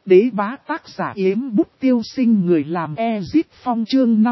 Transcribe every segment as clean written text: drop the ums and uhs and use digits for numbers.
đế bá tác giả Yếm Bút Tiêu Sinh người làm Ezit Phong chương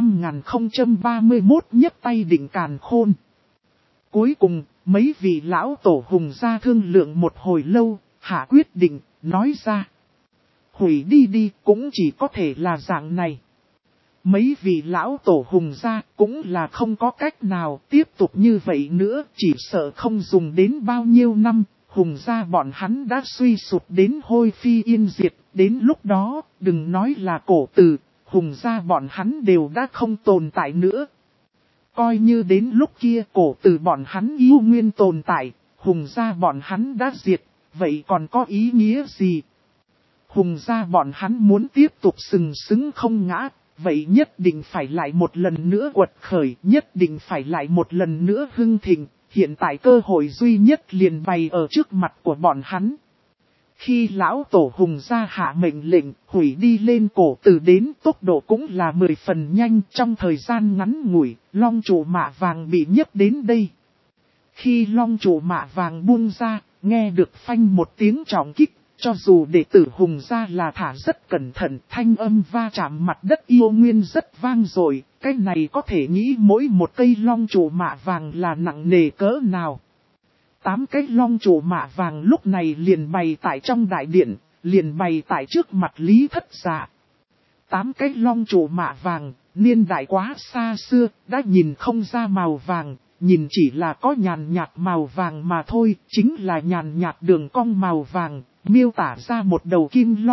5031 nhấp tay đỉnh càn khôn. Cuối cùng, mấy vị lão tổ hùng gia thương lượng một hồi lâu, hạ quyết định, nói ra. Hủy đi cũng chỉ có thể là dạng này. Mấy vị lão tổ hùng gia cũng là không có cách nào tiếp tục như vậy nữa, chỉ sợ không dùng đến bao nhiêu năm. Hùng gia bọn hắn đã suy sụp đến hôi phi yên diệt, đến lúc đó, đừng nói là cổ tử, hùng gia bọn hắn đều đã không tồn tại nữa. Coi như đến lúc kia cổ tử bọn hắn yêu nguyên tồn tại, hùng gia bọn hắn đã diệt, vậy còn có ý nghĩa gì? Hùng gia bọn hắn muốn tiếp tục sừng sững không ngã, vậy nhất định phải lại một lần nữa quật khởi, nhất định phải lại một lần nữa hưng thịnh. Hiện tại cơ hội duy nhất liền bày ở trước mặt của bọn hắn. Khi lão tổ hùng gia hạ mệnh lệnh, hủy đi lên cổ tử đến tốc độ cũng là 10 phần nhanh, trong thời gian ngắn ngủi, long trụ mạ vàng bị nhấc đến đây. Khi long trụ mạ vàng buông ra, nghe được phanh một tiếng trọng kích, cho dù đệ tử hùng gia là thả rất cẩn thận, thanh âm va chạm mặt đất yêu nguyên rất vang dội. Cái này có thể nghĩ mỗi một cây long trụ mạ vàng là nặng nề cỡ nào. 8 cái long trụ mạ vàng lúc này liền bày tại trong đại điện, liền bày tại trước mặt Lý Thất Dạ. 8 cái long trụ mạ vàng, niên đại quá xa xưa, đã nhìn không ra màu vàng, nhìn chỉ là có nhàn nhạt màu vàng mà thôi, chính là nhàn nhạt đường cong màu vàng, miêu tả ra một đầu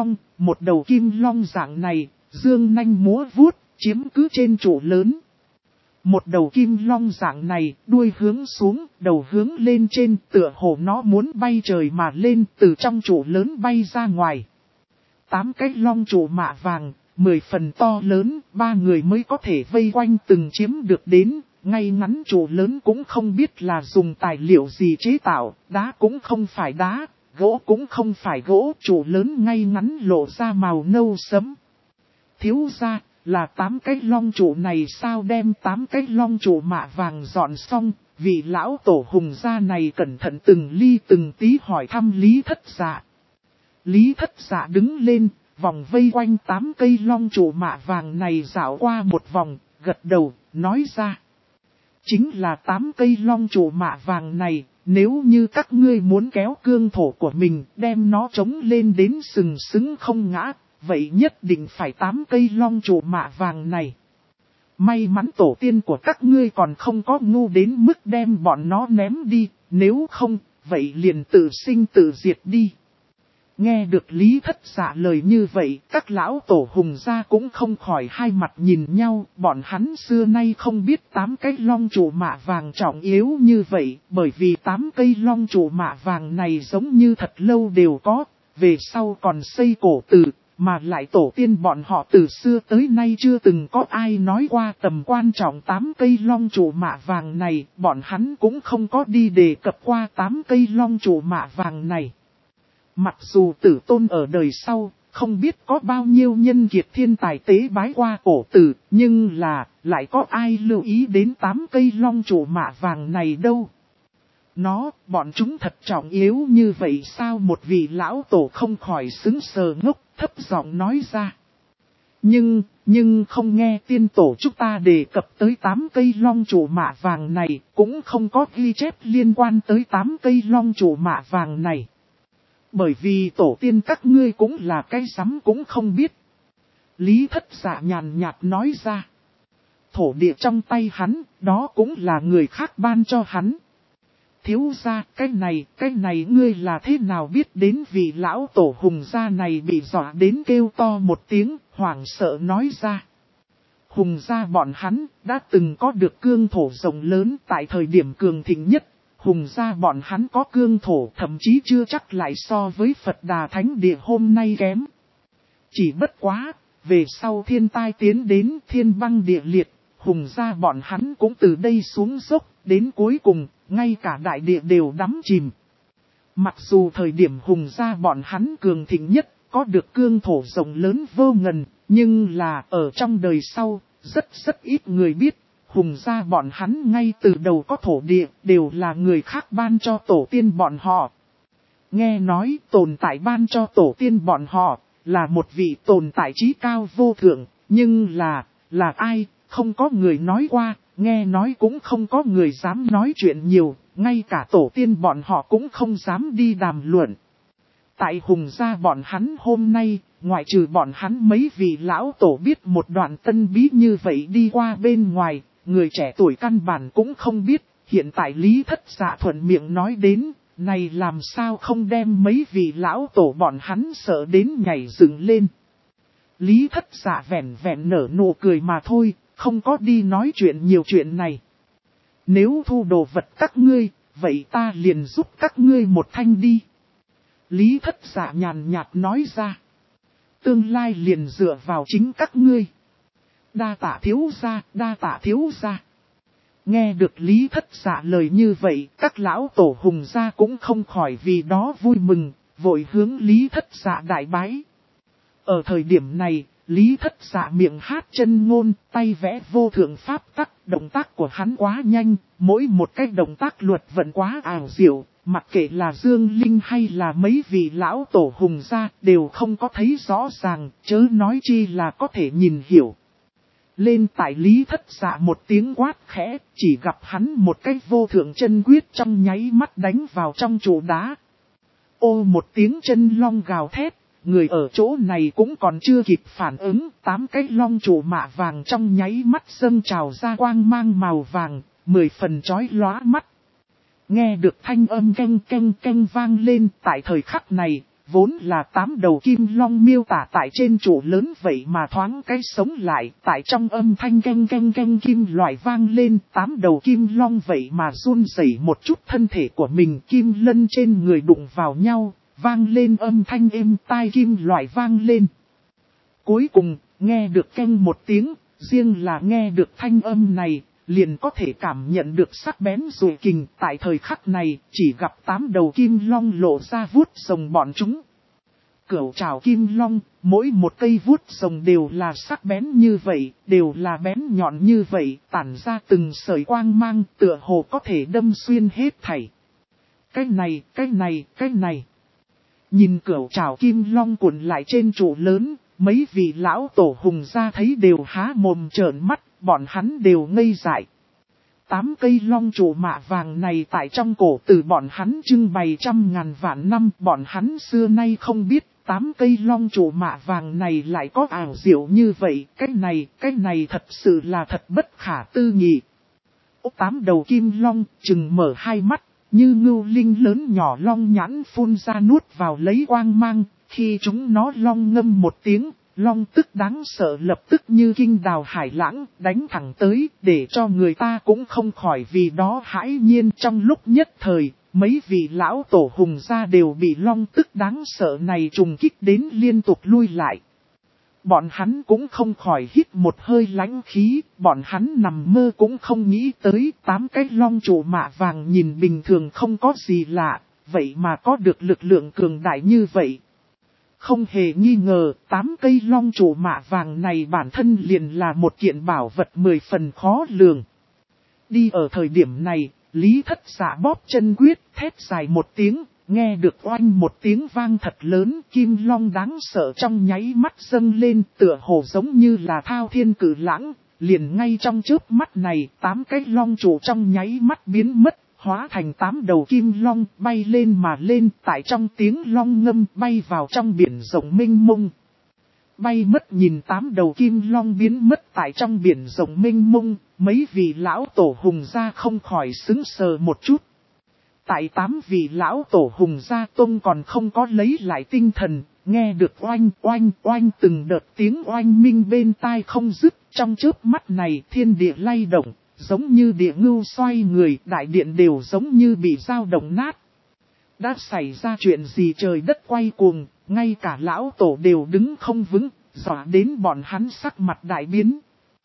kim long dạng này, dương nanh múa vuốt, chiếm cứ trên trụ lớn. Một đầu kim long dạng này, đuôi hướng xuống, đầu hướng lên trên, tựa hồ nó muốn bay trời mà lên, từ trong trụ lớn bay ra ngoài. 8 cái long trụ mạ vàng, 10 phần to lớn, 3 người mới có thể vây quanh từng chiếm được đến, ngay ngắn trụ lớn cũng không biết là dùng tài liệu gì chế tạo, đá cũng không phải đá, gỗ cũng không phải gỗ, trụ lớn ngay ngắn lộ ra màu nâu sẫm. Thiếu ra, là 8 cái long trụ này sao? Đem 8 cái long trụ mạ vàng dọn xong, vị lão tổ hùng gia này cẩn thận từng ly từng tí hỏi thăm Lý Thất Dạ. Lý Thất Dạ đứng lên, vòng vây quanh 8 cây long trụ mạ vàng này dạo qua một vòng, gật đầu, nói ra. Chính là 8 cây long trụ mạ vàng này, nếu như các ngươi muốn kéo cương thổ của mình, đem nó chống lên đến sừng sững không ngã, vậy nhất định phải 8 cây long trụ mạ vàng này. May mắn tổ tiên của các ngươi còn không có ngu đến mức đem bọn nó ném đi, nếu không, vậy liền tự sinh tự diệt đi. Nghe được Lý Thất Dạ lời như vậy, các lão tổ hùng gia cũng không khỏi hai mặt nhìn nhau, bọn hắn xưa nay không biết 8 cái long trụ mạ vàng trọng yếu như vậy, bởi vì 8 cây long trụ mạ vàng này giống như thật lâu đều có, về sau còn xây cổ tử, mà lại tổ tiên bọn họ từ xưa tới nay chưa từng có ai nói qua tầm quan trọng 8 cây long trụ mạ vàng này, bọn hắn cũng không có đi đề cập qua 8 cây long trụ mạ vàng này. Mặc dù tử tôn ở đời sau, không biết có bao nhiêu nhân kiệt thiên tài tế bái qua cổ tử, nhưng là, lại có ai lưu ý đến 8 cây long trụ mạ vàng này đâu. Bọn chúng thật trọng yếu như vậy sao? Một vị lão tổ không khỏi sững sờ ngốc, thấp giọng nói ra. Nhưng không nghe tiên tổ chúng ta đề cập tới 8 cây long trụ mạ vàng này, cũng không có ghi chép liên quan tới 8 cây long trụ mạ vàng này. Bởi vì tổ tiên các ngươi cũng là cái rắm cũng không biết. Lý Thất Dạ nhàn nhạt nói ra. Thổ địa trong tay hắn, đó cũng là người khác ban cho hắn. Thiếu ra, cái này ngươi là thế nào biết? Đến vị lão tổ hùng gia này bị dọa đến kêu to một tiếng, hoảng sợ nói ra. Hùng gia bọn hắn, đã từng có được cương thổ rộng lớn tại thời điểm cường thịnh nhất. Hùng gia bọn hắn có cương thổ thậm chí chưa chắc lại so với Phật Đà Thánh Địa hôm nay kém. Chỉ bất quá, về sau thiên tai tiến đến thiên băng địa liệt, hùng gia bọn hắn cũng từ đây xuống dốc, đến cuối cùng, ngay cả đại địa đều đắm chìm. Mặc dù thời điểm hùng gia bọn hắn cường thịnh nhất, có được cương thổ rộng lớn vô ngần, nhưng là ở trong đời sau, rất ít người biết. Hùng gia bọn hắn ngay từ đầu có thổ địa, đều là người khác ban cho tổ tiên bọn họ. Nghe nói tồn tại ban cho tổ tiên bọn họ, là một vị tồn tại trí cao vô thượng, nhưng là ai, không có người nói qua, nghe nói cũng không có người dám nói chuyện nhiều, ngay cả tổ tiên bọn họ cũng không dám đi đàm luận. Tại Hùng gia bọn hắn hôm nay, ngoại trừ bọn hắn mấy vị lão tổ biết một đoạn tân bí như vậy đi qua bên ngoài, người trẻ tuổi căn bản cũng không biết, hiện tại Lý Thất Dạ thuận miệng nói đến, này làm sao không đem mấy vị lão tổ bọn hắn sợ đến nhảy dựng lên. Lý Thất Dạ vẹn vẹn nở nụ cười mà thôi, không có đi nói chuyện nhiều chuyện này. Nếu thu đồ vật các ngươi, vậy ta liền giúp các ngươi một thanh đi. Lý Thất Dạ nhàn nhạt nói ra. Tương lai liền dựa vào chính các ngươi. Đa tạ thiếu gia, đa tạ thiếu gia. Nghe được Lý Thất Dạ lời như vậy, các lão tổ Hùng gia cũng không khỏi vì đó vui mừng, vội hướng Lý Thất Dạ đại bái. Ở thời điểm này, Lý Thất Dạ miệng hát chân ngôn, tay vẽ vô thượng pháp tắc, động tác của hắn quá nhanh, mỗi một cái động tác luật vận quá ảo diệu, mặc kệ là Dương Linh hay là mấy vị lão tổ Hùng gia đều không có thấy rõ ràng, chớ nói chi là có thể nhìn hiểu. Lên tại Lý Thất Dạ một tiếng quát khẽ, chỉ gặp hắn một cái vô thượng chân quyết trong nháy mắt đánh vào trong trụ đá. Ô một tiếng chân long gào thét, người ở chỗ này cũng còn chưa kịp phản ứng, 8 cái long trụ mạ vàng trong nháy mắt dâng trào ra quang mang màu vàng, 10 phần chói lóa mắt. Nghe được thanh âm canh canh canh vang lên tại thời khắc này, vốn là 8 đầu kim long miêu tả tại trên trụ lớn vậy mà thoáng cái sống lại, tại trong âm thanh canh canh canh kim loại vang lên, 8 đầu kim long vậy mà run rẩy một chút thân thể của mình, kim lân trên người đụng vào nhau, vang lên âm thanh êm tai kim loại vang lên. Cuối cùng, nghe được canh một tiếng, riêng là nghe được thanh âm này, liền có thể cảm nhận được sắc bén rồi kình. Tại thời khắc này, chỉ gặp 8 đầu kim long lộ ra vuốt rồng bọn chúng. Cửu trảo kim long, mỗi một cây vuốt rồng đều là sắc bén như vậy, đều là bén nhọn như vậy, tản ra từng sợi quang mang, tựa hồ có thể đâm xuyên hết thảy. Cái này. Nhìn cửu trảo kim long cuộn lại trên trụ lớn, mấy vị lão tổ Hùng gia thấy đều há mồm trợn mắt, bọn hắn đều ngây dại. 8 cây long trụ mạ vàng này tại trong cổ từ bọn hắn trưng bày trăm ngàn vạn năm, bọn hắn xưa nay không biết 8 cây long trụ mạ vàng này lại có ảo diệu như vậy, cái này thật sự là thật bất khả tư nghị. 8 đầu kim long chừng mở hai mắt, như ngưu linh lớn nhỏ long nhãn phun ra nuốt vào lấy quang mang, khi chúng nó long ngâm một tiếng, long tức đáng sợ lập tức như kinh đào hải lãng, đánh thẳng tới, để cho người ta cũng không khỏi vì đó hãi nhiên. Trong lúc nhất thời, mấy vị lão tổ Hùng gia đều bị long tức đáng sợ này trùng kích đến liên tục lui lại. Bọn hắn cũng không khỏi hít một hơi lãnh khí, bọn hắn nằm mơ cũng không nghĩ tới 8 cái long trụ mạ vàng nhìn bình thường không có gì lạ, vậy mà có được lực lượng cường đại như vậy. Không hề nghi ngờ, 8 cây long trụ mạ vàng này bản thân liền là một kiện bảo vật 10 phần khó lường. Đi ở thời điểm này, Lý Thất Dạ bóp chân quyết, thét dài một tiếng, nghe được oanh một tiếng vang thật lớn, kim long đáng sợ trong nháy mắt dâng lên, tựa hồ giống như là thao thiên cử lãng, liền ngay trong chớp mắt này, 8 cái long trụ trong nháy mắt biến mất. Hóa thành 8 đầu kim long bay lên mà lên, tại trong tiếng long ngâm bay vào trong biển rộng mênh mông. Bay mất nhìn 8 đầu kim long biến mất tại trong biển rộng mênh mông, mấy vị lão tổ Hùng gia không khỏi sững sờ một chút. Tại 8 vị lão tổ Hùng gia tông còn không có lấy lại tinh thần, nghe được oanh oanh oanh từng đợt tiếng oanh minh bên tai không dứt, trong chớp mắt này thiên địa lay động. Giống như địa ngưu xoay người, đại điện đều giống như bị dao động nát. Đã xảy ra chuyện gì trời đất quay cuồng, ngay cả lão tổ đều đứng không vững, dọa đến bọn hắn sắc mặt đại biến.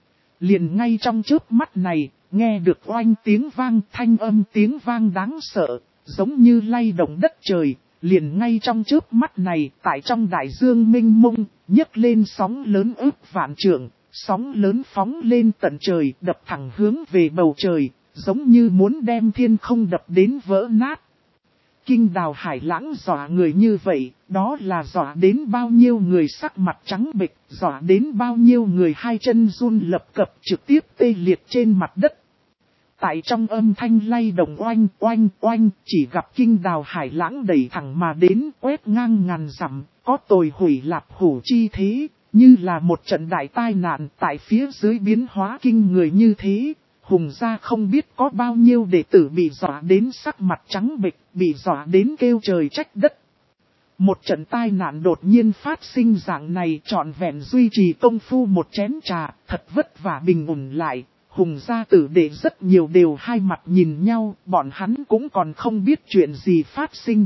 Liền ngay trong chớp mắt này, nghe được oanh tiếng vang, thanh âm tiếng vang đáng sợ, giống như lay động đất trời. Liền ngay trong chớp mắt này, tại trong đại dương mênh mông, nhấc lên sóng lớn ước vạn trượng. Sóng lớn phóng lên tận trời, đập thẳng hướng về bầu trời, giống như muốn đem thiên không đập đến vỡ nát. kinh đào hải lãng dọa người như vậy, đó là dọa đến bao nhiêu người sắc mặt trắng bệch, dọa đến bao nhiêu người hai chân run lập cập trực tiếp tê liệt trên mặt đất. Tại trong âm thanh lay động oanh oanh oanh, chỉ gặp kinh đào hải lãng đẩy thẳng mà đến quét ngang ngàn dặm, có tồi hủy lạp hủ chi thế, như là một trận đại tai nạn tại phía dưới biến hóa kinh người như thế. Hùng gia không biết có bao nhiêu đệ tử bị dọa đến sắc mặt trắng bệch, bị dọa đến kêu trời trách đất. Một trận tai nạn đột nhiên phát sinh dạng này trọn vẹn duy trì công phu một chén trà, thật vất vả bình ổn lại. Hùng gia tử đệ rất nhiều đều hai mặt nhìn nhau, bọn hắn cũng còn không biết chuyện gì phát sinh.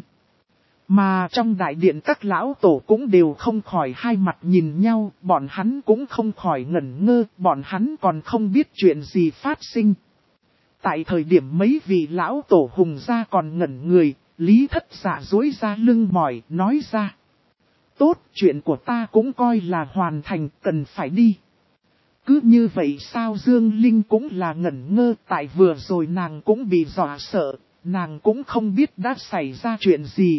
Mà trong đại điện các lão tổ cũng đều không khỏi hai mặt nhìn nhau, bọn hắn cũng không khỏi ngẩn ngơ, bọn hắn còn không biết chuyện gì phát sinh. Tại thời điểm mấy vị lão tổ Hùng gia còn ngẩn người, Lý Thất Dạ duỗi ra lưng mỏi, nói ra. Tốt, chuyện của ta cũng coi là hoàn thành, cần phải đi. Cứ như vậy sao Dương Linh cũng là ngẩn ngơ, tại vừa rồi nàng cũng bị dọa sợ, nàng cũng không biết đã xảy ra chuyện gì.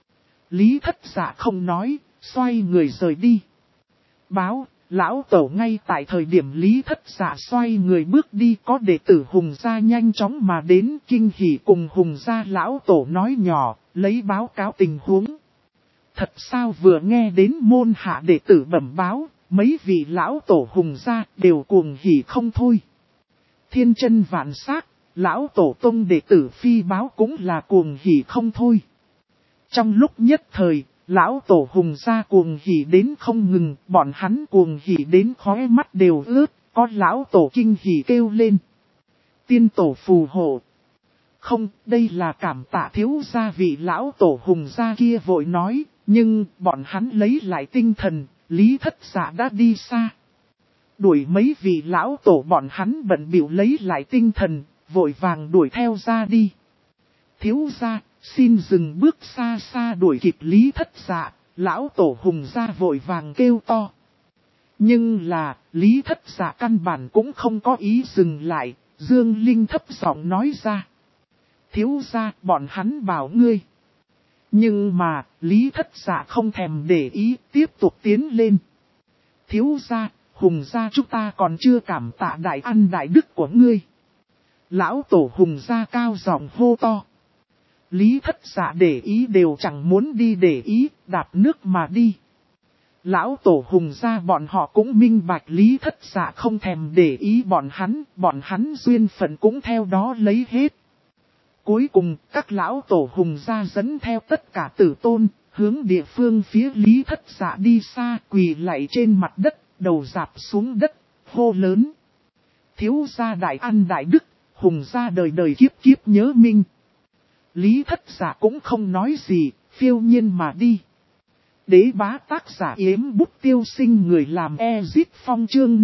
Lý Thất Dạ không nói, xoay người rời đi. Báo, lão tổ ngay tại thời điểm Lý Thất Dạ xoay người bước đi có đệ tử Hùng gia nhanh chóng mà đến kinh hỉ cùng Hùng gia lão tổ nói nhỏ, lấy báo cáo tình huống. Thật sao vừa nghe đến môn hạ đệ tử bẩm báo, mấy vị lão tổ Hùng gia đều cuồng hỉ không thôi. Thiên chân vạn sắc, lão tổ tông đệ tử phi báo cũng là cuồng hỉ không thôi. Trong lúc nhất thời, lão tổ Hùng gia cuồng hỉ đến không ngừng, bọn hắn cuồng hỉ đến khóe mắt đều ướt, có lão tổ kinh hỉ kêu lên. Tiên tổ phù hộ. Không, đây là cảm tạ thiếu gia vị lão tổ Hùng gia kia vội nói, nhưng bọn hắn lấy lại tinh thần, Lý Thất Dạ đã đi xa. Đuổi mấy vị lão tổ bọn hắn bận bịu lấy lại tinh thần, vội vàng đuổi theo ra đi. Thiếu gia, xin dừng bước xa xa đuổi kịp Lý Thất Dạ, lão tổ Hùng gia vội vàng kêu to. Nhưng là, Lý Thất Dạ căn bản cũng không có ý dừng lại, Dương Linh thấp giọng nói ra. Thiếu gia, bọn hắn bảo ngươi. Nhưng mà, Lý Thất Dạ không thèm để ý, tiếp tục tiến lên. Thiếu gia, Hùng gia chúng ta còn chưa cảm tạ đại ân đại đức của ngươi. Lão tổ Hùng gia cao giọng hô to. Lý Thất Dạ để ý đều chẳng muốn đi để ý, đạp nước mà đi. Lão tổ Hùng gia bọn họ cũng minh bạch Lý Thất Dạ không thèm để ý bọn hắn duyên phận cũng theo đó lấy hết. Cuối cùng, các lão tổ Hùng gia dẫn theo tất cả tử tôn, hướng địa phương phía Lý Thất Dạ đi xa, quỳ lạy trên mặt đất, đầu rạp xuống đất, hô lớn. Thiếu gia đại ân đại đức, Hùng gia đời đời kiếp kiếp nhớ minh. Lý Thất Dạ cũng không nói gì, phiêu nhiên mà đi. Đế bá tác giả Yếm Bút Tiêu Sinh người làm Ezit Phong chương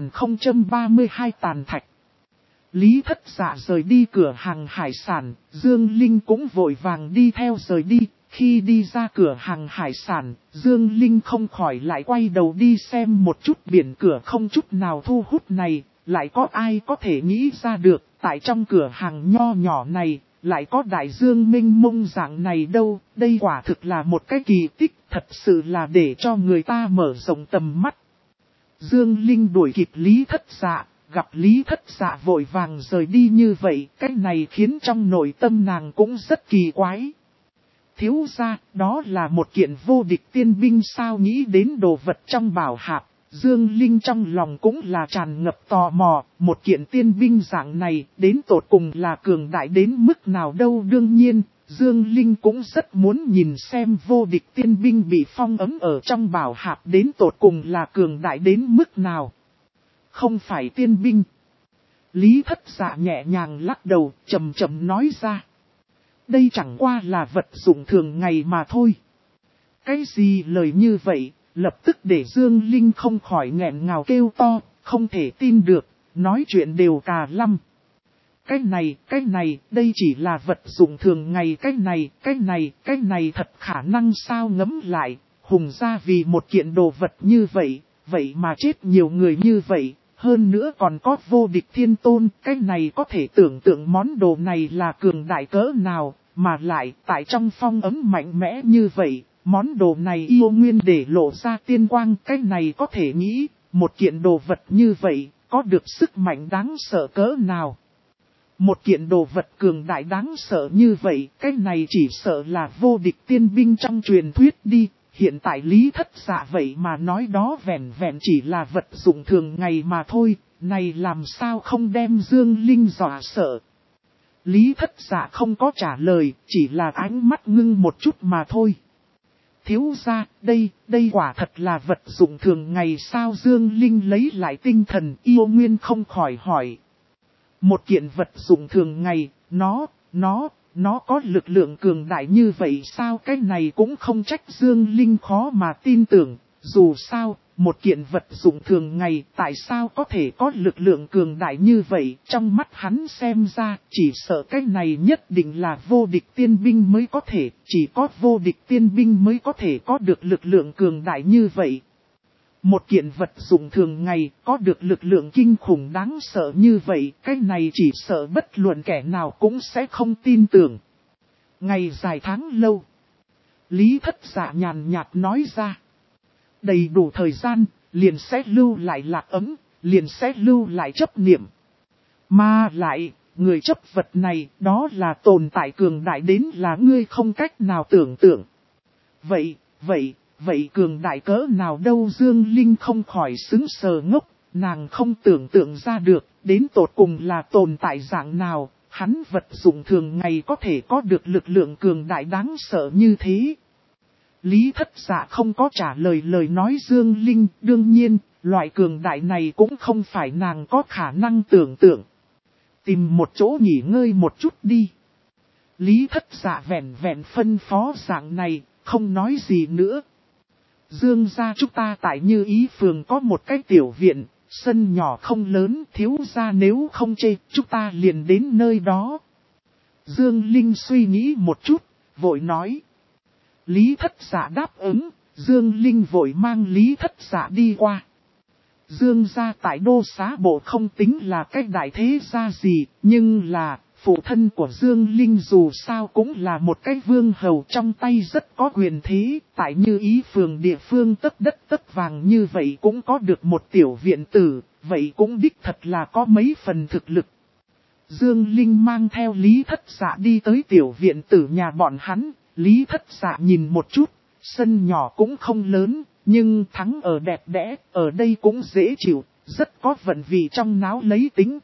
5032 tàn thạch. Lý Thất Dạ rời đi cửa hàng hải sản, Dương Linh cũng vội vàng đi theo rời đi. Khi đi ra cửa hàng hải sản, Dương Linh không khỏi lại quay đầu đi xem một chút biển cửa không chút nào thu hút này. Lại có ai có thể nghĩ ra được, tại trong cửa hàng nho nhỏ này, lại có đại dương mênh mông dạng này đâu. Đây quả thực là một cái kỳ tích, thật sự là để cho người ta mở rộng tầm mắt. Dương Linh đuổi kịp Lý Thất Dạ. Gặp Lý Thất Dạ vội vàng rời đi như vậy, cái này khiến trong nội tâm nàng cũng rất kỳ quái. Thiếu gia, đó là một kiện vô địch tiên binh sao nghĩ đến đồ vật trong bảo hạp, Dương Linh trong lòng cũng là tràn ngập tò mò, một kiện tiên binh dạng này, đến tột cùng là cường đại đến mức nào đâu đương nhiên, Dương Linh cũng rất muốn nhìn xem vô địch tiên binh bị phong ấm ở trong bảo hạp đến tột cùng là cường đại đến mức nào. Không phải tiên binh. Lý Thất Dạ nhẹ nhàng lắc đầu, chậm chậm nói ra. Đây chẳng qua là vật dụng thường ngày mà thôi. Cái gì lời như vậy, lập tức để Dương Linh không khỏi nghẹn ngào kêu to, không thể tin được, nói chuyện đều cà lăm. Cái này, đây chỉ là vật dụng thường ngày, cái này thật khả năng sao ngẫm lại, Hùng gia vì một kiện đồ vật như vậy, vậy mà chết nhiều người như vậy. Hơn nữa còn có vô địch thiên tôn, cái này có thể tưởng tượng món đồ này là cường đại cỡ nào, mà lại tại trong phong ấm mạnh mẽ như vậy, món đồ này yêu nguyên để lộ ra tiên quang, cái này có thể nghĩ, một kiện đồ vật như vậy, có được sức mạnh đáng sợ cỡ nào. Một kiện đồ vật cường đại đáng sợ như vậy, cái này chỉ sợ là vô địch tiên binh trong truyền thuyết đi. Hiện tại Lý Thất Dạ vậy mà nói đó vẹn vẹn chỉ là vật dụng thường ngày mà thôi, này làm sao không đem Dương Linh dọa sợ. Lý Thất Dạ không có trả lời, chỉ là ánh mắt ngưng một chút mà thôi. Thiếu gia, đây quả thật là vật dụng thường ngày sao? Dương Linh lấy lại tinh thần, yêu nguyên không khỏi hỏi. Một kiện vật dụng thường ngày, nó có lực lượng cường đại như vậy sao? Cái này cũng không trách Dương Linh khó mà tin tưởng, dù sao, một kiện vật dụng thường ngày tại sao có thể có lực lượng cường đại như vậy? Trong mắt hắn xem ra, chỉ sợ cái này nhất định là vô địch tiên binh mới có thể, chỉ có vô địch tiên binh mới có thể có được lực lượng cường đại như vậy. Một kiện vật dụng thường ngày có được lực lượng kinh khủng đáng sợ như vậy, cái này chỉ sợ bất luận kẻ nào cũng sẽ không tin tưởng. Ngày dài tháng lâu. Lý Thất Dạ nhàn nhạt nói ra. Đầy đủ thời gian, liền sẽ lưu lại lạc ấm, liền sẽ lưu lại chấp niệm. Mà lại, người chấp vật này, đó là tồn tại cường đại đến là ngươi không cách nào tưởng tượng. Vậy cường đại cỡ nào đâu? Dương Linh không khỏi sững sờ ngốc, nàng không tưởng tượng ra được, đến tột cùng là tồn tại dạng nào, hắn vật dụng thường ngày có thể có được lực lượng cường đại đáng sợ như thế. Lý Thất Dạ không có trả lời lời nói Dương Linh, đương nhiên, loại cường đại này cũng không phải nàng có khả năng tưởng tượng. Tìm một chỗ nghỉ ngơi một chút đi. Lý Thất Dạ vẹn vẹn phân phó dạng này, không nói gì nữa. Dương gia chúng ta tại Như Ý phường có một cái tiểu viện, sân nhỏ không lớn, thiếu gia nếu không chê, chúng ta liền đến nơi đó. Dương Linh suy nghĩ một chút, vội nói. Lý Thất Dạ đáp ứng, Dương Linh vội mang Lý Thất Dạ đi qua. Dương gia tại Đô Xá Bộ không tính là cái đại thế gia gì, nhưng là, phụ thân của Dương Linh dù sao cũng là một cái vương hầu trong tay rất có quyền thế, tại Như Ý phường địa phương tất đất tất vàng như vậy cũng có được một tiểu viện tử, vậy cũng đích thật là có mấy phần thực lực. Dương Linh mang theo Lý Thất Dạ đi tới tiểu viện tử nhà bọn hắn, Lý Thất Dạ nhìn một chút, sân nhỏ cũng không lớn, nhưng thắng ở đẹp đẽ, ở đây cũng dễ chịu, rất có vận vị trong náo lấy tính.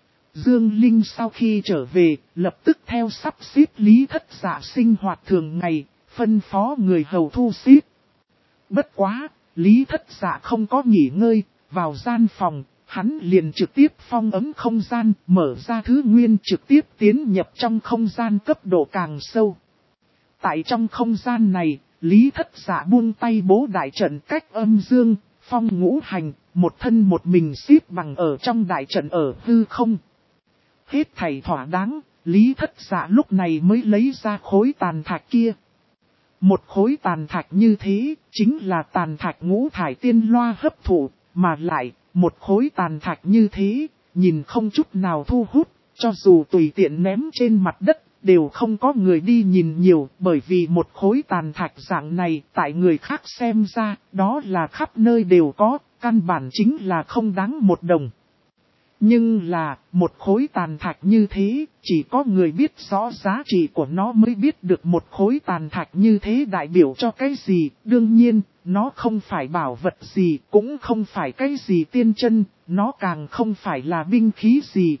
Dương Linh sau khi trở về, lập tức theo sắp xếp Lý Thất Dạ sinh hoạt thường ngày, phân phó người hầu thu xếp. Bất quá, Lý Thất Dạ không có nghỉ ngơi, vào gian phòng, hắn liền trực tiếp phong ấm không gian, mở ra thứ nguyên trực tiếp tiến nhập trong không gian cấp độ càng sâu. Tại trong không gian này, Lý Thất Dạ buông tay bố đại trận cách âm dương, phong ngũ hành, một thân một mình xếp bằng ở trong đại trận ở hư không. Hết thảy thỏa đáng, Lý Thất Dạ lúc này mới lấy ra khối tàn thạch kia. Một khối tàn thạch như thế, chính là tàn thạch ngũ thải tiên loa hấp thụ, mà lại, một khối tàn thạch như thế, nhìn không chút nào thu hút, cho dù tùy tiện ném trên mặt đất, đều không có người đi nhìn nhiều, bởi vì một khối tàn thạch dạng này, tại người khác xem ra, đó là khắp nơi đều có, căn bản chính là không đáng một đồng. Nhưng là, một khối tàn thạch như thế, chỉ có người biết rõ giá trị của nó mới biết được một khối tàn thạch như thế đại biểu cho cái gì. Đương nhiên, nó không phải bảo vật gì, cũng không phải cái gì tiên chân, nó càng không phải là binh khí gì.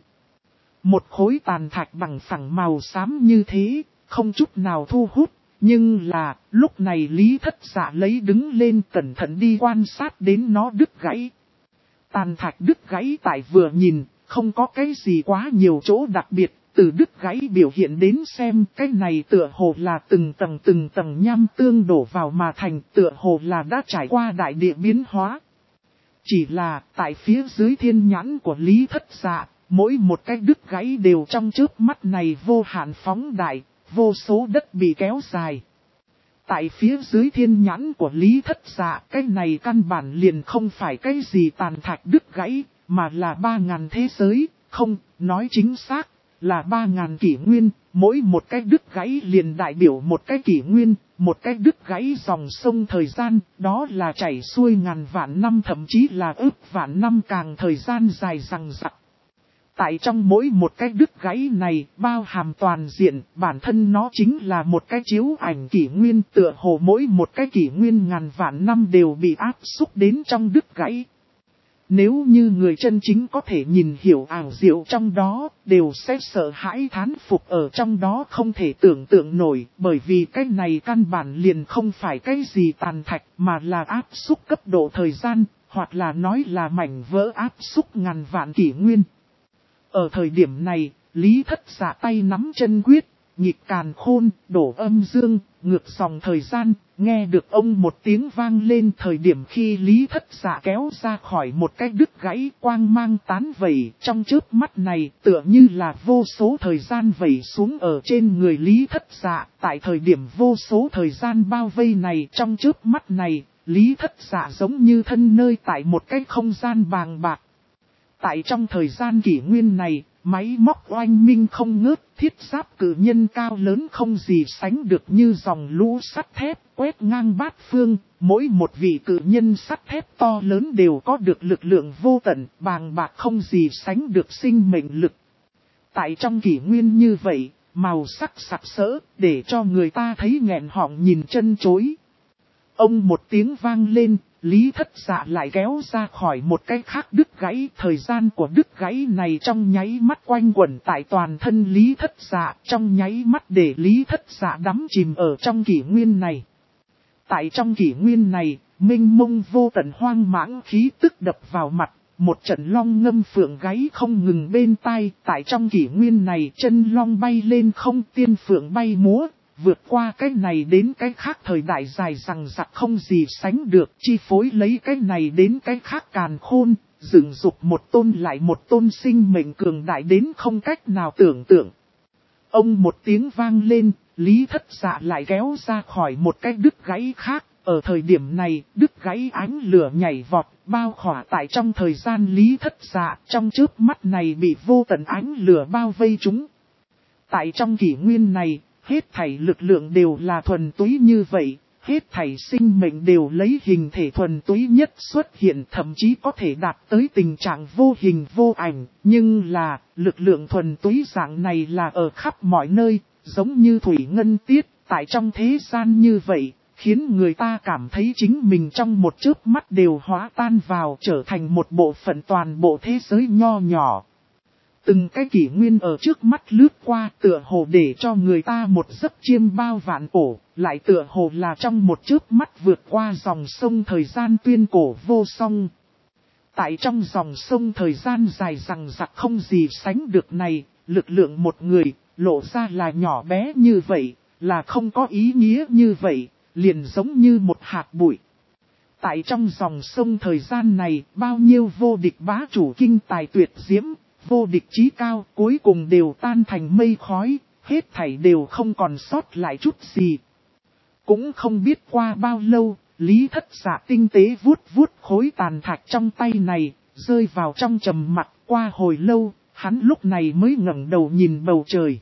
Một khối tàn thạch bằng phẳng màu xám như thế, không chút nào thu hút, nhưng là, lúc này Lý Thất Dạ lấy đứng lên cẩn thận đi quan sát đến nó đứt gãy. Tàn thạch đứt gãy tại vừa nhìn, không có cái gì quá nhiều chỗ đặc biệt, từ đứt gãy biểu hiện đến xem cái này tựa hồ là từng tầng nham tương đổ vào mà thành, tựa hồ là đã trải qua đại địa biến hóa. Chỉ là tại phía dưới thiên nhãn của Lý Thất Dạ, mỗi một cái đứt gãy đều trong chớp mắt này vô hạn phóng đại, vô số đất bị kéo dài. Tại phía dưới thiên nhãn của Lý Thất Dạ, cái này căn bản liền không phải cái gì tàn thạch đứt gãy, mà là 3000 thế giới, không, nói chính xác, là 3000 kỷ nguyên, mỗi một cái đứt gãy liền đại biểu một cái kỷ nguyên, một cái đứt gãy dòng sông thời gian, đó là chảy xuôi ngàn vạn năm thậm chí là ức vạn năm càng thời gian dài dằng dặc. Tại trong mỗi một cái đứt gãy này, bao hàm toàn diện, bản thân nó chính là một cái chiếu ảnh kỷ nguyên, tựa hồ mỗi một cái kỷ nguyên ngàn vạn năm đều bị áp xúc đến trong đứt gãy. Nếu như người chân chính có thể nhìn hiểu ảo diệu trong đó, đều sẽ sợ hãi thán phục ở trong đó không thể tưởng tượng nổi, bởi vì cái này căn bản liền không phải cái gì tàn thạch, mà là áp xúc cấp độ thời gian, hoặc là nói là mảnh vỡ áp xúc ngàn vạn kỷ nguyên. Ở thời điểm này, Lý Thất Dạ tay nắm chân quyết, nhịp càn khôn, đổ âm dương, ngược dòng thời gian, nghe được ông một tiếng vang lên thời điểm khi Lý Thất Dạ kéo ra khỏi một cái đứt gãy quang mang tán vẩy trong chớp mắt này tựa như là vô số thời gian vẩy xuống ở trên người Lý Thất Dạ. Tại thời điểm vô số thời gian bao vây này trong chớp mắt này, Lý Thất Dạ giống như thân nơi tại một cái không gian bàng bạc. Tại trong thời gian kỷ nguyên này, máy móc oanh minh không ngớt, thiết giáp cử nhân cao lớn không gì sánh được như dòng lũ sắt thép quét ngang bát phương, mỗi một vị cử nhân sắt thép to lớn đều có được lực lượng vô tận, bàng bạc không gì sánh được sinh mệnh lực. Tại trong kỷ nguyên như vậy, màu sắc sặc sỡ, để cho người ta thấy nghẹn họng nhìn chân chối. Ông một tiếng vang lên, Lý Thất Dạ lại kéo ra khỏi một cái khác đứt gãy. Thời gian của đứt gãy này trong nháy mắt quanh quẩn tại toàn thân Lý Thất Dạ, trong nháy mắt để Lý Thất Dạ đắm chìm ở trong kỷ nguyên này. Tại trong kỷ nguyên này, mênh mông vô tận hoang mãng khí tức đập vào mặt, một trận long ngâm phượng gáy không ngừng bên tai. Tại trong kỷ nguyên này chân long bay lên không, tiên phượng bay múa. Vượt qua cái này đến cái khác thời đại dài rằng rặc không gì sánh được, chi phối lấy cái này đến cái khác càn khôn, dựng dục một tôn lại một tôn sinh mệnh cường đại đến không cách nào tưởng tượng. Ông một tiếng vang lên, Lý Thất Dạ lại kéo ra khỏi một cái đứt gãy khác, ở thời điểm này, đứt gãy ánh lửa nhảy vọt, bao khỏa tại trong thời gian Lý Thất Dạ, trong chớp mắt này bị vô tận ánh lửa bao vây chúng. Tại trong kỷ nguyên này, hết thảy lực lượng đều là thuần túy như vậy, hết thảy sinh mệnh đều lấy hình thể thuần túy nhất xuất hiện, thậm chí có thể đạt tới tình trạng vô hình vô ảnh, nhưng là, lực lượng thuần túy dạng này là ở khắp mọi nơi, giống như thủy ngân tiết, tại trong thế gian như vậy, khiến người ta cảm thấy chính mình trong một chớp mắt đều hóa tan vào trở thành một bộ phận toàn bộ thế giới nho nhỏ. Từng cái kỷ nguyên ở trước mắt lướt qua tựa hồ để cho người ta một giấc chiêm bao vạn cổ, lại tựa hồ là trong một chớp mắt vượt qua dòng sông thời gian tuyên cổ vô song. Tại trong dòng sông thời gian dài rằng rặc không gì sánh được này, lực lượng một người, lộ ra là nhỏ bé như vậy, là không có ý nghĩa như vậy, liền giống như một hạt bụi. Tại trong dòng sông thời gian này, bao nhiêu vô địch bá chủ kinh tài tuyệt diễm, vô địch chí cao cuối cùng đều tan thành mây khói, hết thảy đều không còn sót lại chút gì. Cũng không biết qua bao lâu, Lý Thất Dạ tinh tế vuốt vuốt khối tàn thạch trong tay này, rơi vào trong trầm mặc. Qua hồi lâu, hắn lúc này mới ngẩng đầu nhìn bầu trời.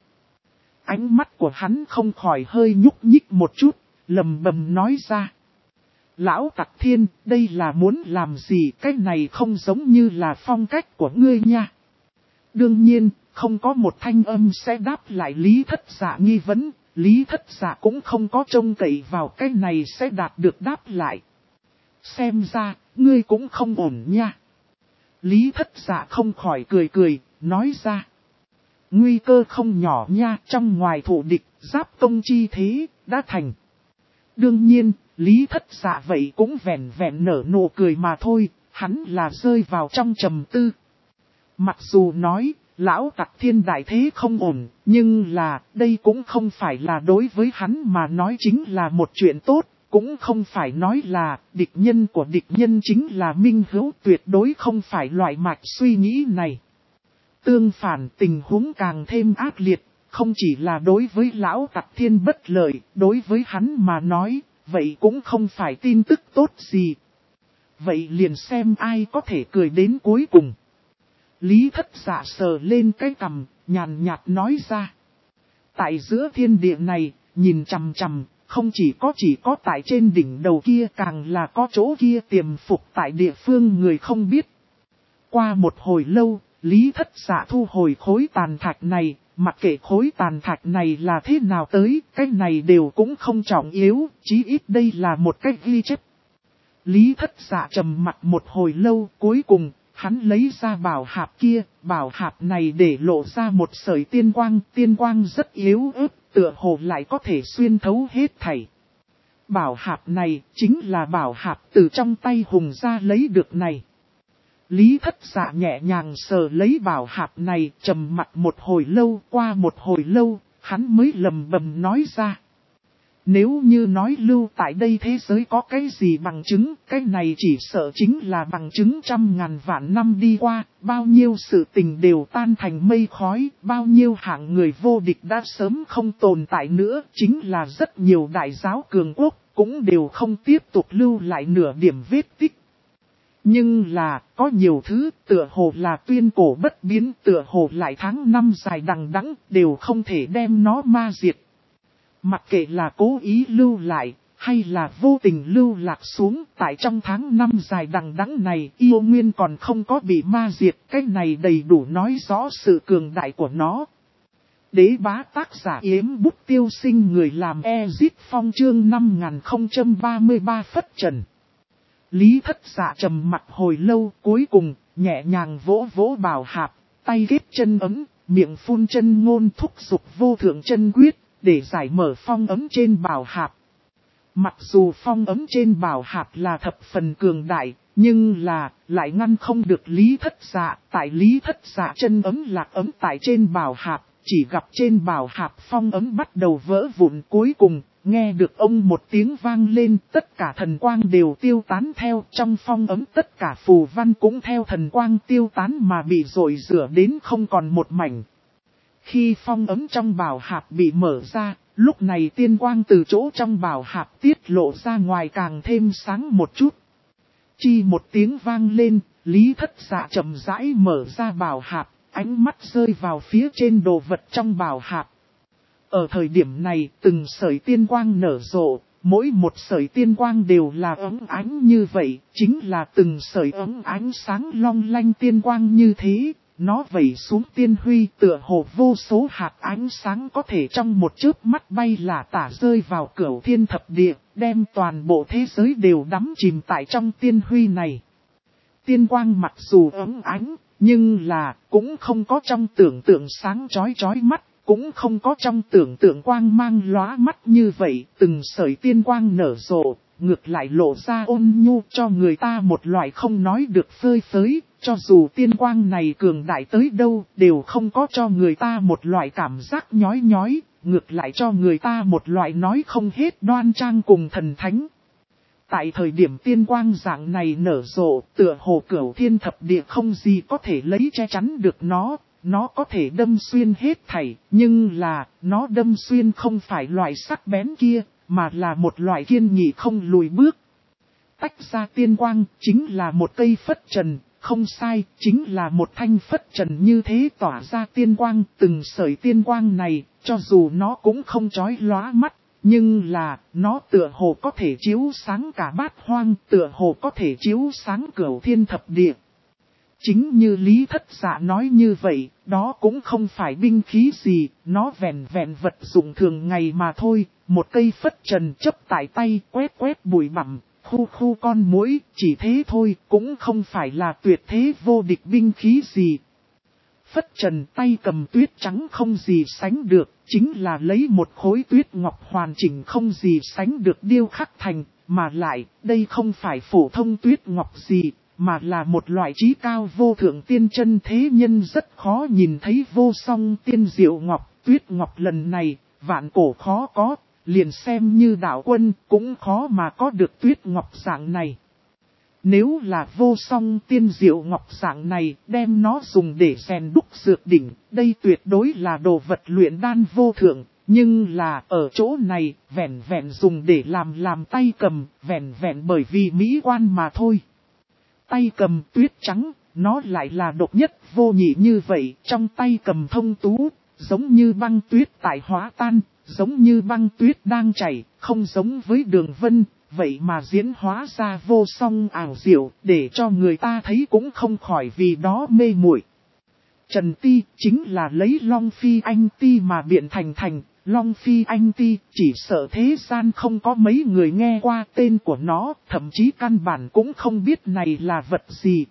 Ánh mắt của hắn không khỏi hơi nhúc nhích một chút, lầm bầm nói ra. Lão Tặc Thiên, đây là muốn làm gì, cái này không giống như là phong cách của ngươi nha. Đương nhiên, không có một thanh âm sẽ đáp lại Lý Thất Dạ nghi vấn, Lý Thất Dạ cũng không có trông cậy vào cái này sẽ đạt được đáp lại. Xem ra, ngươi cũng không ổn nha. Lý Thất Dạ không khỏi cười cười, nói ra. Nguy cơ không nhỏ nha, trong ngoài thủ địch, giáp công chi thế, đã thành. Đương nhiên, Lý Thất Dạ vậy cũng vẹn vẹn nở nụ cười mà thôi, hắn là rơi vào trong trầm tư. Mặc dù nói, Lão Tặc Thiên đại thế không ổn, nhưng là, đây cũng không phải là đối với hắn mà nói chính là một chuyện tốt, cũng không phải nói là, địch nhân của địch nhân chính là minh hữu, tuyệt đối không phải loại mạch suy nghĩ này. Tương phản tình huống càng thêm ác liệt, không chỉ là đối với Lão Tặc Thiên bất lợi, đối với hắn mà nói, vậy cũng không phải tin tức tốt gì. Vậy liền xem ai có thể cười đến cuối cùng. Lý Thất Dạ sờ lên cái cằm, nhàn nhạt nói ra. tại giữa thiên địa này, nhìn chằm chằm, không chỉ có tại trên đỉnh đầu kia càng là có chỗ kia tiềm phục tại địa phương người không biết. Qua một hồi lâu, Lý Thất Dạ thu hồi khối tàn thạch này, mặc kệ khối tàn thạch này là thế nào tới, cái này đều cũng không trọng yếu, chí ít đây là một cái ghi chép. Lý Thất Dạ trầm mặt một hồi lâu, cuối cùng, hắn lấy ra bảo hạp kia, bảo hạp này để lộ ra một sợi tiên quang rất yếu ớt, tựa hồ lại có thể xuyên thấu hết thảy. Bảo hạp này chính là bảo hạp từ trong tay Hùng gia lấy được này. Lý Thất Dạ nhẹ nhàng sờ lấy bảo hạp này, trầm mặt một hồi lâu, qua một hồi lâu, hắn mới lầm bầm nói ra. Nếu như nói lưu tại đây thế giới có cái gì bằng chứng, cái này chỉ sợ chính là bằng chứng 100.000 vạn năm đi qua, bao nhiêu sự tình đều tan thành mây khói, bao nhiêu hạng người vô địch đã sớm không tồn tại nữa, chính là rất nhiều đại giáo cường quốc, cũng đều không tiếp tục lưu lại nửa điểm vết tích. Nhưng là, có nhiều thứ, tựa hồ là tuyên cổ bất biến, tựa hồ lại tháng năm dài đằng đẵng đều không thể đem nó ma diệt. Mặc kệ là cố ý lưu lại, hay là vô tình lưu lạc xuống, tại trong tháng năm dài đằng đẵng này, yêu nguyên còn không có bị ma diệt, cái này đầy đủ nói rõ sự cường đại của nó. Đế bá tác giả Yếm Bút Tiêu Sinh người làm Ezit Phong chương 5033 Phất Trần. Lý Thất Dạ trầm mặt hồi lâu, cuối cùng, nhẹ nhàng vỗ vỗ bảo hạp, tay ghép chân ấm, miệng phun chân ngôn thúc dục vô thượng chân quyết, để giải mở phong ấm trên bảo hạp. Mặc dù phong ấm trên bảo hạp là thập phần cường đại, nhưng là, lại ngăn không được Lý Thất Dạ, tại Lý Thất Dạ chân ấm lạc ấm tại trên bảo hạp, chỉ gặp trên bảo hạp phong ấm bắt đầu vỡ vụn cuối cùng. Nghe được ông một tiếng vang lên, tất cả thần quang đều tiêu tán theo, trong phong ấm tất cả phù văn cũng theo thần quang tiêu tán mà bị rội rửa đến không còn một mảnh. Khi phong ấm trong bảo hạp bị mở ra, lúc này tiên quang từ chỗ trong bảo hạp tiết lộ ra ngoài càng thêm sáng một chút. Chi một tiếng vang lên, Lý Thất Dạ chậm rãi mở ra bảo hạp, ánh mắt rơi vào phía trên đồ vật trong bảo hạp. Ở thời điểm này, từng sợi tiên quang nở rộ, mỗi một sợi tiên quang đều là ấm ánh như vậy, chính là từng sợi ấm ánh sáng long lanh tiên quang như thế, nó vẩy xuống tiên huy tựa hồ vô số hạt ánh sáng có thể trong một chớp mắt bay lả tả rơi vào cửu thiên thập địa, đem toàn bộ thế giới đều đắm chìm tại trong tiên huy này. Tiên quang mặc dù ấm ánh, nhưng là cũng không có trong tưởng tượng sáng chói mắt. Cũng không có trong tưởng tượng quang mang lóa mắt như vậy, từng sợi tiên quang nở rộ, ngược lại lộ ra ôn nhu cho người ta một loại không nói được phơi phới, cho dù tiên quang này cường đại tới đâu, đều không có cho người ta một loại cảm giác nhói nhói, ngược lại cho người ta một loại nói không hết đoan trang cùng thần thánh. Tại thời điểm tiên quang dạng này nở rộ, tựa hồ cửu thiên thập địa không gì có thể lấy che chắn được nó. Nó có thể đâm xuyên hết thảy, nhưng là, nó đâm xuyên không phải loại sắc bén kia, mà là một loại kiên nghị không lùi bước. Tách ra tiên quang, chính là một cây phất trần, không sai, chính là một thanh phất trần như thế tỏa ra tiên quang, từng sợi tiên quang này, cho dù nó cũng không chói lóa mắt, nhưng là, nó tựa hồ có thể chiếu sáng cả bát hoang, tựa hồ có thể chiếu sáng cửu thiên thập địa. Chính như Lý Thất Dạ nói như vậy, đó cũng không phải binh khí gì, nó vẹn vẹn vật dụng thường ngày mà thôi, một cây phất trần chấp tại tay quét bụi bặm, khu con muỗi, chỉ thế thôi, cũng không phải là tuyệt thế vô địch binh khí gì. Phất trần tay cầm tuyết trắng không gì sánh được, chính là lấy một khối tuyết ngọc hoàn chỉnh không gì sánh được điêu khắc thành, mà lại, đây không phải phổ thông tuyết ngọc gì. Mà là một loại trí cao vô thượng tiên chân thế nhân rất khó nhìn thấy vô song tiên diệu ngọc, tuyết ngọc lần này, vạn cổ khó có, liền xem như đạo quân cũng khó mà có được tuyết ngọc dạng này. Nếu là vô song tiên diệu ngọc dạng này, đem nó dùng để rèn đúc dược đỉnh, đây tuyệt đối là đồ vật luyện đan vô thượng, nhưng là ở chỗ này, vẹn vẹn dùng để làm tay cầm, vẹn vẹn bởi vì mỹ quan mà thôi. Tay cầm tuyết trắng, nó lại là độc nhất vô nhị như vậy, trong tay cầm thông tú, giống như băng tuyết tại hóa tan, giống như băng tuyết đang chảy, không giống với Đường Vân, vậy mà diễn hóa ra vô song ảo diệu, để cho người ta thấy cũng không khỏi vì đó mê muội. Trần Ti chính là lấy Long Phi Anh Ti mà biện thành, Long Phi Anh Ti chỉ sợ thế gian không có mấy người nghe qua tên của nó, thậm chí căn bản cũng không biết này là vật gì.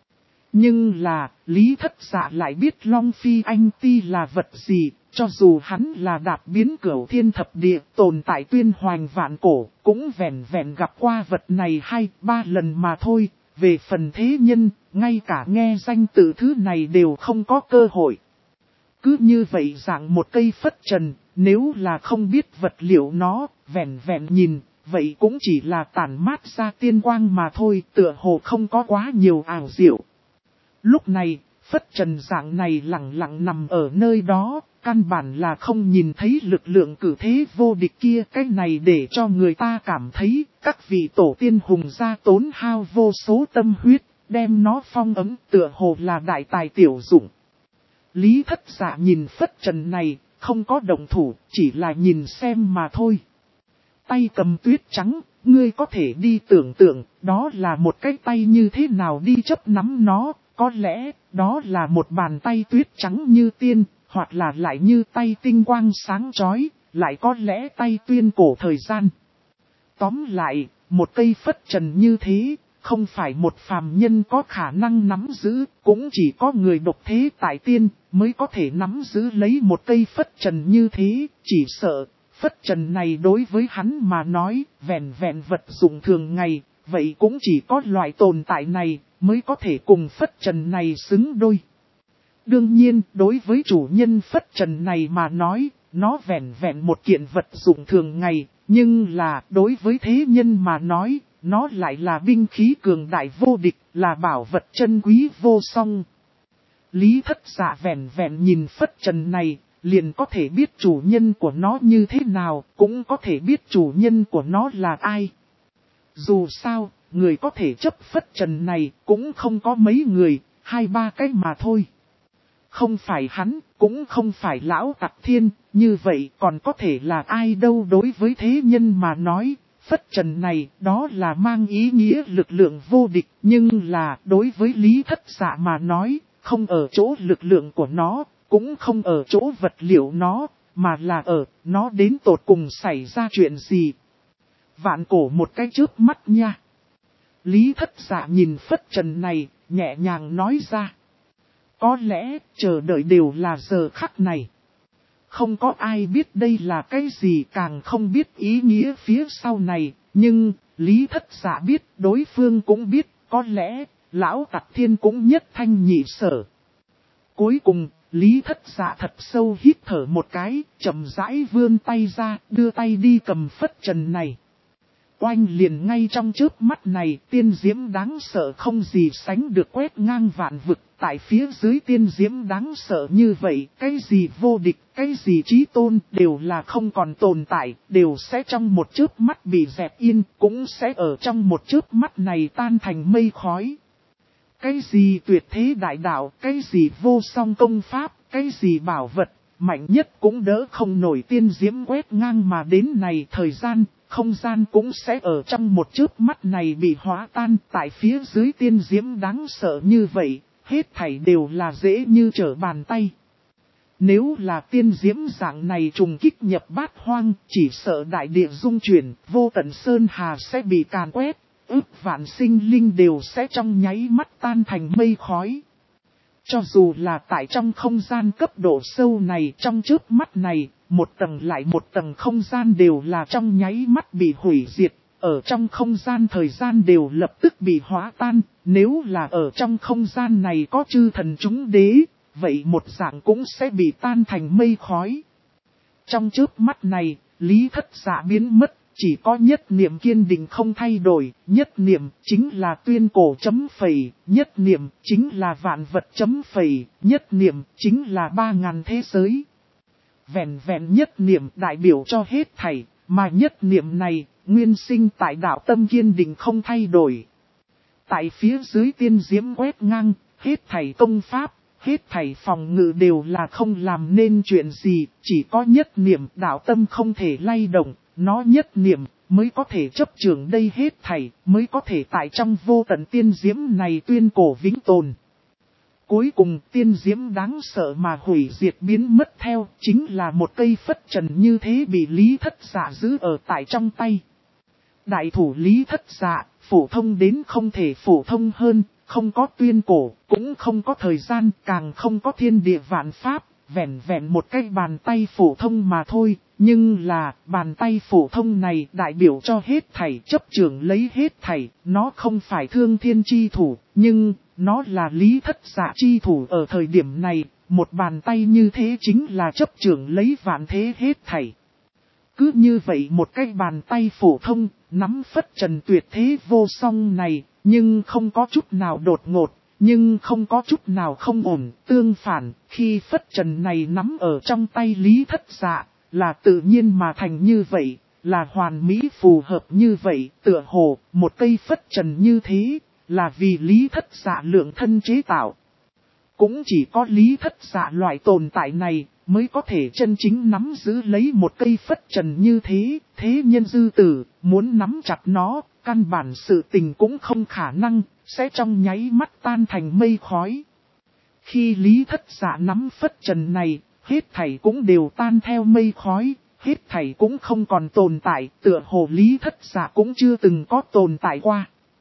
Nhưng là, Lý Thất Dạ lại biết Long Phi Anh Ti là vật gì, cho dù hắn là đạp biến cửu thiên thập địa tồn tại tuyên hoành vạn cổ, cũng vẹn vẹn gặp qua vật này 2-3 lần mà thôi. Về phần thế nhân, ngay cả nghe danh từ thứ này đều không có cơ hội. Cứ như vậy dạng một cây phất trần, nếu là không biết vật liệu nó, vẹn vẹn nhìn, vậy cũng chỉ là tản mát ra tiên quang mà thôi, tựa hồ không có quá nhiều ảo diệu. Lúc này, phất trần dạng này lặng lặng nằm ở nơi đó, căn bản là không nhìn thấy lực lượng cử thế vô địch kia. Cái này để cho người ta cảm thấy các vị tổ tiên hùng gia tốn hao vô số tâm huyết, đem nó phong ấm tựa hồ là đại tài tiểu dụng. Lý Thất Dạ nhìn phất trần này, không có động thủ, chỉ là nhìn xem mà thôi. Tay cầm tuyết trắng, ngươi có thể đi tưởng tượng, đó là một cái tay như thế nào đi chấp nắm nó, có lẽ, đó là một bàn tay tuyết trắng như tiên, hoặc là lại như tay tinh quang sáng chói, lại có lẽ tay tuyên cổ thời gian. Tóm lại, một cây phất trần như thế, không phải một phàm nhân có khả năng nắm giữ, cũng chỉ có người độc thế tại tiên, mới có thể nắm giữ lấy một cây phất trần như thế, chỉ sợ, phất trần này đối với hắn mà nói, vẹn vẹn vật dụng thường ngày, vậy cũng chỉ có loại tồn tại này, mới có thể cùng phất trần này xứng đôi. Đương nhiên, đối với chủ nhân phất trần này mà nói, nó vẹn vẹn một kiện vật dụng thường ngày, nhưng là đối với thế nhân mà nói, nó lại là binh khí cường đại vô địch, là bảo vật chân quý vô song. Lý Thất Dạ vẹn vẹn nhìn phất trần này, liền có thể biết chủ nhân của nó như thế nào, cũng có thể biết chủ nhân của nó là ai. Dù sao, người có thể chấp phất trần này cũng không có mấy người, 2-3 cái mà thôi. Không phải hắn, cũng không phải lão Tặc Thiên, như vậy còn có thể là ai đâu. Đối với thế nhân mà nói, phất trần này đó là mang ý nghĩa lực lượng vô địch, nhưng là đối với Lý Thất Dạ mà nói, không ở chỗ lực lượng của nó, cũng không ở chỗ vật liệu nó, mà là ở nó đến tột cùng xảy ra chuyện gì. Vạn cổ một cái chớp mắt nha. Lý Thất Dạ nhìn phất trần này, nhẹ nhàng nói ra. Có lẽ, chờ đợi đều là giờ khắc này. Không có ai biết đây là cái gì, càng không biết ý nghĩa phía sau này, nhưng, Lý Thất Dạ biết, đối phương cũng biết, có lẽ, lão Tặc Thiên cũng nhất thanh nhị sở. Cuối cùng, Lý Thất Dạ thật sâu hít thở một cái, chậm rãi vươn tay ra, đưa tay đi cầm phất trần này. Oanh liền ngay trong chớp mắt này, tiên diễm đáng sợ không gì sánh được quét ngang vạn vực. Tại phía dưới tiên diễm đáng sợ như vậy, cái gì vô địch, cái gì chí tôn, đều là không còn tồn tại, đều sẽ trong một chớp mắt bị dẹp yên, cũng sẽ ở trong một chớp mắt này tan thành mây khói. Cái gì tuyệt thế đại đạo, cái gì vô song công pháp, cái gì bảo vật, mạnh nhất cũng đỡ không nổi tiên diễm quét ngang mà đến này. Thời gian, không gian cũng sẽ ở trong một chớp mắt này bị hóa tan. Tại phía dưới tiên diễm đáng sợ như vậy, hết thảy đều là dễ như trở bàn tay. Nếu là tiên diễm dạng này trùng kích nhập bát hoang, chỉ sợ đại địa rung chuyển, vô tận sơn hà sẽ bị càn quét, ức vạn sinh linh đều sẽ trong nháy mắt tan thành mây khói. Cho dù là tại trong không gian cấp độ sâu này, trong chớp mắt này, một tầng lại một tầng không gian đều là trong nháy mắt bị hủy diệt, ở trong không gian thời gian đều lập tức bị hóa tan. Nếu là ở trong không gian này có chư thần chúng đế, vậy một dạng cũng sẽ bị tan thành mây khói. Trong chớp mắt này, Lý Thất Dạ biến mất, chỉ có nhất niệm kiên định không thay đổi, nhất niệm chính là tuyên cổ chấm phẩy, nhất niệm chính là vạn vật chấm phẩy, nhất niệm chính là 3000 thế giới. Vẹn vẹn nhất niệm đại biểu cho hết thảy, mà nhất niệm này, nguyên sinh tại đạo tâm kiên định không thay đổi. Tại phía dưới tiên diễm quét ngang, hết thảy công pháp, hết thảy phòng ngự đều là không làm nên chuyện gì, chỉ có nhất niệm đạo tâm không thể lay động, nó nhất niệm mới có thể chấp trưởng đây hết thảy, mới có thể tại trong vô tận tiên diễm này tuyên cổ vĩnh tồn. Cuối cùng tiên diễm đáng sợ mà hủy diệt biến mất theo, chính là một cây phất trần như thế bị Lý Thất Dạ giữ ở tại trong tay. Đại thủ Lý Thất Dạ, phổ thông đến không thể phổ thông hơn, không có tuyên cổ, cũng không có thời gian, càng không có thiên địa vạn pháp, vẹn vẹn một cái bàn tay phổ thông mà thôi. Nhưng là, bàn tay phổ thông này đại biểu cho hết thảy, chấp trưởng lấy hết thảy, nó không phải thương thiên chi thủ, nhưng nó là Lý Thất Dạ chi thủ ở thời điểm này, một bàn tay như thế chính là chấp trưởng lấy vạn thế hết thảy. Cứ như vậy một cái bàn tay phổ thông, nắm phất trần tuyệt thế vô song này, nhưng không có chút nào đột ngột, nhưng không có chút nào không ổn, tương phản, khi phất trần này nắm ở trong tay Lý Thất Dạ, là tự nhiên mà thành như vậy, là hoàn mỹ phù hợp như vậy, tựa hồ, một cây phất trần như thế, là vì Lý Thất Dạ lượng thân chế tạo. Cũng chỉ có Lý Thất Dạ loại tồn tại này, mới có thể chân chính nắm giữ lấy một cây phất trần như thế, thế nhân dư tử, muốn nắm chặt nó, căn bản sự tình cũng không khả năng, sẽ trong nháy mắt tan thành mây khói. Khi Lý Thất Dạ nắm phất trần này, hết thảy cũng đều tan theo mây khói, hết thảy cũng không còn tồn tại, tựa hồ Lý Thất Dạ cũng chưa từng có tồn tại qua.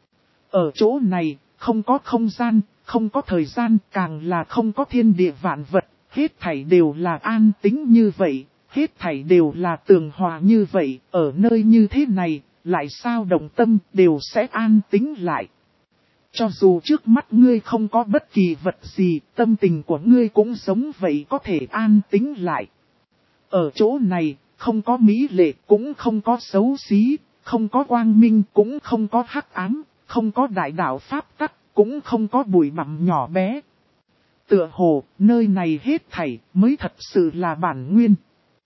Ở chỗ này, không có không gian, không có thời gian, càng là không có thiên địa vạn vật, hết thảy đều là an tĩnh như vậy, hết thảy đều là tường hòa như vậy, ở nơi như thế này, lại sao động tâm đều sẽ an tĩnh lại. Cho dù trước mắt ngươi không có bất kỳ vật gì, tâm tình của ngươi cũng giống vậy có thể an tĩnh lại. Ở chỗ này, không có mỹ lệ, cũng không có xấu xí, không có quang minh, cũng không có hắc ám, không có đại đạo pháp tắc, cũng không có bụi bặm nhỏ bé. Tựa hồ, nơi này hết thảy mới thật sự là bản nguyên.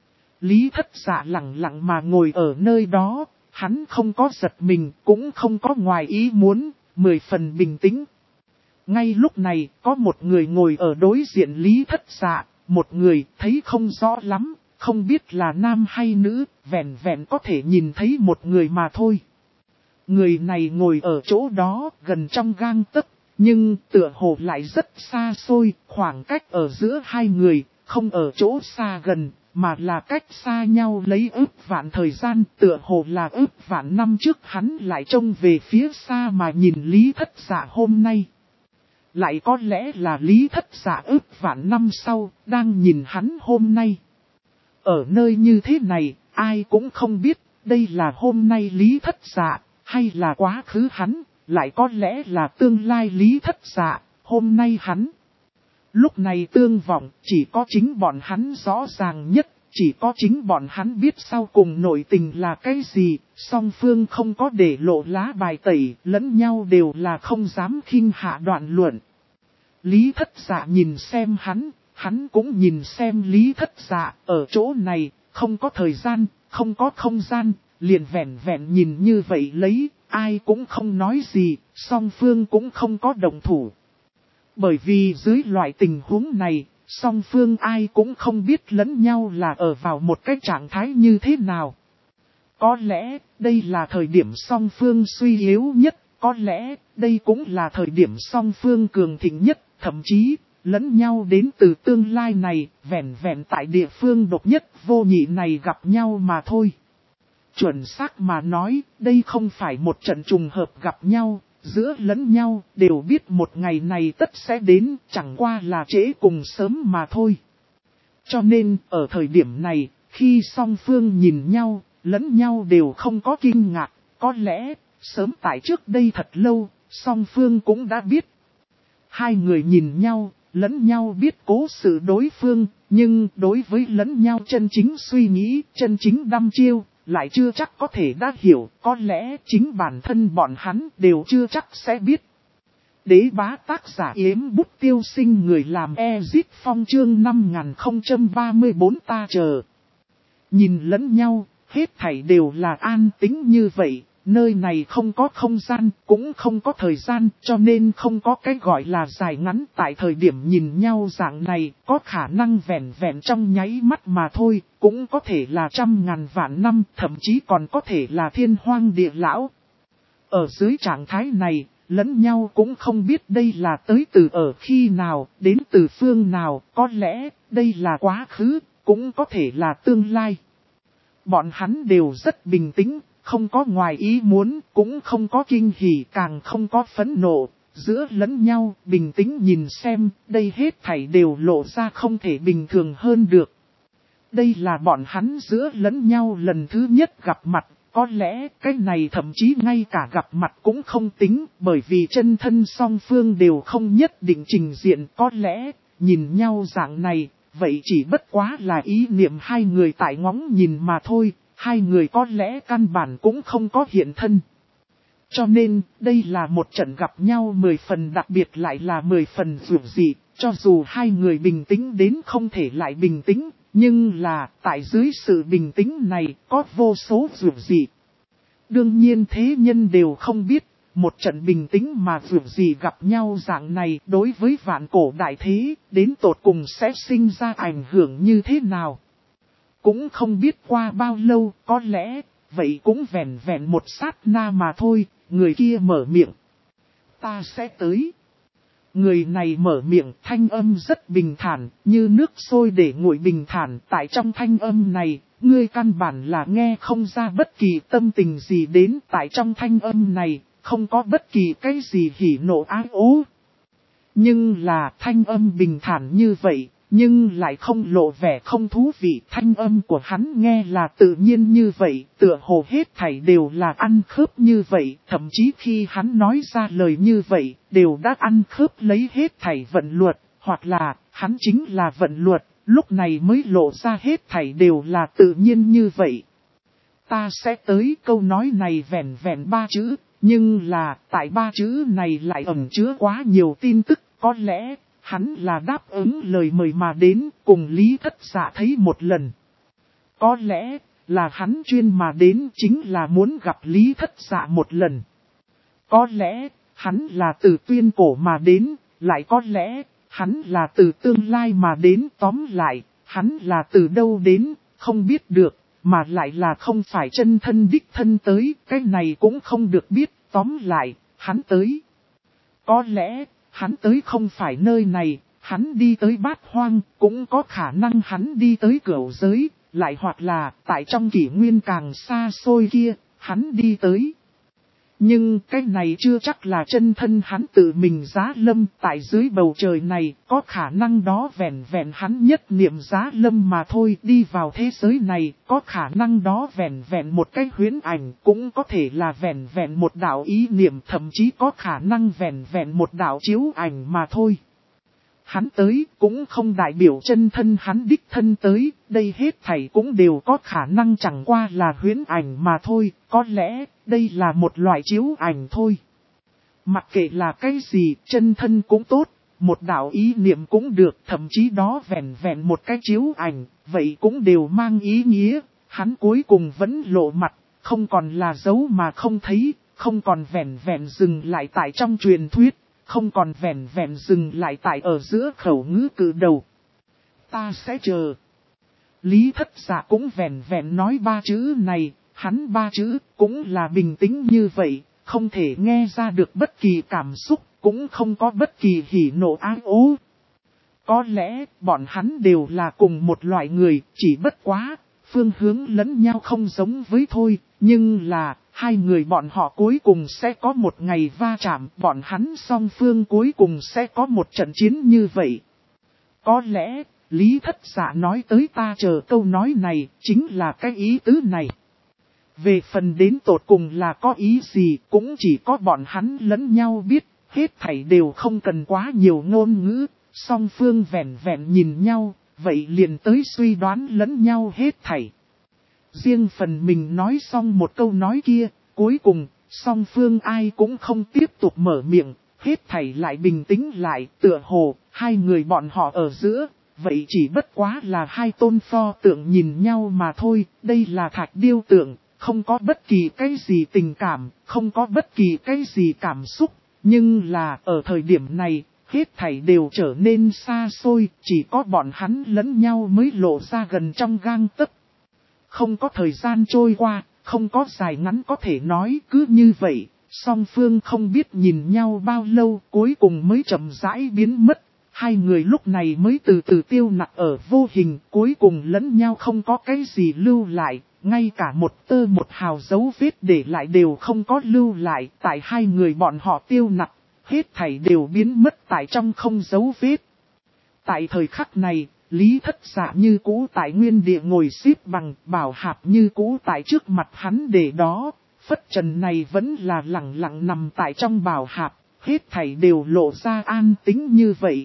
Lý Thất Dạ lặng lặng mà ngồi ở nơi đó, hắn không có giật mình, cũng không có ngoài ý muốn, 10 phần bình tĩnh. Ngay lúc này, có một người ngồi ở đối diện Lý Thất Dạ, một người thấy không rõ lắm, không biết là nam hay nữ, vẹn vẹn có thể nhìn thấy một người mà thôi. Người này ngồi ở chỗ đó, gần trong gang tấc, nhưng tựa hồ lại rất xa xôi, khoảng cách ở giữa hai người, không ở chỗ xa gần, mà là cách xa nhau lấy ước vạn thời gian, tựa hồ là ước vạn năm trước hắn lại trông về phía xa mà nhìn Lý Thất Dạ hôm nay. Lại có lẽ là Lý Thất Dạ ước vạn năm sau, đang nhìn hắn hôm nay. Ở nơi như thế này, ai cũng không biết, đây là hôm nay Lý Thất Dạ, hay là quá khứ hắn, lại có lẽ là tương lai Lý Thất Dạ, hôm nay hắn. Lúc này tương vọng, chỉ có chính bọn hắn rõ ràng nhất, chỉ có chính bọn hắn biết sau cùng nội tình là cái gì, song phương không có để lộ lá bài tẩy, lẫn nhau đều là không dám khinh hạ đoạn luận. Lý Thất Dạ nhìn xem hắn cũng nhìn xem Lý Thất Dạ, ở chỗ này, không có thời gian, không có không gian, liền vẹn vẹn nhìn như vậy lấy, ai cũng không nói gì, song phương cũng không có động thủ. Bởi vì dưới loại tình huống này, song phương ai cũng không biết lẫn nhau là ở vào một cái trạng thái như thế nào. Có lẽ, đây là thời điểm song phương suy yếu nhất, có lẽ, đây cũng là thời điểm song phương cường thịnh nhất, thậm chí, lẫn nhau đến từ tương lai này, vẹn vẹn tại địa phương độc nhất vô nhị này gặp nhau mà thôi. Chuẩn xác mà nói, đây không phải một trận trùng hợp gặp nhau, giữa lẫn nhau đều biết một ngày này tất sẽ đến, chẳng qua là trễ cùng sớm mà thôi. Cho nên, ở thời điểm này, khi song phương nhìn nhau, lẫn nhau đều không có kinh ngạc, có lẽ, sớm tại trước đây thật lâu, song phương cũng đã biết. Hai người nhìn nhau, lẫn nhau biết cố sự đối phương, nhưng đối với lẫn nhau chân chính suy nghĩ, chân chính đăm chiêu, lại chưa chắc có thể đã hiểu, có lẽ chính bản thân bọn hắn đều chưa chắc sẽ biết. Đế bá tác giả Yếm Bút Tiêu Sinh, người làm Ezit Phong chương 5034 ta chờ. Nhìn lẫn nhau, hết thảy đều là an tĩnh như vậy, nơi này không có không gian, cũng không có thời gian, cho nên không có cái gọi là dài ngắn. Tại thời điểm nhìn nhau dạng này, có khả năng vẹn vẹn trong nháy mắt mà thôi, cũng có thể là trăm ngàn vạn năm, thậm chí còn có thể là thiên hoang địa lão. Ở dưới trạng thái này, lẫn nhau cũng không biết đây là tới từ ở khi nào, đến từ phương nào, có lẽ đây là quá khứ, cũng có thể là tương lai. Bọn hắn đều rất bình tĩnh, không có ngoài ý muốn, cũng không có kinh hỉ, càng không có phẫn nộ, giữa lẫn nhau, bình tĩnh nhìn xem, đây hết thảy đều lộ ra không thể bình thường hơn được. Đây là bọn hắn giữa lẫn nhau lần thứ nhất gặp mặt, có lẽ cái này thậm chí ngay cả gặp mặt cũng không tính, bởi vì chân thân song phương đều không nhất định trình diện, có lẽ, nhìn nhau dạng này, vậy chỉ bất quá là ý niệm hai người tại ngóng nhìn mà thôi, hai người có lẽ căn bản cũng không có hiện thân. Cho nên, đây là một trận gặp nhau 10 phần đặc biệt lại là 10 phần dường dị, cho dù hai người bình tĩnh đến không thể lại bình tĩnh, nhưng là, tại dưới sự bình tĩnh này, có vô số dường dị. Đương nhiên thế nhân đều không biết, một trận bình tĩnh mà dường dị gặp nhau dạng này đối với vạn cổ đại thế, đến tột cùng sẽ sinh ra ảnh hưởng như thế nào. Cũng không biết qua bao lâu, có lẽ, vậy cũng vẹn vẹn một sát na mà thôi, người kia mở miệng. Ta sẽ tới. Người này mở miệng, thanh âm rất bình thản, như nước sôi để nguội bình thản. Tại trong thanh âm này, ngươi căn bản là nghe không ra bất kỳ tâm tình gì đến. Tại trong thanh âm này, không có bất kỳ cái gì hỉ nộ ái ố. Nhưng là thanh âm bình thản như vậy, nhưng lại không lộ vẻ không thú vị. Thanh âm của hắn nghe là tự nhiên như vậy, tựa hồ hết thảy đều là ăn khớp như vậy. Thậm chí khi hắn nói ra lời như vậy, đều đã ăn khớp lấy hết thảy vận luật, hoặc là hắn chính là vận luật, lúc này mới lộ ra hết thảy đều là tự nhiên như vậy. Ta sẽ tới, câu nói này vẹn vẹn 3 chữ, nhưng là tại 3 chữ này lại ẩn chứa quá nhiều tin tức, có lẽ hắn là đáp ứng lời mời mà đến, cùng Lý Thất Dạ thấy một lần. Có lẽ là hắn chuyên mà đến chính là muốn gặp Lý Thất Dạ một lần. Có lẽ hắn là từ tuyên cổ mà đến, lại có lẽ hắn là từ tương lai mà đến. Tóm lại, hắn là từ đâu đến, không biết được, mà lại là không phải chân thân đích thân tới, cái này cũng không được biết. Tóm lại, hắn tới. Có lẽ hắn tới không phải nơi này, hắn đi tới Bát Hoang, cũng có khả năng hắn đi tới Cửu Giới, lại hoặc là tại trong kỷ nguyên càng xa xôi kia, hắn đi tới. Nhưng cái này chưa chắc là chân thân hắn tự mình giá lâm tại dưới bầu trời này, có khả năng đó vẹn vẹn hắn nhất niệm giá lâm mà thôi. Đi vào thế giới này, có khả năng đó vẹn vẹn một cái huyễn ảnh, cũng có thể là vẹn vẹn một đạo ý niệm, thậm chí có khả năng vẹn vẹn một đạo chiếu ảnh mà thôi. Hắn tới cũng không đại biểu chân thân hắn đích thân tới, đây hết thảy cũng đều có khả năng chẳng qua là huyễn ảnh mà thôi, có lẽ đây là một loại chiếu ảnh thôi. Mặc kệ là cái gì, chân thân cũng tốt, một đạo ý niệm cũng được, thậm chí đó vẹn vẹn một cái chiếu ảnh, vậy cũng đều mang ý nghĩa, hắn cuối cùng vẫn lộ mặt, không còn là dấu mà không thấy, không còn vẹn vẹn dừng lại tại trong truyền thuyết. Không còn vẹn vẹn dừng lại tại ở giữa khẩu ngữ cự đầu. Ta sẽ chờ. Lý Thất Dạ cũng vẹn vẹn nói 3 chữ này, hắn 3 chữ cũng là bình tĩnh như vậy, không thể nghe ra được bất kỳ cảm xúc, cũng không có bất kỳ hỉ nộ ái ố. Có lẽ bọn hắn đều là cùng một loại người, chỉ bất quá, phương hướng lẫn nhau không giống với thôi, nhưng là hai người bọn họ cuối cùng sẽ có một ngày va chạm, bọn hắn song phương cuối cùng sẽ có một trận chiến như vậy. Có lẽ, Lý Thất Dạ nói tới ta chờ câu nói này, chính là cái ý tứ này. Về phần đến tột cùng là có ý gì, cũng chỉ có bọn hắn lẫn nhau biết, hết thảy đều không cần quá nhiều ngôn ngữ, song phương vẹn vẹn nhìn nhau, vậy liền tới suy đoán lẫn nhau hết thảy. Riêng phần mình nói xong một câu nói kia, cuối cùng, song phương ai cũng không tiếp tục mở miệng, hết thảy lại bình tĩnh lại, tựa hồ, hai người bọn họ ở giữa, vậy chỉ bất quá là hai tôn pho tượng nhìn nhau mà thôi, đây là thạch điêu tượng, không có bất kỳ cái gì tình cảm, không có bất kỳ cái gì cảm xúc. Nhưng là ở thời điểm này, hết thảy đều trở nên xa xôi, chỉ có bọn hắn lẫn nhau mới lộ ra gần trong gang tấc. Không có thời gian trôi qua, không có dài ngắn có thể nói, cứ như vậy, song phương không biết nhìn nhau bao lâu, cuối cùng mới chậm rãi biến mất. Hai người lúc này mới từ từ tiêu nặc ở vô hình, cuối cùng lẫn nhau không có cái gì lưu lại, ngay cả một tơ một hào dấu vết để lại đều không có lưu lại, tại hai người bọn họ tiêu nặc, hết thảy đều biến mất tại trong không dấu vết. Tại thời khắc này, Lý Thất Dạ như cũ tại nguyên địa ngồi xếp bằng, Bảo Hạp như cũ tại trước mặt hắn để đó, phất trần này vẫn là lặng lặng nằm tại trong Bảo Hạp, hết thảy đều lộ ra an tĩnh như vậy.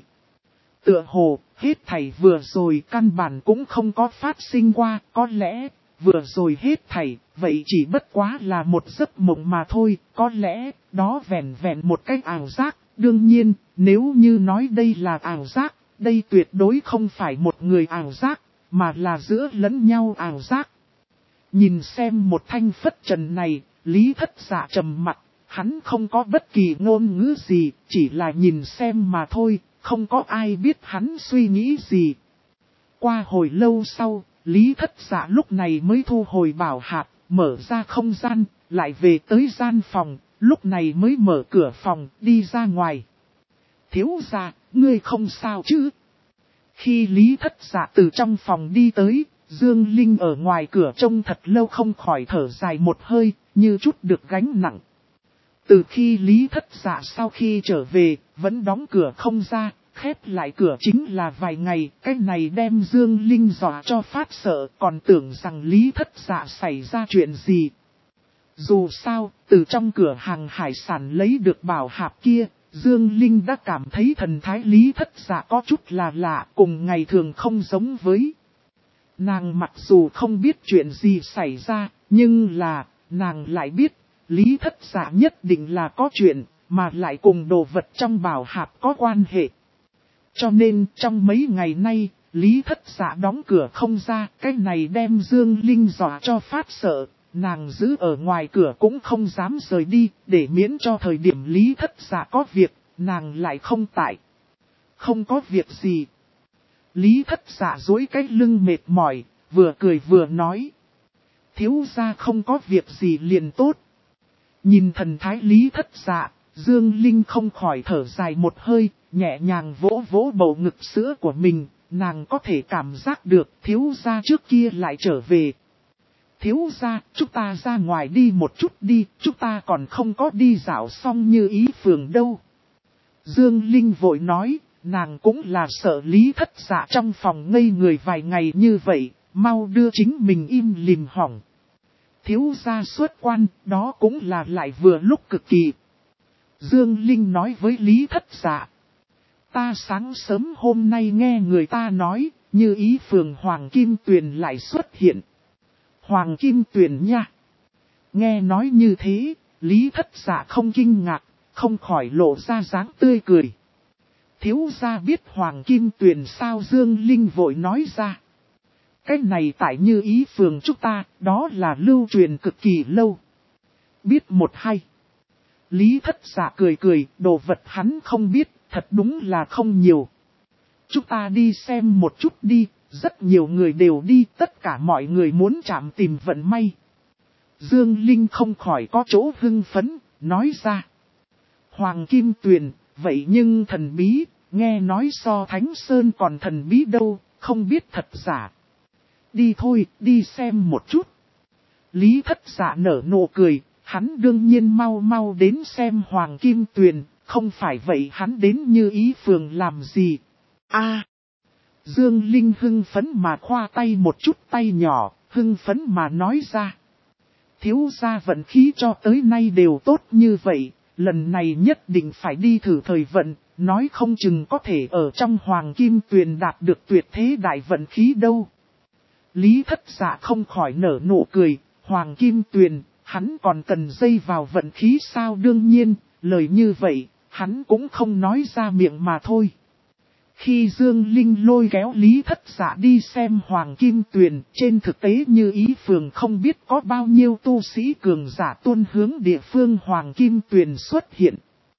Tựa hồ, hết thảy vừa rồi căn bản cũng không có phát sinh qua, có lẽ, vừa rồi hết thảy, vậy chỉ bất quá là một giấc mộng mà thôi, có lẽ, đó vẹn vẹn một cái ảo giác, đương nhiên, nếu như nói đây là ảo giác, đây tuyệt đối không phải một người ảo giác, mà là giữa lẫn nhau ảo giác. Nhìn xem một thanh phất trần này, Lý Thất Dạ trầm mặt, hắn không có bất kỳ ngôn ngữ gì, chỉ là nhìn xem mà thôi, không có ai biết hắn suy nghĩ gì. Qua hồi lâu sau, Lý Thất Dạ lúc này mới thu hồi Bảo Hạp, mở ra không gian, lại về tới gian phòng, lúc này mới mở cửa phòng, đi ra ngoài. Thiếu gia, ngươi không sao chứ? Khi Lý Thất Dạ từ trong phòng đi tới, Dương Linh ở ngoài cửa trông thật lâu không khỏi thở dài một hơi, như chút được gánh nặng. Từ khi Lý Thất Dạ sau khi trở về, vẫn đóng cửa không ra, khép lại cửa chính là vài ngày, cái này đem Dương Linh dọa cho phát sợ, còn tưởng rằng Lý Thất Dạ xảy ra chuyện gì. Dù sao, từ trong cửa hàng hải sản lấy được Bảo Hạp kia, Dương Linh đã cảm thấy thần thái Lý Thất Dạ có chút là lạ, cùng ngày thường không giống với. Nàng mặc dù không biết chuyện gì xảy ra, nhưng là, nàng lại biết, Lý Thất Dạ nhất định là có chuyện, mà lại cùng đồ vật trong Bảo Hạp có quan hệ. Cho nên, trong mấy ngày nay, Lý Thất Dạ đóng cửa không ra, cái này đem Dương Linh dọa cho phát sợ. Nàng giữ ở ngoài cửa cũng không dám rời đi, để miễn cho thời điểm Lý Thất Dạ có việc, nàng lại không tại. Không có việc gì. Lý Thất Dạ duỗi cái lưng mệt mỏi, vừa cười vừa nói. Thiếu gia không có việc gì liền tốt. Nhìn thần thái Lý Thất Dạ, Dương Linh không khỏi thở dài một hơi, nhẹ nhàng vỗ vỗ bầu ngực sữa của mình, nàng có thể cảm giác được thiếu gia trước kia lại trở về. Thiếu gia, chúng ta ra ngoài đi một chút đi, chúng ta còn không có đi dạo xong như ý phường đâu. Dương Linh vội nói, nàng cũng là sợ Lý Thất Dạ trong phòng ngây người vài ngày như vậy, mau đưa chính mình im lìm hỏng. Thiếu gia xuất quan, đó cũng là lại vừa lúc cực kỳ. Dương Linh nói với Lý Thất Dạ. Ta sáng sớm hôm nay nghe người ta nói, như ý phường Hoàng Kim Tuyền lại xuất hiện. Hoàng Kim Tuyền nha. Nghe nói như thế, Lý Thất Dạ không kinh ngạc, không khỏi lộ ra dáng tươi cười. Thiếu gia biết Hoàng Kim Tuyền sao? Dương Linh vội nói ra. Cái này tại như ý phường chúng ta, đó là lưu truyền cực kỳ lâu. Biết một hay. Lý Thất Dạ cười cười, đồ vật hắn không biết, thật đúng là không nhiều. Chúng ta đi xem một chút đi, rất nhiều người đều đi, tất cả mọi người muốn chạm tìm vận may. Dương Linh không khỏi có chỗ hưng phấn, nói ra. Hoàng Kim Tuyền, vậy nhưng thần bí, nghe nói so Thánh Sơn còn thần bí đâu, không biết thật giả. Đi thôi, đi xem một chút. Lý Thất Dạ nở nụ cười, hắn đương nhiên mau mau đến xem Hoàng Kim Tuyền, không phải vậy hắn đến như ý phường làm gì. Dương Linh hưng phấn mà khoa tay một chút tay nhỏ, hưng phấn mà nói ra. Thiếu gia vận khí cho tới nay đều tốt như vậy, lần này nhất định phải đi thử thời vận, nói không chừng có thể ở trong Hoàng Kim Tuyền đạt được tuyệt thế đại vận khí đâu. Lý Thất Dạ không khỏi nở nụ cười, Hoàng Kim Tuyền, hắn còn cần dây vào vận khí sao? Đương nhiên, lời như vậy, hắn cũng không nói ra miệng mà thôi. Khi Dương Linh lôi kéo Lý Thất Dạ đi xem Hoàng Kim Tuyền, trên thực tế Như Ý Phường không biết có bao nhiêu tu sĩ cường giả tuôn hướng địa phương Hoàng Kim Tuyền xuất hiện.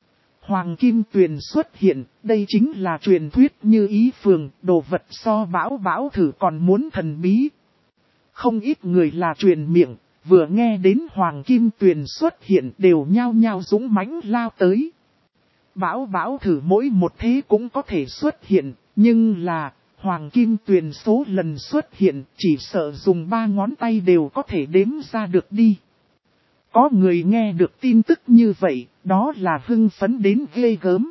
Hoàng Kim Tuyền xuất hiện, đây chính là truyền thuyết Như Ý Phường, đồ vật so bão bão thử còn muốn thần bí. Không ít người là truyền miệng, vừa nghe đến Hoàng Kim Tuyền xuất hiện đều nhao nhao dũng mãnh lao tới. Bão bão thử mỗi một thế cũng có thể xuất hiện, nhưng là Hoàng Kim Tuyền số lần xuất hiện chỉ sợ dùng 3 ngón tay đều có thể đếm ra được đi. Có người nghe được tin tức như vậy, đó là hưng phấn đến ghê gớm.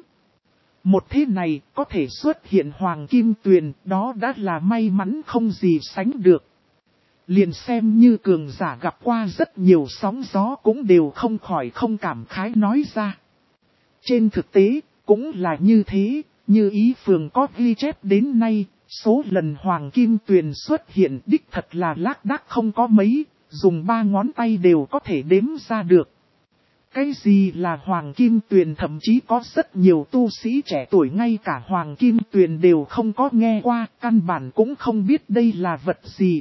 Một thế này có thể xuất hiện Hoàng Kim Tuyền, đó đã là may mắn không gì sánh được. Liền xem như cường giả gặp qua rất nhiều sóng gió cũng đều không khỏi không cảm khái nói ra. Trên thực tế, cũng là như thế, Như Ý Phường có ghi chép đến nay, số lần Hoàng Kim Tuyền xuất hiện đích thật là lác đác không có mấy, dùng 3 ngón tay đều có thể đếm ra được. Cái gì là Hoàng Kim Tuyền, thậm chí có rất nhiều tu sĩ trẻ tuổi ngay cả Hoàng Kim Tuyền đều không có nghe qua, căn bản cũng không biết đây là vật gì.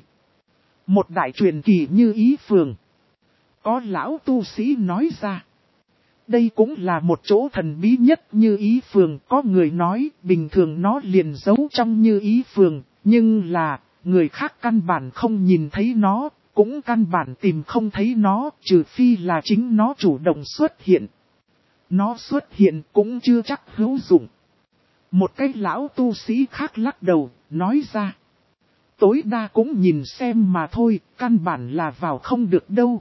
Một đại truyền kỳ Như Ý Phường. Có lão tu sĩ nói ra. Đây cũng là một chỗ thần bí nhất Như Ý Phường. Có người nói bình thường nó liền giấu trong Như Ý Phường. Nhưng là người khác căn bản không nhìn thấy nó. Cũng căn bản tìm không thấy nó. Trừ phi là chính nó chủ động xuất hiện. Nó xuất hiện cũng chưa chắc hữu dụng. Một cái lão tu sĩ khác lắc đầu nói ra. Tối đa cũng nhìn xem mà thôi. Căn bản là vào không được đâu.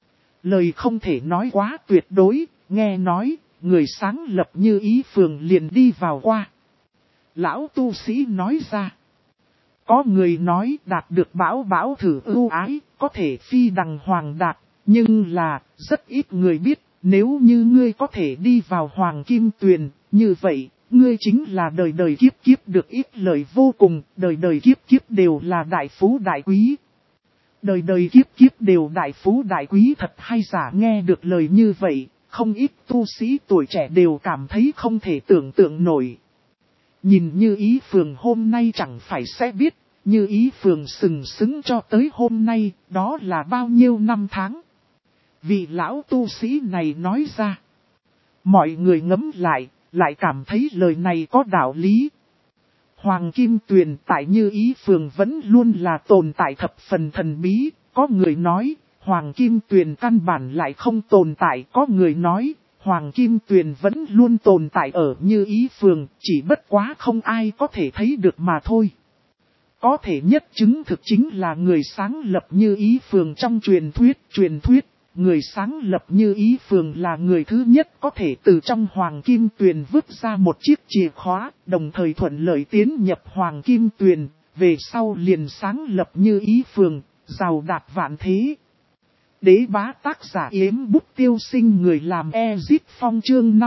Lời không thể nói quá tuyệt đối. Nghe nói, người sáng lập Như Ý Phường liền đi vào qua. Lão tu sĩ nói ra. Có người nói đạt được bão bão thử ưu ái, có thể phi đằng hoàng đạt. Nhưng là, rất ít người biết, nếu như ngươi có thể đi vào Hoàng Kim Tuyền, như vậy, ngươi chính là đời đời kiếp kiếp được ít lợi vô cùng, đời đời kiếp kiếp đều là đại phú đại quý. Đời đời kiếp kiếp đều đại phú đại quý thật hay giả, nghe được lời như vậy. Không ít tu sĩ tuổi trẻ đều cảm thấy không thể tưởng tượng nổi. Nhìn Như Ý Phường hôm nay chẳng phải sẽ biết, Như Ý Phường sừng sững cho tới hôm nay, đó là bao nhiêu năm tháng. Vị lão tu sĩ này nói ra. Mọi người ngẫm lại cảm thấy lời này có đạo lý. Hoàng Kim Tuyền tại Như Ý Phường vẫn luôn là tồn tại thập phần thần bí, có người nói. Hoàng Kim Tuyền căn bản lại không tồn tại, có người nói, Hoàng Kim Tuyền vẫn luôn tồn tại ở Như Ý Phường, chỉ bất quá không ai có thể thấy được mà thôi. Có thể nhất chứng thực chính là người sáng lập Như Ý Phường trong truyền thuyết, người sáng lập Như Ý Phường là người thứ nhất có thể từ trong Hoàng Kim Tuyền vứt ra một chiếc chìa khóa, đồng thời thuận lợi tiến nhập Hoàng Kim Tuyền, về sau liền sáng lập Như Ý Phường, giàu đạt vạn thế. Đế bá tác giả Yếm Bút Tiêu Sinh, người làm Ezit Phong chương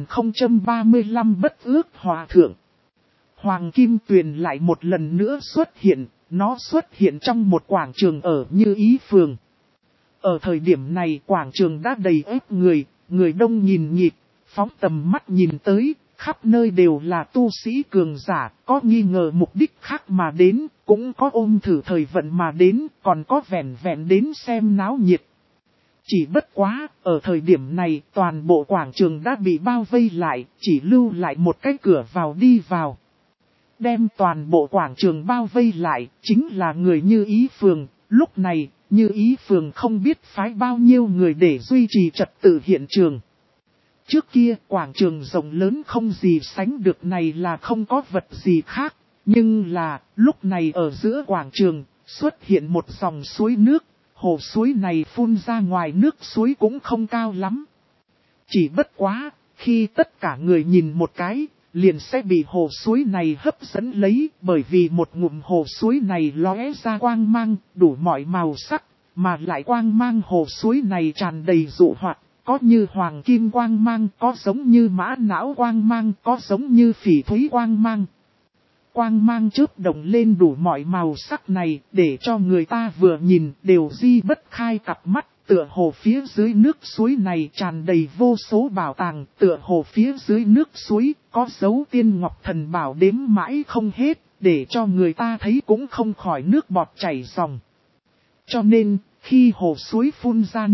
5035 bất ước hòa thượng. Hoàng Kim Tuyền lại một lần nữa xuất hiện, nó xuất hiện trong một quảng trường ở Như Ý Phường. Ở thời điểm này quảng trường đã đầy ếp người đông nhìn nhịp, phóng tầm mắt nhìn tới, khắp nơi đều là tu sĩ cường giả, có nghi ngờ mục đích khác mà đến, cũng có ôm thử thời vận mà đến, còn có vẹn đến xem náo nhiệt. Chỉ bất quá, ở thời điểm này toàn bộ quảng trường đã bị bao vây lại, chỉ lưu lại một cái cửa vào đi vào. Đem toàn bộ quảng trường bao vây lại, chính là người Như Ý Phường, lúc này, Như Ý Phường không biết phái bao nhiêu người để duy trì trật tự hiện trường. Trước kia quảng trường rộng lớn không gì sánh được này là không có vật gì khác, nhưng là lúc này ở giữa quảng trường xuất hiện một dòng suối nước, hồ suối này phun ra ngoài nước suối cũng không cao lắm. Chỉ bất quá, khi tất cả người nhìn một cái, liền sẽ bị hồ suối này hấp dẫn lấy, bởi vì một ngụm hồ suối này lóe ra quang mang, đủ mọi màu sắc, mà lại quang mang hồ suối này tràn đầy dụ hoạt. Có như hoàng kim quang mang, có giống như mã não quang mang, có giống như phỉ thúy quang mang. Quang mang chớp động lên đủ mọi màu sắc này, để cho người ta vừa nhìn đều di bất khai cặp mắt, tựa hồ phía dưới nước suối này tràn đầy vô số bảo tàng, tựa hồ phía dưới nước suối có dấu tiên ngọc thần bảo đếm mãi không hết, để cho người ta thấy cũng không khỏi nước bọt chảy ròng. Cho nên, khi hồ suối phun ra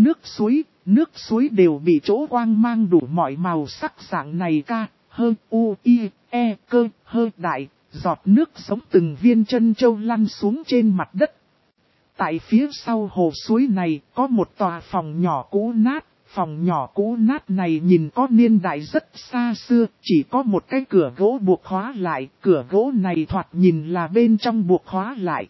nước suối đều bị chỗ quang mang đủ mọi màu sắc dạng này ca, hơ, u, i, e, cơ, hơ đại, giọt nước giống từng viên chân châu lăn xuống trên mặt đất. Tại phía sau hồ suối này có một tòa phòng nhỏ cũ nát, phòng nhỏ cũ nát này nhìn có niên đại rất xa xưa, chỉ có một cái cửa gỗ buộc khóa lại, cửa gỗ này thoạt nhìn là bên trong buộc khóa lại.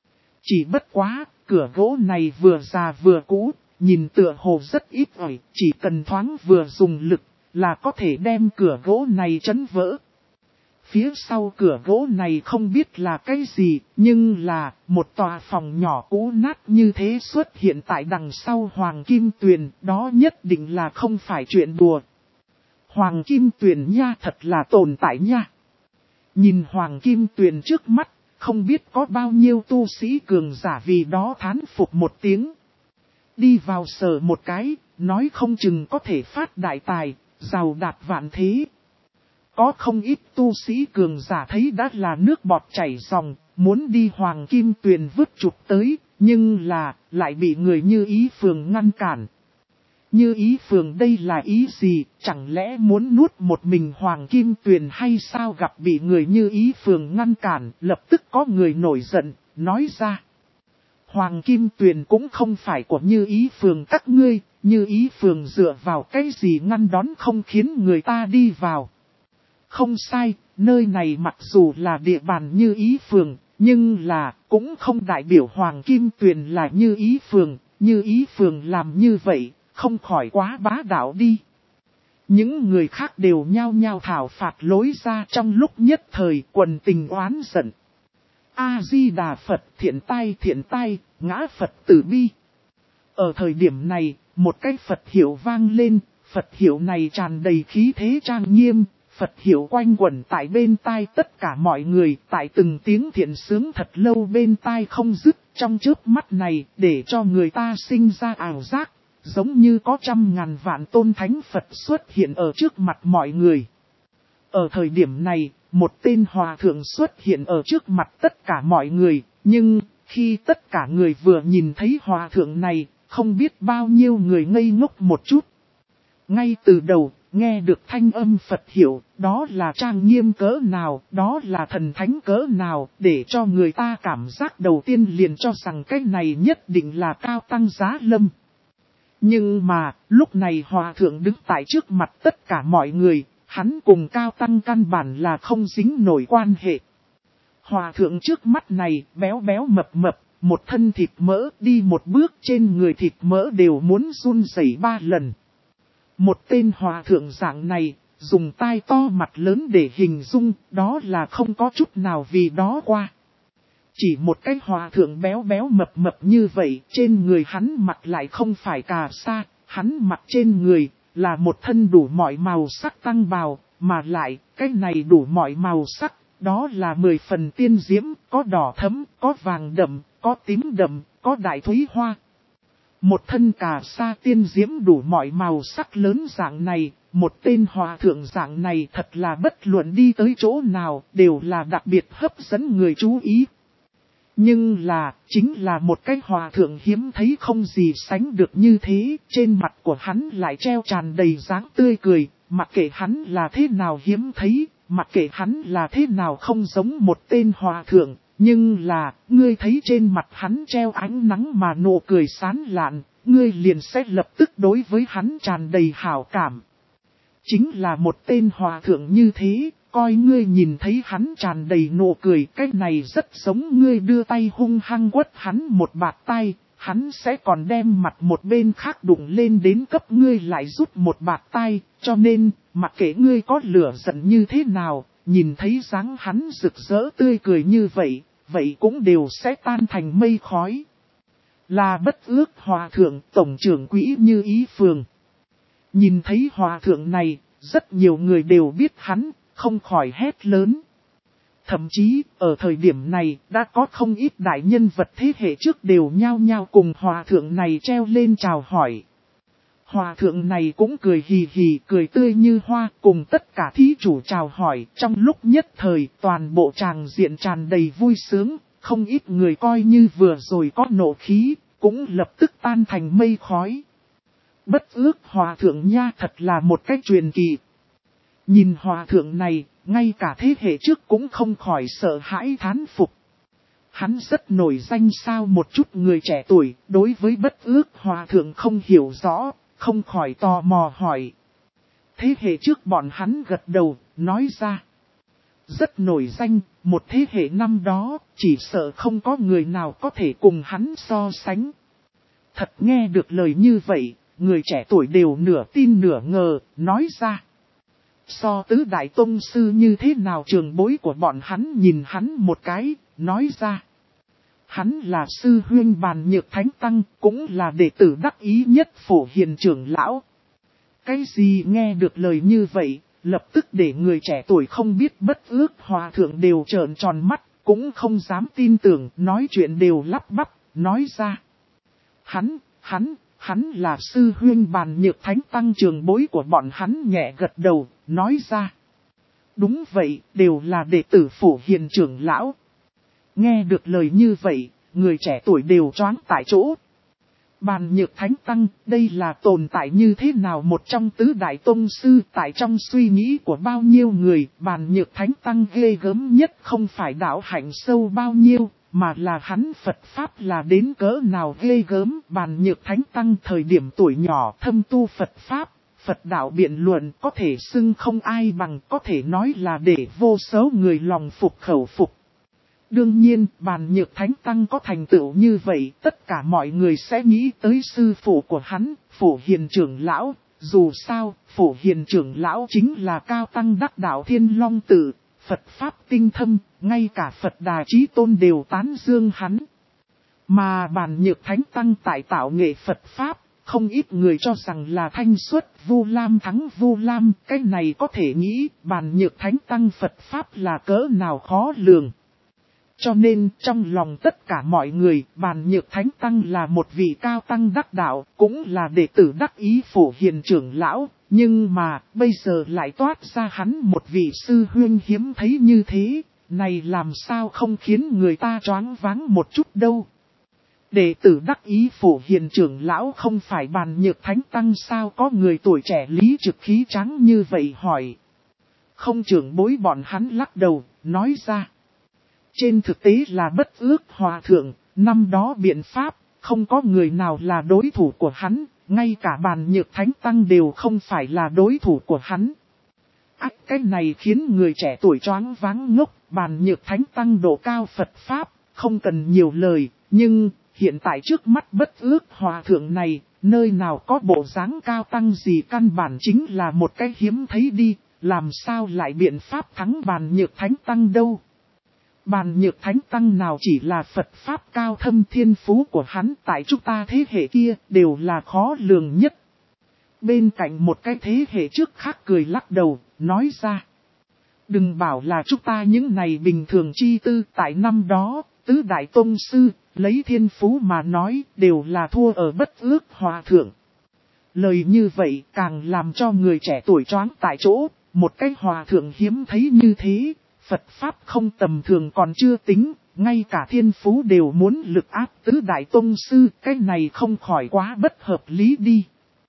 Chỉ bất quá, cửa gỗ này vừa già vừa cũ, nhìn tựa hồ rất ít ỏi, chỉ cần thoáng vừa dùng lực là có thể đem cửa gỗ này chấn vỡ. Phía sau cửa gỗ này không biết là cái gì, nhưng là một tòa phòng nhỏ cũ nát như thế xuất hiện tại đằng sau Hoàng Kim Tuyền, đó nhất định là không phải chuyện đùa. Hoàng Kim Tuyền nha, thật là tồn tại nha. Nhìn Hoàng Kim Tuyền trước mắt, không biết có bao nhiêu tu sĩ cường giả vì đó thán phục một tiếng. Đi vào sờ một cái, nói không chừng có thể phát đại tài, giàu đạt vạn thế. Có không ít tu sĩ cường giả thấy đã là nước bọt chảy ròng, muốn đi Hoàng Kim Tuyền vứt chụp tới, nhưng là, lại bị người Như Ý Phường ngăn cản. Như Ý Phường đây là ý gì, chẳng lẽ muốn nuốt một mình Hoàng Kim Tuyền hay sao? Gặp bị người Như Ý Phường ngăn cản, lập tức có người nổi giận, nói ra. Hoàng Kim Tuyền cũng không phải của Như Ý Phường các ngươi, Như Ý Phường dựa vào cái gì ngăn đón không khiến người ta đi vào. Không sai, nơi này mặc dù là địa bàn Như Ý Phường, nhưng là cũng không đại biểu Hoàng Kim Tuyền là Như Ý Phường. Như Ý Phường làm như vậy, không khỏi quá bá đạo đi. Những người khác đều nhao nhao thảo phạt lối ra, trong lúc nhất thời quần tình oán giận. A-di-đà Phật, thiện tai, ngã Phật tử bi. Ở thời điểm này, một cái Phật hiệu vang lên, Phật hiệu này tràn đầy khí thế trang nghiêm. Phật hiệu quanh quẩn tại bên tai tất cả mọi người, tại từng tiếng thiện sướng thật lâu bên tai không dứt, trong chớp mắt này, để cho người ta sinh ra ảo giác, giống như có trăm ngàn vạn tôn thánh Phật xuất hiện ở trước mặt mọi người. Ở thời điểm này, một tên hòa thượng xuất hiện ở trước mặt tất cả mọi người, nhưng khi tất cả người vừa nhìn thấy hòa thượng này, không biết bao nhiêu người ngây ngốc một chút. Ngay từ đầu, nghe được thanh âm Phật hiệu, đó là trang nghiêm cỡ nào, đó là thần thánh cỡ nào, để cho người ta cảm giác đầu tiên liền cho rằng cái này nhất định là cao tăng giá lâm. Nhưng mà, lúc này hòa thượng đứng tại trước mặt tất cả mọi người, hắn cùng cao tăng căn bản là không dính nổi quan hệ. Hòa thượng trước mắt này, béo béo mập mập, một thân thịt mỡ, đi một bước trên người thịt mỡ đều muốn run rẩy 3 lần. Một tên hòa thượng dạng này, dùng tai to mặt lớn để hình dung, đó là không có chút nào vì đó qua. Chỉ một cái hòa thượng béo béo mập mập như vậy, trên người hắn mặc lại không phải cà sa, hắn mặc trên người là một thân đủ mọi màu sắc tăng bào, mà lại cái này đủ mọi màu sắc, đó là 10 phần tiên diễm, có đỏ thẫm, có vàng đậm, có tím đậm, có đại thúy hoa. Một thân cà sa tiên diễm đủ mọi màu sắc lớn dạng này, một tên hòa thượng dạng này thật là bất luận đi tới chỗ nào đều là đặc biệt hấp dẫn người chú ý. Nhưng là, chính là một cái hòa thượng hiếm thấy không gì sánh được như thế, trên mặt của hắn lại treo tràn đầy dáng tươi cười, mặc kệ hắn là thế nào hiếm thấy, mặc kệ hắn là thế nào không giống một tên hòa thượng. Nhưng là, ngươi thấy trên mặt hắn treo ánh nắng mà nụ cười sán lạn, ngươi liền sẽ lập tức đối với hắn tràn đầy hảo cảm. Chính là một tên hòa thượng như thế, coi ngươi nhìn thấy hắn tràn đầy nụ cười, cái này rất giống ngươi đưa tay hung hăng quất hắn một bạt tay, hắn sẽ còn đem mặt một bên khác đụng lên đến cấp ngươi lại rút một bạt tay, cho nên, mặc kệ ngươi có lửa giận như thế nào, nhìn thấy dáng hắn rực rỡ tươi cười như vậy, vậy cũng đều sẽ tan thành mây khói. Là Bất Ước hòa thượng tổng trưởng quỹ Như Ý Phường. Nhìn thấy hòa thượng này, rất nhiều người đều biết hắn, không khỏi hét lớn. Thậm chí, ở thời điểm này, đã có không ít đại nhân vật thế hệ trước đều nhao nhao cùng hòa thượng này treo lên chào hỏi. Hòa thượng này cũng cười hì hì, cười tươi như hoa, cùng tất cả thí chủ chào hỏi. Trong lúc nhất thời, toàn bộ tràng diện tràn đầy vui sướng, không ít người coi như vừa rồi có nộ khí, cũng lập tức tan thành mây khói. Bất ước hòa thượng nha, thật là một cách truyền kỳ. Nhìn hòa thượng này, ngay cả thế hệ trước cũng không khỏi sợ hãi thán phục. Hắn rất nổi danh sao? Một chút người trẻ tuổi, đối với bất ước hòa thượng không hiểu rõ, không khỏi tò mò hỏi. Thế hệ trước bọn hắn gật đầu, nói ra. Rất nổi danh, một thế hệ năm đó, chỉ sợ không có người nào có thể cùng hắn so sánh. Thật nghe được lời như vậy, người trẻ tuổi đều nửa tin nửa ngờ, nói ra. So tứ đại tông sư như thế nào? Trường bối của bọn hắn nhìn hắn một cái, nói ra. Hắn là sư huynh Bàn Nhược Thánh Tăng, cũng là đệ tử đắc ý nhất Phổ Hiền trưởng lão. Cái gì? Nghe được lời như vậy, lập tức để người trẻ tuổi không biết bất ước hòa thượng đều trợn tròn mắt, cũng không dám tin tưởng, nói chuyện đều lắp bắp, nói ra. Hắn là sư huynh Bàn Nhược Thánh Tăng, trường bối của bọn hắn nhẹ gật đầu, nói ra. Đúng vậy, đều là đệ tử Phổ Hiền trưởng lão. Nghe được lời như vậy, người trẻ tuổi đều choáng tại chỗ. Bàn Nhược Thánh Tăng, đây là tồn tại như thế nào? Một trong tứ đại tông sư, tại trong suy nghĩ của bao nhiêu người, Bàn Nhược Thánh Tăng ghê gớm nhất không phải đạo hạnh sâu bao nhiêu, mà là hắn Phật Pháp là đến cỡ nào ghê gớm. Bàn Nhược Thánh Tăng thời điểm tuổi nhỏ thâm tu Phật Pháp, Phật đạo biện luận có thể xưng không ai bằng, có thể nói là để vô số người lòng phục khẩu phục. Đương nhiên, Bàn Nhược Thánh Tăng có thành tựu như vậy, tất cả mọi người sẽ nghĩ tới sư phụ của hắn, Phổ Hiền trưởng lão. Dù sao, Phổ Hiền trưởng lão chính là cao tăng đắc đạo Thiên Long Tự, Phật Pháp tinh thâm, ngay cả Phật Đà Chí Tôn đều tán dương hắn. Mà Bàn Nhược Thánh Tăng tại tạo nghệ Phật Pháp, không ít người cho rằng là thanh xuất Vu Lam thắng Vu Lam. Cái này có thể nghĩ, Bàn Nhược Thánh Tăng Phật Pháp là cỡ nào khó lường. Cho nên, trong lòng tất cả mọi người, Bàn Nhược Thánh Tăng là một vị cao tăng đắc đạo, cũng là đệ tử đắc ý Phổ Hiền trưởng lão. Nhưng mà, bây giờ lại toát ra hắn một vị sư huynh hiếm thấy như thế, này làm sao không khiến người ta choáng váng một chút đâu. Đệ tử đắc ý Phổ Hiền trưởng lão không phải Bàn Nhược Thánh Tăng sao? Có người tuổi trẻ lý trực khí trắng như vậy hỏi. Không, trưởng bối bọn hắn lắc đầu, nói ra. Trên thực tế là bất ước hòa thượng, năm đó biện pháp, không có người nào là đối thủ của hắn, ngay cả Bàn Nhược Thánh Tăng đều không phải là đối thủ của hắn. Cái này khiến người trẻ tuổi choáng váng ngốc. Bàn Nhược Thánh Tăng độ cao Phật Pháp, không cần nhiều lời, nhưng hiện tại trước mắt bất ước hòa thượng này, nơi nào có bộ dáng cao tăng gì, căn bản chính là một cái hiếm thấy đi, làm sao lại biện pháp thắng Bàn Nhược Thánh Tăng đâu. Bàn Nhược Thánh Tăng nào chỉ là Phật Pháp cao thâm, thiên phú của hắn tại chúng ta thế hệ kia đều là khó lường nhất. Bên cạnh một cái thế hệ trước khác cười lắc đầu, nói ra. Đừng bảo là chúng ta những này bình thường chi tư, tại năm đó, tứ đại tông sư, lấy thiên phú mà nói đều là thua ở bất ước hòa thượng. Lời như vậy càng làm cho người trẻ tuổi choáng tại chỗ, một cái hòa thượng hiếm thấy như thế. Phật Pháp không tầm thường còn chưa tính, ngay cả thiên phú đều muốn lực áp tứ đại tông sư, cái này không khỏi quá bất hợp lý đi.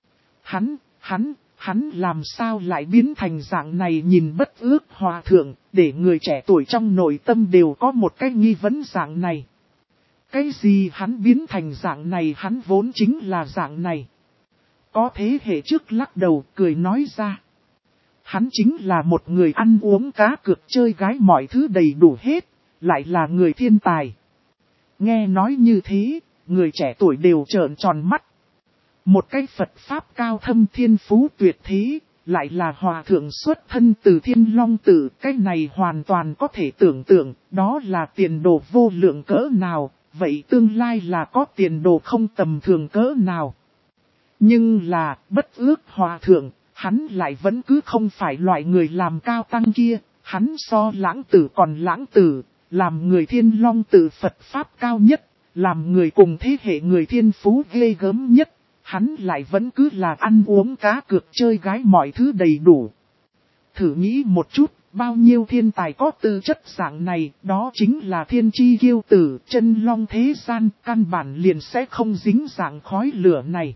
Hắn làm sao lại biến thành dạng này? Nhìn bất ước hòa thượng, để người trẻ tuổi trong nội tâm đều có một cái nghi vấn dạng này. Cái gì hắn biến thành dạng này? Hắn vốn chính là dạng này. Có thế hệ trước lắc đầu cười nói ra. Hắn chính là một người ăn uống cá cược chơi gái mọi thứ đầy đủ hết, lại là người thiên tài. Nghe nói như thế, người trẻ tuổi đều trợn tròn mắt. Một cái Phật Pháp cao thâm thiên phú tuyệt thế, lại là hòa thượng xuất thân từ Thiên Long Tự. Cái này hoàn toàn có thể tưởng tượng, đó là tiền đồ vô lượng cỡ nào, vậy tương lai là có tiền đồ không tầm thường cỡ nào. Nhưng là, bất ước hòa thượng, hắn lại vẫn cứ không phải loại người làm cao tăng kia, Hắn so lãng tử còn lãng tử, làm người Thiên Long tự Phật Pháp cao nhất, làm người cùng thế hệ người thiên phú ghê gớm nhất, hắn lại vẫn cứ là ăn uống cá cược chơi gái mọi thứ đầy đủ. Thử nghĩ một chút, bao nhiêu thiên tài có tư chất dạng này, đó chính là thiên chi kiêu tử, chân long thế gian, căn bản liền sẽ không dính dạng khói lửa này.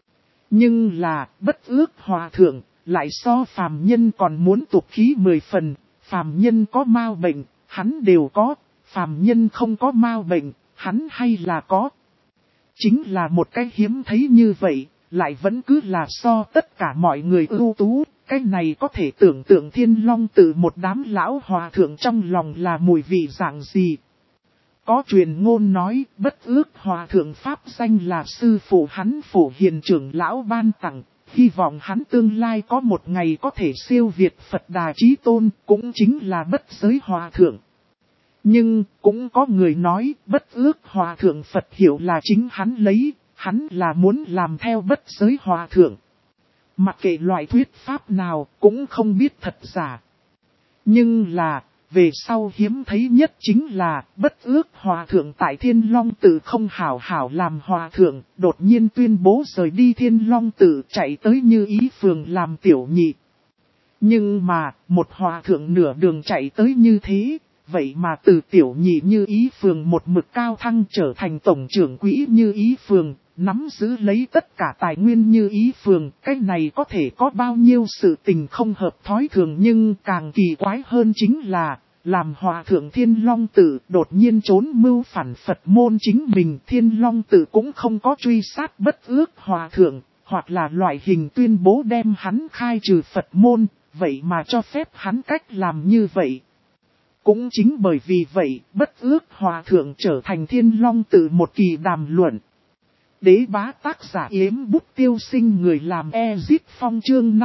Nhưng là, Bất Ước Hòa Thượng, lại so phàm nhân còn muốn tục khí 10 phần, phàm nhân có mao bệnh, hắn đều có, phàm nhân không có mao bệnh, hắn hay là có. Chính là một cái hiếm thấy như vậy, lại vẫn cứ là so tất cả mọi người ưu tú, cái này có thể tưởng tượng Thiên Long tự một đám lão hòa thượng trong lòng là mùi vị dạng gì. Có truyền ngôn nói, Bất Ước Hòa Thượng Pháp danh là sư phụ hắn Phổ Hiền trưởng lão ban tặng, hy vọng hắn tương lai có một ngày có thể siêu việt Phật Đà Chí Tôn, cũng chính là Bất Giới Hòa Thượng. Nhưng, cũng có người nói, Bất Ước Hòa Thượng Phật hiệu là chính hắn lấy, hắn là muốn làm theo Bất Giới Hòa Thượng. Mặc kệ loại thuyết pháp nào, cũng không biết thật giả. Nhưng là, về sau hiếm thấy nhất chính là, Bất Ước Hòa Thượng tại Thiên Long tự không hảo hảo làm Hòa Thượng, đột nhiên tuyên bố rời đi Thiên Long tự chạy tới Như Ý Phường làm tiểu nhị. Nhưng mà, một Hòa Thượng nửa đường chạy tới như thế, vậy mà từ tiểu nhị Như Ý Phường một mực cao thăng trở thành tổng trưởng quỹ Như Ý Phường, nắm giữ lấy tất cả tài nguyên Như Ý Phường, cái này có thể có bao nhiêu sự tình không hợp thói thường, nhưng càng kỳ quái hơn chính là, làm Hòa Thượng Thiên Long tự đột nhiên trốn mưu phản Phật môn chính mình, Thiên Long tự cũng không có truy sát Bất Ước Hòa Thượng, hoặc là loại hình tuyên bố đem hắn khai trừ Phật môn, vậy mà cho phép hắn cách làm như vậy. Cũng chính bởi vì vậy, Bất Ước Hòa Thượng trở thành Thiên Long tự một kỳ đàm luận. Đế bá tác giả Yếm Bút Tiêu Sinh, người làm Ezit Phong, chương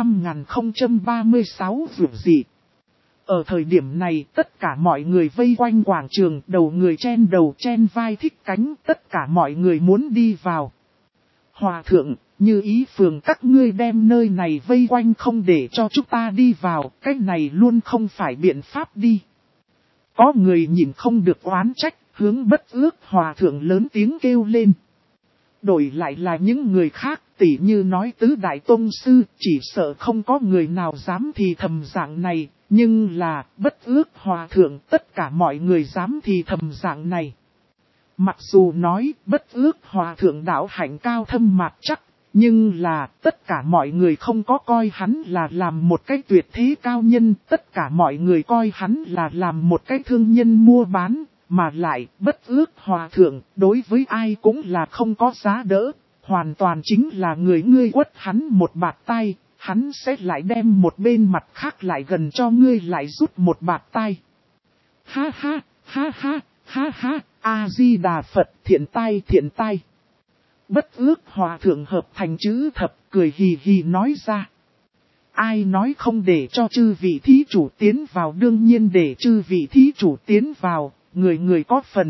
5036 vượt dị. Ở thời điểm này, tất cả mọi người vây quanh quảng trường, đầu người chen vai thích cánh, tất cả mọi người muốn đi vào. Hòa Thượng, Như Ý Phường các ngươi đem nơi này vây quanh không để cho chúng ta đi vào, cái này luôn không phải biện pháp đi. Có người nhìn không được oán trách, hướng Bất Ước Hòa Thượng lớn tiếng kêu lên. Đổi lại là những người khác, tỉ như nói tứ đại tôn sư, chỉ sợ không có người nào dám thì thầm dạng này, nhưng là, Bất Ước Hòa Thượng tất cả mọi người dám thì thầm dạng này. Mặc dù nói, Bất Ước Hòa Thượng đạo hạnh cao thâm mạt chắc, nhưng là, tất cả mọi người không có coi hắn là làm một cái tuyệt thế cao nhân, tất cả mọi người coi hắn là làm một cái thương nhân mua bán. Mà lại, Bất Ước Hòa Thượng, đối với ai cũng là không có giá đỡ, hoàn toàn chính là người ngươi quất hắn một bạt tay, hắn sẽ lại đem một bên mặt khác lại gần cho ngươi lại rút một bạt tay. Ha ha, ha ha, ha ha, A-di-đà Phật, thiện tai. Bất Ước Hòa Thượng hợp thành chữ thập, cười hì hì nói ra. Ai nói không để cho chư vị thí chủ tiến vào, đương nhiên để chư vị thí chủ tiến vào. Người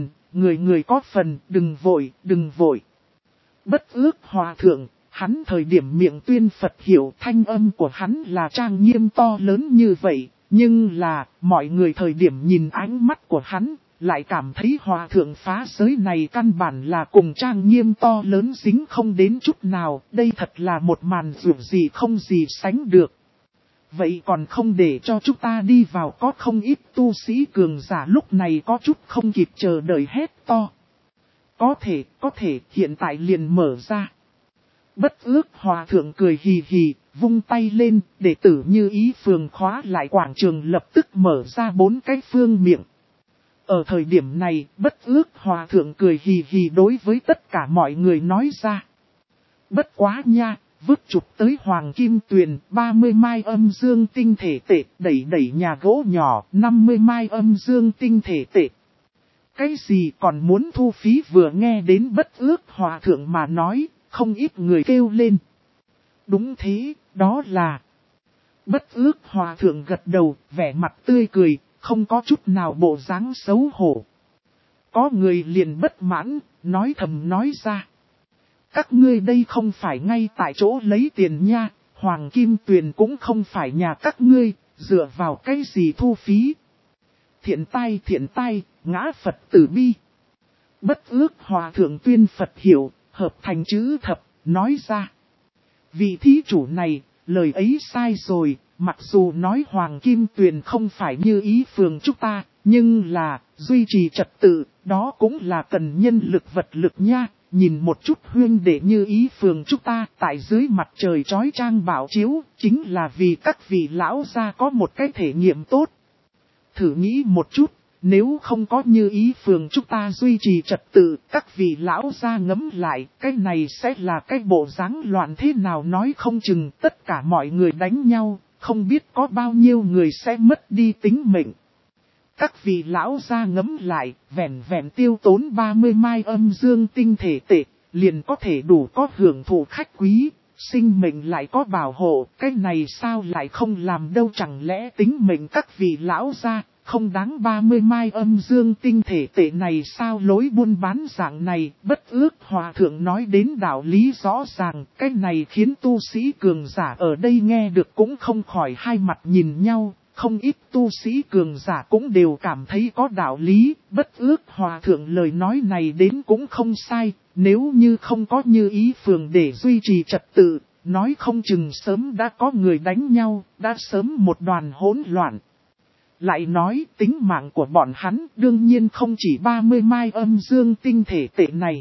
có phần, đừng vội. Bất Ước Hòa Thượng, hắn thời điểm miệng tuyên Phật hiệu, thanh âm của hắn là trang nghiêm to lớn như vậy, nhưng là, mọi người thời điểm nhìn ánh mắt của hắn, lại cảm thấy Hòa Thượng phá giới này căn bản là cùng trang nghiêm to lớn dính không đến chút nào, đây thật là một màn dữ gì không gì sánh được. Vậy còn không để cho chúng ta đi vào, có không ít tu sĩ cường giả lúc này có chút không kịp chờ đợi hét to. Có thể, hiện tại liền mở ra. Bất Ước Hòa Thượng cười hì hì, vung tay lên, đệ tử Như Ý Phường khóa lại quảng trường lập tức mở ra 4 cái phương miệng. Ở thời điểm này, Bất Ước Hòa Thượng cười hì hì đối với tất cả mọi người nói ra. Bất quá nha. Vứt chụp tới Hoàng Kim Tuyền, 30 mai âm dương tinh thể tệ, đẩy nhà gỗ nhỏ, 50 mai âm dương tinh thể tệ. Cái gì còn muốn thu phí, vừa nghe đến Bất Ước Hòa Thượng mà nói, không ít người kêu lên. Đúng thế, đó là. Bất Ước Hòa Thượng gật đầu, vẻ mặt tươi cười, không có chút nào bộ dáng xấu hổ. Có người liền bất mãn, nói thầm nói ra. Các ngươi đây không phải ngay tại chỗ lấy tiền nha, Hoàng Kim Tuyền cũng không phải nhà các ngươi, dựa vào cái gì thu phí? Thiện tai, ngã Phật từ bi. Bất ước hòa thượng tuyên Phật hiểu, hợp thành chữ thập, nói ra. Vị thí chủ này, lời ấy sai rồi, mặc dù nói Hoàng Kim Tuyền không phải như ý phường chúng ta, nhưng là, duy trì trật tự, đó cũng là cần nhân lực vật lực nha. Nhìn một chút huyên đệ như ý phường chúng ta tại dưới mặt trời chói chang bảo chiếu, chính là vì các vị lão gia có một cái thể nghiệm tốt. Thử nghĩ một chút, nếu không có như ý phường chúng ta duy trì trật tự, các vị lão gia ngẫm lại, cái này sẽ là cái bộ dáng loạn thế nào nói không chừng tất cả mọi người đánh nhau, không biết có bao nhiêu người sẽ mất đi tính mệnh. Các vị lão gia ngẫm lại, vẹn vẹn tiêu tốn 30 mai âm dương tinh thể tệ, liền có thể đủ có hưởng thụ khách quý, sinh mệnh lại có bảo hộ, cái này sao lại không làm đâu, chẳng lẽ tính mệnh các vị lão gia không đáng 30 mai âm dương tinh thể tệ này sao? Lối buôn bán dạng này, bất ước hòa thượng nói đến đạo lý rõ ràng, cái này khiến tu sĩ cường giả ở đây nghe được cũng không khỏi hai mặt nhìn nhau. Không ít tu sĩ cường giả cũng đều cảm thấy có đạo lý, bất ước hòa thượng lời nói này đến cũng không sai, nếu như không có như ý phường để duy trì trật tự, nói không chừng sớm đã có người đánh nhau, đã sớm một đoàn hỗn loạn. Lại nói tính mạng của bọn hắn đương nhiên không chỉ 30 mai âm dương tinh thể tệ này.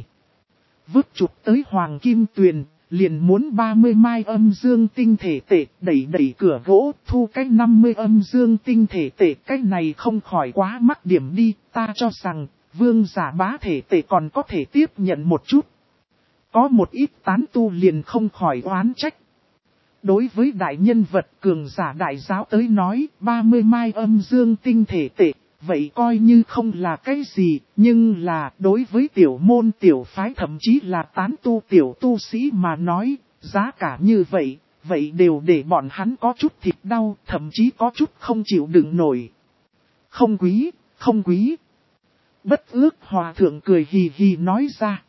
Vứt chụp tới Hoàng Kim Tuyền, liền muốn 30 mai âm dương tinh thể tệ, đẩy cửa gỗ, thu cái 50 âm dương tinh thể tệ, cái này không khỏi quá mắc điểm đi, ta cho rằng, vương giả bá thể tệ còn có thể tiếp nhận một chút. Có một ít tán tu liền không khỏi oán trách. Đối với đại nhân vật cường giả đại giáo tới nói, 30 mai âm dương tinh thể tệ, vậy coi như không là cái gì, nhưng là đối với tiểu môn tiểu phái thậm chí là tán tu tiểu tu sĩ mà nói, giá cả như vậy, vậy đều để bọn hắn có chút thịt đau, thậm chí có chút không chịu đựng nổi. Không quý. Bất ước hòa thượng cười hì hì nói ra.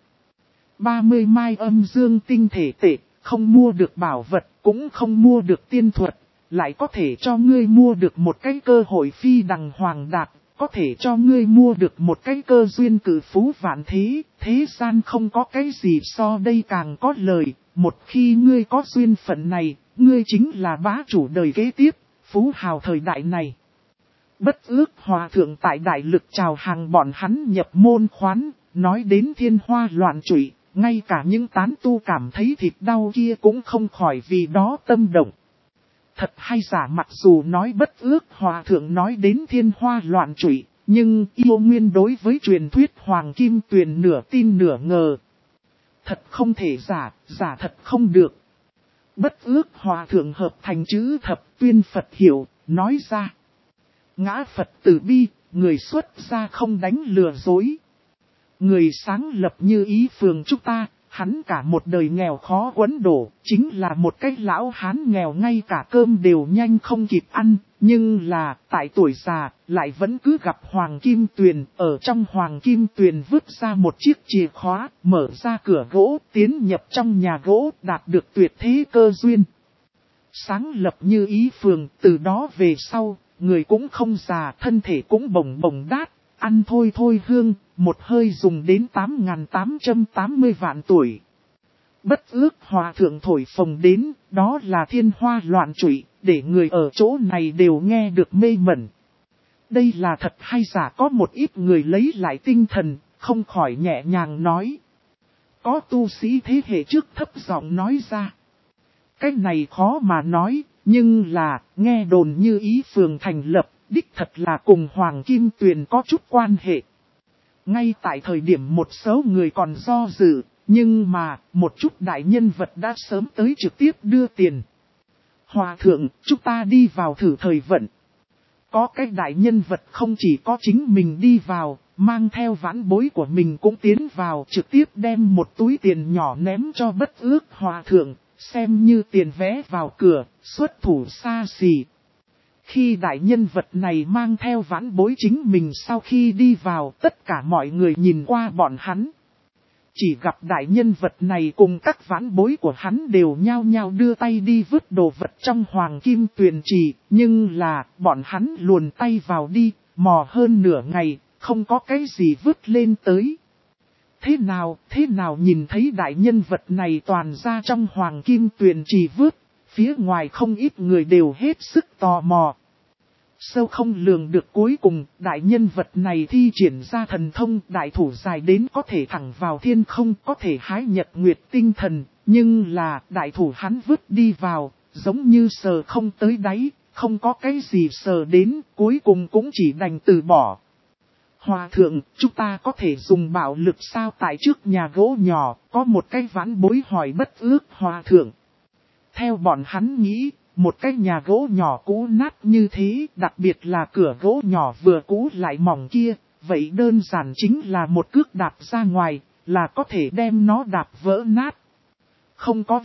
30 mai âm dương tinh thể tệ, không mua được bảo vật, cũng không mua được tiên thuật, lại có thể cho ngươi mua được một cái cơ hội phi đằng hoàng đạt, có thể cho ngươi mua được một cái cơ duyên cử phú vạn thế, thế gian không có cái gì so đây càng có lời, một khi ngươi có duyên phận này, ngươi chính là bá chủ đời kế tiếp, phú hào thời đại này. Bất ước hòa thượng tại đại lực chào hàng bọn hắn nhập môn khoán, nói đến thiên hoa loạn trụy. Ngay cả những tán tu cảm thấy thịt đau kia cũng không khỏi vì đó tâm động. Thật hay giả, mặc dù nói bất ước hòa thượng nói đến thiên hoa loạn trụy, nhưng yêu nguyên đối với truyền thuyết Hoàng Kim Tuyền nửa tin nửa ngờ. Thật không thể giả thật không được. Bất ước hòa thượng hợp thành chữ thập tuyên Phật hiểu, nói ra. Ngã Phật từ bi, người xuất gia không đánh lừa dối. Người sáng lập như ý phường chúng ta, hắn cả một đời nghèo khó quấn đổ, chính là một cái lão hán nghèo ngay cả cơm đều nhanh không kịp ăn, nhưng là, tại tuổi già, lại vẫn cứ gặp Hoàng Kim Tuyền, ở trong Hoàng Kim Tuyền vứt ra một chiếc chìa khóa, mở ra cửa gỗ, tiến nhập trong nhà gỗ, đạt được tuyệt thế cơ duyên. Sáng lập như ý phường, từ đó về sau, người cũng không già, thân thể cũng bồng bồng đát. Ăn thôi hương, một hơi dùng đến 8.880 vạn tuổi. Bất ước hòa thượng thổi phồng đến, đó là thiên hoa loạn trụy, để người ở chỗ này đều nghe được mê mẩn. Đây là thật hay giả? Có một ít người lấy lại tinh thần, không khỏi nhẹ nhàng nói. Có tu sĩ thế hệ trước thấp giọng nói ra. Cái này khó mà nói, nhưng là, nghe đồn như ý phường thành lập. Đích thật là cùng Hoàng Kim Tuyền có chút quan hệ. Ngay tại thời điểm một số người còn do dự, nhưng mà một chút đại nhân vật đã sớm tới trực tiếp đưa tiền. Hòa thượng, chúng ta đi vào thử thời vận. Có cái đại nhân vật không chỉ có chính mình đi vào, mang theo vãn bối của mình cũng tiến vào, trực tiếp đem một túi tiền nhỏ ném cho bất ước hòa thượng, xem như tiền vé vào cửa, xuất thủ xa xỉ. Khi đại nhân vật này mang theo vãn bối chính mình sau khi đi vào, tất cả mọi người nhìn qua bọn hắn. chỉ gặp đại nhân vật này cùng các vãn bối của hắn đều nhao nhao đưa tay đi vứt đồ vật trong hoàng kim tuyền trì, nhưng là bọn hắn luồn tay vào đi, mò hơn nửa ngày, không có cái gì vứt lên tới. Thế nào nhìn thấy đại nhân vật này toàn ra trong hoàng kim tuyền trì vứt, phía ngoài không ít người đều hết sức tò mò. Sâu không lường được cuối cùng, đại nhân vật này thi triển ra thần thông đại thủ dài đến có thể thẳng vào thiên không, có thể hái nhật nguyệt tinh thần, nhưng là đại thủ hắn vứt đi vào, giống như sờ không tới đáy, không có cái gì sờ đến, cuối cùng cũng chỉ đành từ bỏ. Hòa thượng, chúng ta có thể dùng bạo lực sao? Tại trước nhà gỗ nhỏ, có một cái vãn bối hỏi bất ước hòa thượng. Theo bọn hắn nghĩ, một cái nhà gỗ nhỏ cũ nát như thế, đặc biệt là cửa gỗ nhỏ vừa cũ lại mỏng kia, vậy đơn giản chính là một cước đạp ra ngoài, là có thể đem nó đạp vỡ nát. Không có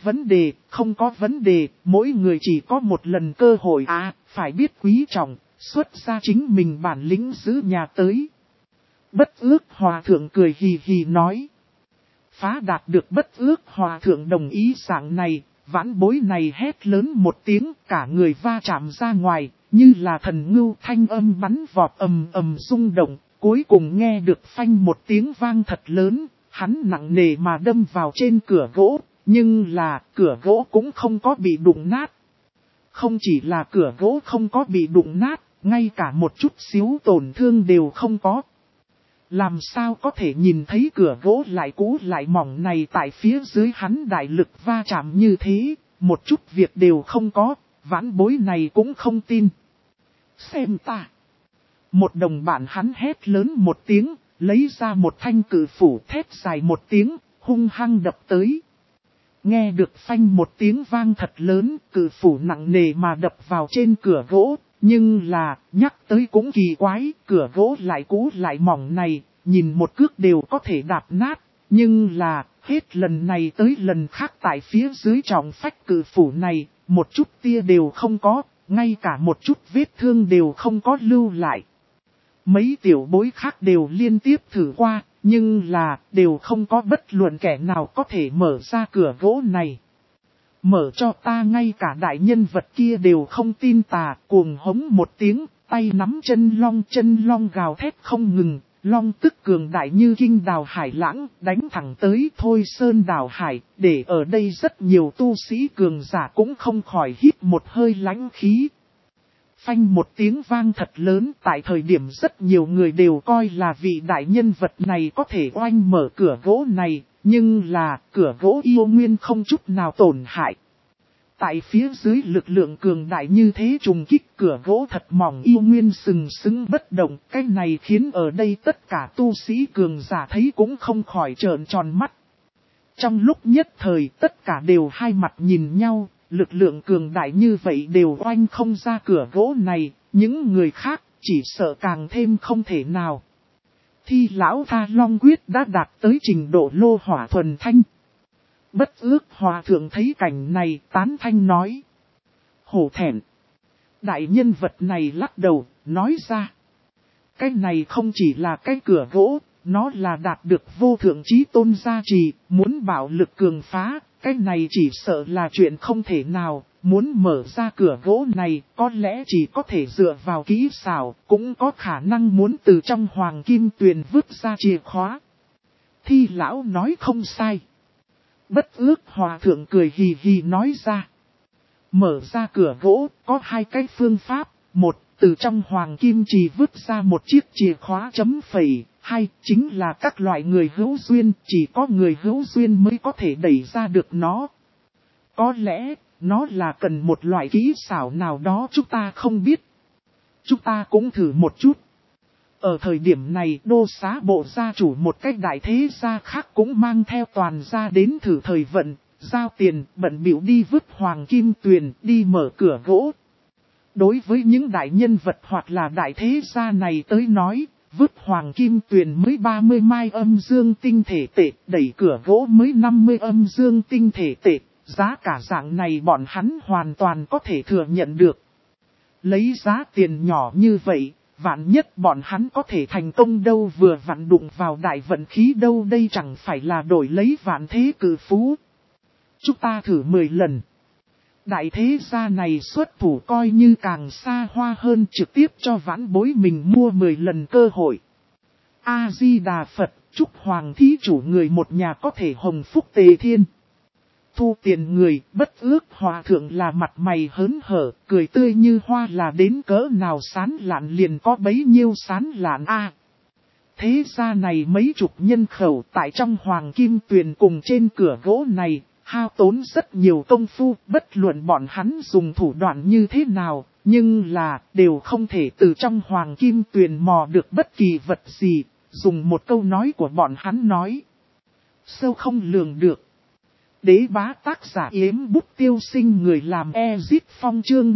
vấn đề, mỗi người chỉ có một lần cơ hội phải biết quý trọng, xuất ra chính mình bản lĩnh giữ nhà tới. Bất ước hòa thượng cười hì hì nói. Phá đạt được bất ước hòa thượng đồng ý dạng này, vãn bối này hét lớn một tiếng, cả người va chạm ra ngoài, như là thần ngưu, thanh âm bắn vọt ầm ầm rung động, cuối cùng nghe được phanh một tiếng vang thật lớn, hắn nặng nề mà đâm vào trên cửa gỗ, nhưng là cửa gỗ cũng không có bị đụng nát. Không chỉ là cửa gỗ không có bị đụng nát, ngay cả một chút xíu tổn thương đều không có. Làm sao có thể nhìn thấy cửa gỗ lại cũ lại mỏng này tại phía dưới hắn đại lực va chạm như thế, một chút việc đều không có, vãn bối này cũng không tin. Xem ta. Một đồng bạn hắn hét lớn một tiếng, lấy ra một thanh cự phủ thét dài một tiếng, hung hăng đập tới. Nghe được phanh một tiếng vang thật lớn, cự phủ nặng nề mà đập vào trên cửa gỗ. Nhưng là, nhắc tới cũng kỳ quái, cửa gỗ lại cũ lại mỏng này, nhìn một cước đều có thể đạp nát. Nhưng là, hết lần này tới lần khác tại phía dưới trọng phách cự phủ này, một chút tia đều không có, ngay cả một chút vết thương đều không có lưu lại. Mấy tiểu bối khác đều liên tiếp thử qua, nhưng là, đều không có bất luận kẻ nào có thể mở ra cửa gỗ này. Mở cho ta, ngay cả đại nhân vật kia đều không tin tà, cuồng hống một tiếng, tay nắm chân long gào thét không ngừng, long tức cường đại như kinh đào hải lãng, đánh thẳng tới Thôi Sơn đào hải, để ở đây rất nhiều tu sĩ cường giả cũng không khỏi hít một hơi lãnh khí. Phanh một tiếng vang thật lớn, tại thời điểm rất nhiều người đều coi là vị đại nhân vật này có thể oanh mở cửa gỗ này, nhưng là cửa gỗ yêu nguyên không chút nào tổn hại. Tại phía dưới lực lượng cường đại như thế trùng kích cửa gỗ thật mỏng yêu nguyên sừng sững bất động, cái này khiến ở đây tất cả tu sĩ cường giả thấy cũng không khỏi trợn tròn mắt. Trong lúc nhất thời tất cả đều hai mặt nhìn nhau, lực lượng cường đại như vậy đều oanh không ra cửa gỗ này, những người khác chỉ sợ càng thêm không thể nào. Thi lão Tha Long Quyết đã đạt tới trình độ lô hỏa thuần thanh. Bất ước hòa thượng thấy cảnh này tán thanh nói. Hổ thẹn. Đại nhân vật này lắc đầu, nói ra. Cái này không chỉ là cái cửa gỗ, nó là đạt được vô thượng chí tôn gia trì, muốn bạo lực cường phá, cái này chỉ sợ là chuyện không thể nào, muốn mở ra cửa gỗ này, có lẽ chỉ có thể dựa vào kỹ xảo, cũng có khả năng muốn từ trong hoàng kim tuyền vứt ra chìa khóa. Thi lão nói không sai. Bất ước hòa thượng cười hì hì nói ra. Mở ra cửa gỗ, có hai cái phương pháp, một, từ trong hoàng kim trì vứt ra một chiếc chìa khóa chấm phẩy, hai, chính là các loại người hữu duyên, chỉ có người hữu duyên mới có thể đẩy ra được nó. Có lẽ, nó là cần một loại kỹ xảo nào đó chúng ta không biết. Chúng ta cũng thử một chút. Ở thời điểm này đô xá bộ gia chủ một cách đại thế gia khác cũng mang theo toàn gia đến thử thời vận, giao tiền, bận bịu đi vứt hoàng kim tuyền, đi mở cửa gỗ. Đối với những đại nhân vật hoặc là đại thế gia này tới nói, vứt hoàng kim tuyền mới 30 mai âm dương tinh thể tệ, đẩy cửa gỗ mới 50 âm dương tinh thể tệ, giá cả dạng này bọn hắn hoàn toàn có thể thừa nhận được. Lấy giá tiền nhỏ như vậy, vạn nhất bọn hắn có thể thành công đâu, vừa vặn đụng vào đại vận khí đâu, đây chẳng phải là đổi lấy vạn thế cử phú. Chúng ta thử 10 lần. Đại thế gia này xuất thủ coi như càng xa hoa hơn, trực tiếp cho vãn bối mình mua 10 lần cơ hội. A-di-đà Phật, chúc Hoàng thí chủ người một nhà có thể hồng phúc tề thiên. Thu tiền người, bất ước hòa thượng là mặt mày hớn hở, cười tươi như hoa, là đến cỡ nào sán lạn liền có bấy nhiêu sán lạn a. Thế gia này mấy chục nhân khẩu tại trong Hoàng Kim Tuyền cùng trên cửa gỗ này, hao tốn rất nhiều công phu, bất luận bọn hắn dùng thủ đoạn như thế nào, nhưng là đều không thể từ trong Hoàng Kim Tuyền mò được bất kỳ vật gì, dùng một câu nói của bọn hắn nói. Sâu không lường được. Đế bá tác giả Yếm Bút Tiêu Sinh, người làm Ezit Phong, chương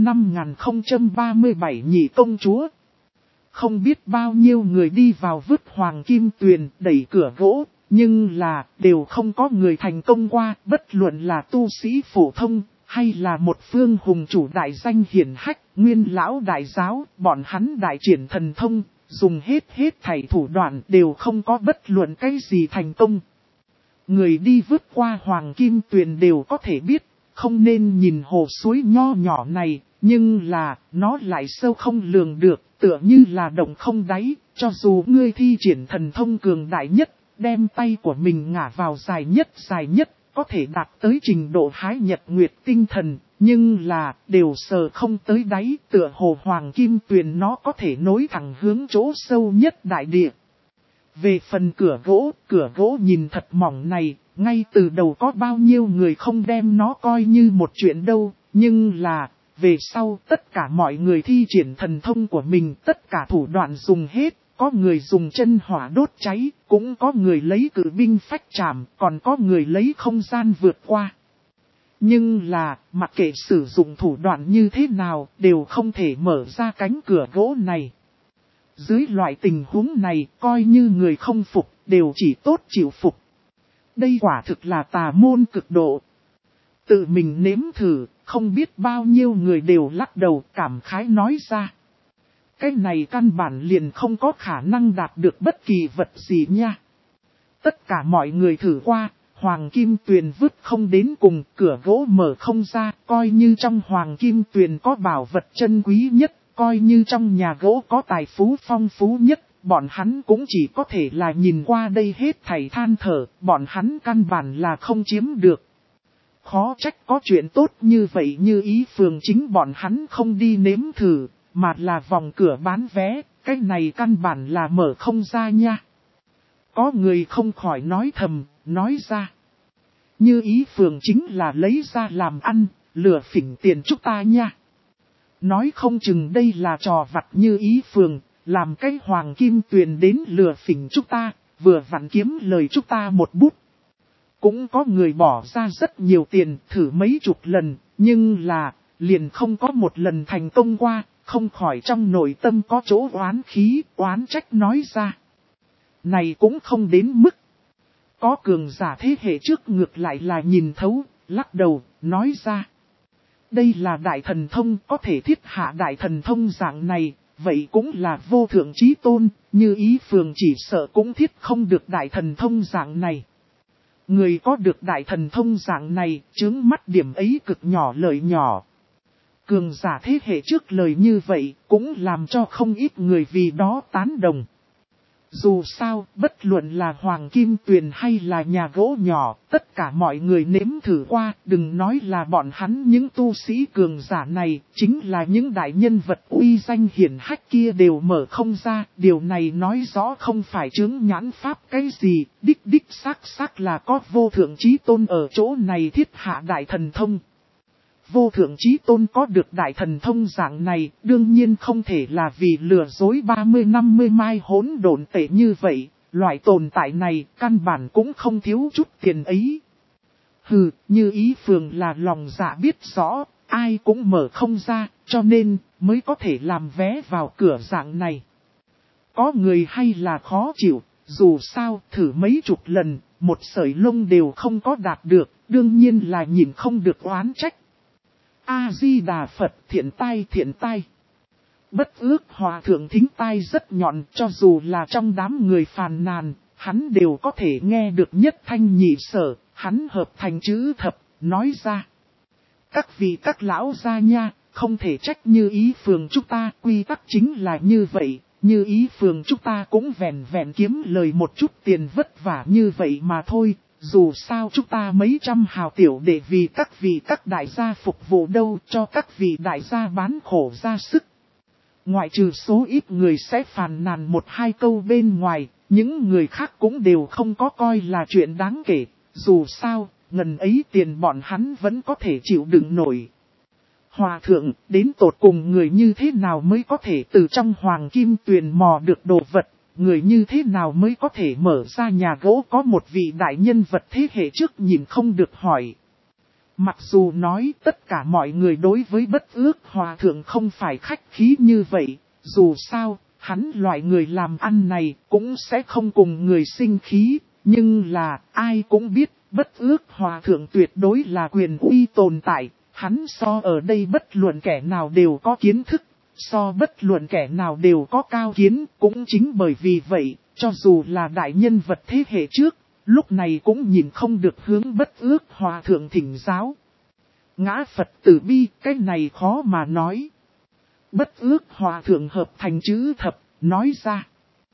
5037 nhị công chúa. Không biết bao nhiêu người đi vào vứt Hoàng Kim Tuyền, đẩy cửa gỗ, nhưng là đều không có người thành công qua, bất luận là tu sĩ phổ thông, hay là một phương hùng chủ đại danh hiển hách, nguyên lão đại giáo, bọn hắn đại triển thần thông, dùng hết thảy thủ đoạn đều không có bất luận cái gì thành công. Người đi vứt qua Hoàng Kim Tuyền đều có thể biết, không nên nhìn hồ suối nho nhỏ này, nhưng là, nó lại sâu không lường được, tựa như là động không đáy, cho dù ngươi thi triển thần thông cường đại nhất, đem tay của mình ngả vào dài nhất, có thể đạt tới trình độ hái nhật nguyệt tinh thần, nhưng là, đều sờ không tới đáy, tựa hồ Hoàng Kim Tuyền nó có thể nối thẳng hướng chỗ sâu nhất đại địa. Về phần cửa gỗ nhìn thật mỏng này, ngay từ đầu có bao nhiêu người không đem nó coi như một chuyện đâu, nhưng là, về sau tất cả mọi người thi triển thần thông của mình, tất cả thủ đoạn dùng hết, có người dùng chân hỏa đốt cháy, cũng có người lấy cử binh phách trảm, còn có người lấy không gian vượt qua. Nhưng là, mặc kệ sử dụng thủ đoạn như thế nào, đều không thể mở ra cánh cửa gỗ này. Dưới loại tình huống này, coi như người không phục, đều chỉ tốt chịu phục. Đây quả thực là tà môn cực độ. Tự mình nếm thử, không biết bao nhiêu người đều lắc đầu cảm khái nói ra. Cái này căn bản liền không có khả năng đạt được bất kỳ vật gì nha. Tất cả mọi người thử qua, Hoàng Kim Tuyền vứt không đến cùng, cửa gỗ mở không ra, coi như trong Hoàng Kim Tuyền có bảo vật chân quý nhất, coi như trong nhà gỗ có tài phú phong phú nhất, bọn hắn cũng chỉ có thể là nhìn qua đây hết thảy than thở, bọn hắn căn bản là không chiếm được. Khó trách có chuyện tốt như vậy, như ý phường chính bọn hắn không đi nếm thử, mà là vòng cửa bán vé, cái này căn bản là mở không ra nha. Có người không khỏi nói thầm, nói ra. Như ý phường chính là lấy ra làm ăn, lừa phỉnh tiền chúng ta nha. Nói không chừng đây là trò vặt như ý phường, làm cái Hoàng Kim Tuyền đến lừa phỉnh chúng ta, vừa vặn kiếm lời chúng ta một bút. Cũng có người bỏ ra rất nhiều tiền, thử mấy chục lần, nhưng là, liền không có một lần thành công qua, không khỏi trong nội tâm có chỗ oán khí, oán trách nói ra. Này cũng không đến mức. Có cường giả thế hệ trước ngược lại là nhìn thấu, lắc đầu, nói ra. Đây là đại thần thông, có thể thiết hạ đại thần thông dạng này, vậy cũng là vô thượng chí tôn, như ý phường chỉ sợ cũng thiết không được đại thần thông dạng này. Người có được đại thần thông dạng này, chướng mắt điểm ấy cực nhỏ lợi nhỏ. Cường giả thế hệ trước lời như vậy, cũng làm cho không ít người vì đó tán đồng. Dù sao, bất luận là Hoàng Kim Tuyền hay là nhà gỗ nhỏ, tất cả mọi người nếm thử qua, đừng nói là bọn hắn những tu sĩ cường giả này, chính là những đại nhân vật uy danh hiển hách kia đều mở không ra, điều này nói rõ không phải chướng nhãn pháp cái gì, đích xác là có vô thượng chí tôn ở chỗ này thiết hạ đại thần thông. Vô thượng chí tôn có được đại thần thông dạng này, đương nhiên không thể là vì lừa dối 30-50 mai hỗn độn tệ như vậy, loại tồn tại này căn bản cũng không thiếu chút tiền ấy. Hừ, như ý phường là lòng dạ biết rõ, ai cũng mở không ra, cho nên mới có thể làm vé vào cửa dạng này. Có người hay là khó chịu, dù sao thử mấy chục lần, một sợi lông đều không có đạt được, đương nhiên là nhìn không được oán trách. A-di-đà Phật, thiện tai. Bất ước hòa thượng thính tai rất nhọn, cho dù là trong đám người phàn nàn, hắn đều có thể nghe được nhất thanh nhị sở, hắn hợp thành chữ thập, nói ra. Các vị các lão gia nha, không thể trách Như Ý phường chúng ta, quy tắc chính là như vậy, Như Ý phường chúng ta cũng vẹn vẹn kiếm lời một chút tiền vất vả như vậy mà thôi, dù sao chúng ta mấy trăm hào tiểu để vì các vị các đại gia phục vụ đâu, cho các vị đại gia bán khổ ra sức. Ngoại trừ số ít người sẽ phàn nàn một hai câu bên ngoài, những người khác cũng đều không có coi là chuyện đáng kể, dù sao, ngần ấy tiền bọn hắn vẫn có thể chịu đựng nổi. Hòa thượng, đến tột cùng người như thế nào mới có thể từ trong hoàng kim tuyền mò được đồ vật, người như thế nào mới có thể mở ra nhà gỗ, có một vị đại nhân vật thế hệ trước nhìn không được hỏi. Mặc dù nói tất cả mọi người đối với bất ước hòa thượng không phải khách khí như vậy, dù sao, hắn loại người làm ăn này cũng sẽ không cùng người sinh khí, nhưng là ai cũng biết bất ước hòa thượng tuyệt đối là quyền uy tồn tại, hắn so ở đây bất luận kẻ nào đều có kiến thức, so bất luận kẻ nào đều có cao kiến, cũng chính bởi vì vậy, cho dù là đại nhân vật thế hệ trước, lúc này cũng nhìn không được hướng bất ước hòa thượng thỉnh giáo. Ngã Phật tử bi, cái này khó mà nói. Bất ước hòa thượng hợp thành chữ thập, nói ra.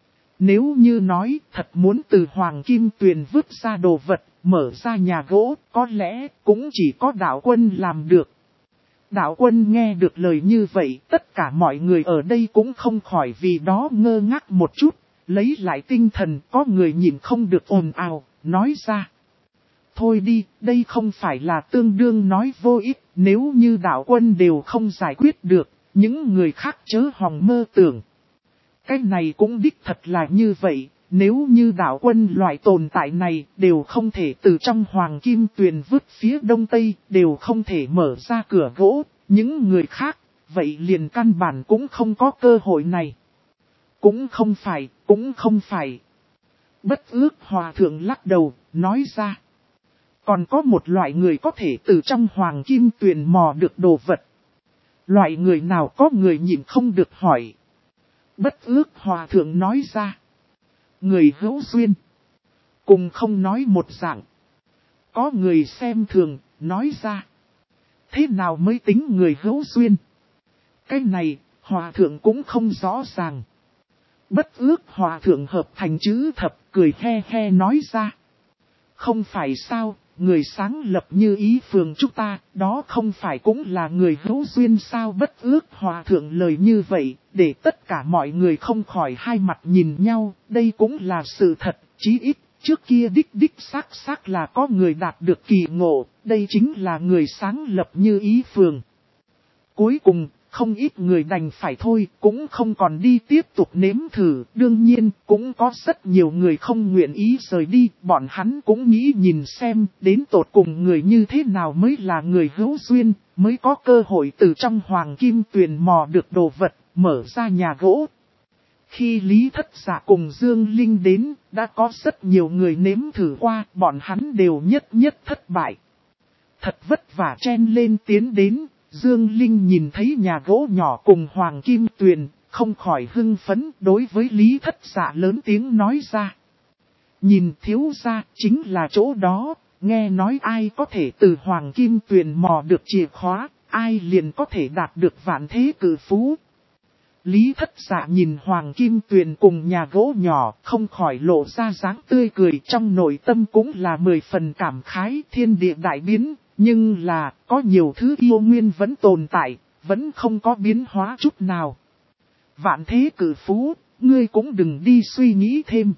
Nếu như nói thật muốn từ hoàng kim tuyền vứt ra đồ vật, mở ra nhà gỗ, có lẽ cũng chỉ có đạo quân làm được. Đạo quân nghe được lời như vậy, tất cả mọi người ở đây cũng không khỏi vì đó ngơ ngác một chút, lấy lại tinh thần, có người nhìn không được ồn ào, nói ra. Thôi đi, đây không phải là tương đương nói vô ích, nếu như đạo quân đều không giải quyết được, những người khác chớ hòng mơ tưởng. Cái này cũng đích thật là như vậy, nếu như đạo quân loại tồn tại này đều không thể từ trong hoàng kim tuyền vứt phía đông tây, đều không thể mở ra cửa gỗ, những người khác, vậy liền căn bản cũng không có cơ hội này. Cũng không phải. Bất ước hòa thượng lắc đầu, nói ra. Còn có một loại người có thể từ trong hoàng kim tuyền mò được đồ vật. Loại người nào có người nhìn không được hỏi. Bất ước hòa thượng nói ra. Người hữu duyên. Cùng không nói một dạng. Có người xem thường, nói ra. Thế nào mới tính người hữu duyên? Cái này, hòa thượng cũng không rõ ràng. Bất ước hòa thượng hợp thành chữ thập, cười he he nói ra. Không phải sao, người sáng lập Như Ý phường chúng ta, đó không phải cũng là người hữu duyên sao? Bất ước hòa thượng lời như vậy, để tất cả mọi người không khỏi hai mặt nhìn nhau, đây cũng là sự thật, chí ít, trước kia đích xác là có người đạt được kỳ ngộ, đây chính là người sáng lập Như Ý phường. Cuối cùng, không ít người đành phải thôi, cũng không còn đi tiếp tục nếm thử. Đương nhiên, cũng có rất nhiều người không nguyện ý rời đi, bọn hắn cũng nghĩ nhìn xem, đến tột cùng người như thế nào mới là người hữu duyên, mới có cơ hội từ trong hoàng kim tuyền mò được đồ vật, mở ra nhà gỗ. Khi Lý Thất Dạ cùng Dương Linh đến, đã có rất nhiều người nếm thử qua, bọn hắn đều nhất thất bại. Thật vất vả chen lên tiến đến. Dương Linh nhìn thấy nhà gỗ nhỏ cùng hoàng kim tuyền, không khỏi hưng phấn, đối với Lý Thất Dạ lớn tiếng nói ra. Nhìn thiếu gia, chính là chỗ đó, nghe nói ai có thể từ hoàng kim tuyền mò được chìa khóa, ai liền có thể đạt được vạn thế cử phú. Lý Thất Dạ nhìn hoàng kim tuyền cùng nhà gỗ nhỏ, không khỏi lộ ra dáng tươi cười, trong nội tâm cũng là 10 phần cảm khái. Thiên địa đại biến. Nhưng là, có nhiều thứ yêu nguyên vẫn tồn tại, vẫn không có biến hóa chút nào. Vạn thế cử phú, ngươi cũng đừng đi suy nghĩ thêm.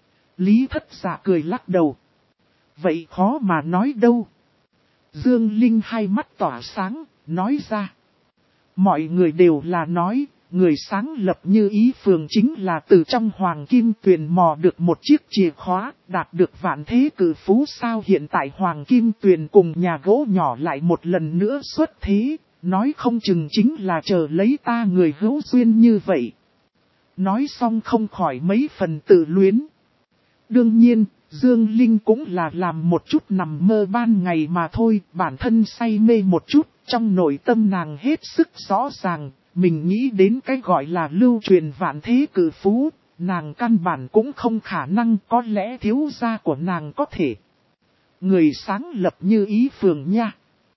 Lý Thất Dạ cười lắc đầu. Vậy khó mà nói đâu. Dương Linh hai mắt tỏa sáng, nói ra. Mọi người đều là nói, người sáng lập Như Ý phường chính là từ trong hoàng kim tuyền mò được một chiếc chìa khóa, đạt được vạn thế cử phú sao. Hiện tại hoàng kim tuyền cùng nhà gỗ nhỏ lại một lần nữa xuất thế, nói không chừng chính là chờ lấy ta người hữu duyên như vậy. Nói xong không khỏi mấy phần tự luyến. Đương nhiên, Dương Linh cũng là làm một chút nằm mơ ban ngày mà thôi, bản thân say mê một chút, trong nội tâm nàng hết sức rõ ràng. mình nghĩ đến cái gọi là lưu truyền vạn thế cử phú, nàng căn bản cũng không khả năng, có lẽ thiếu gia của nàng có thể. Người sáng lập như ý phường nha.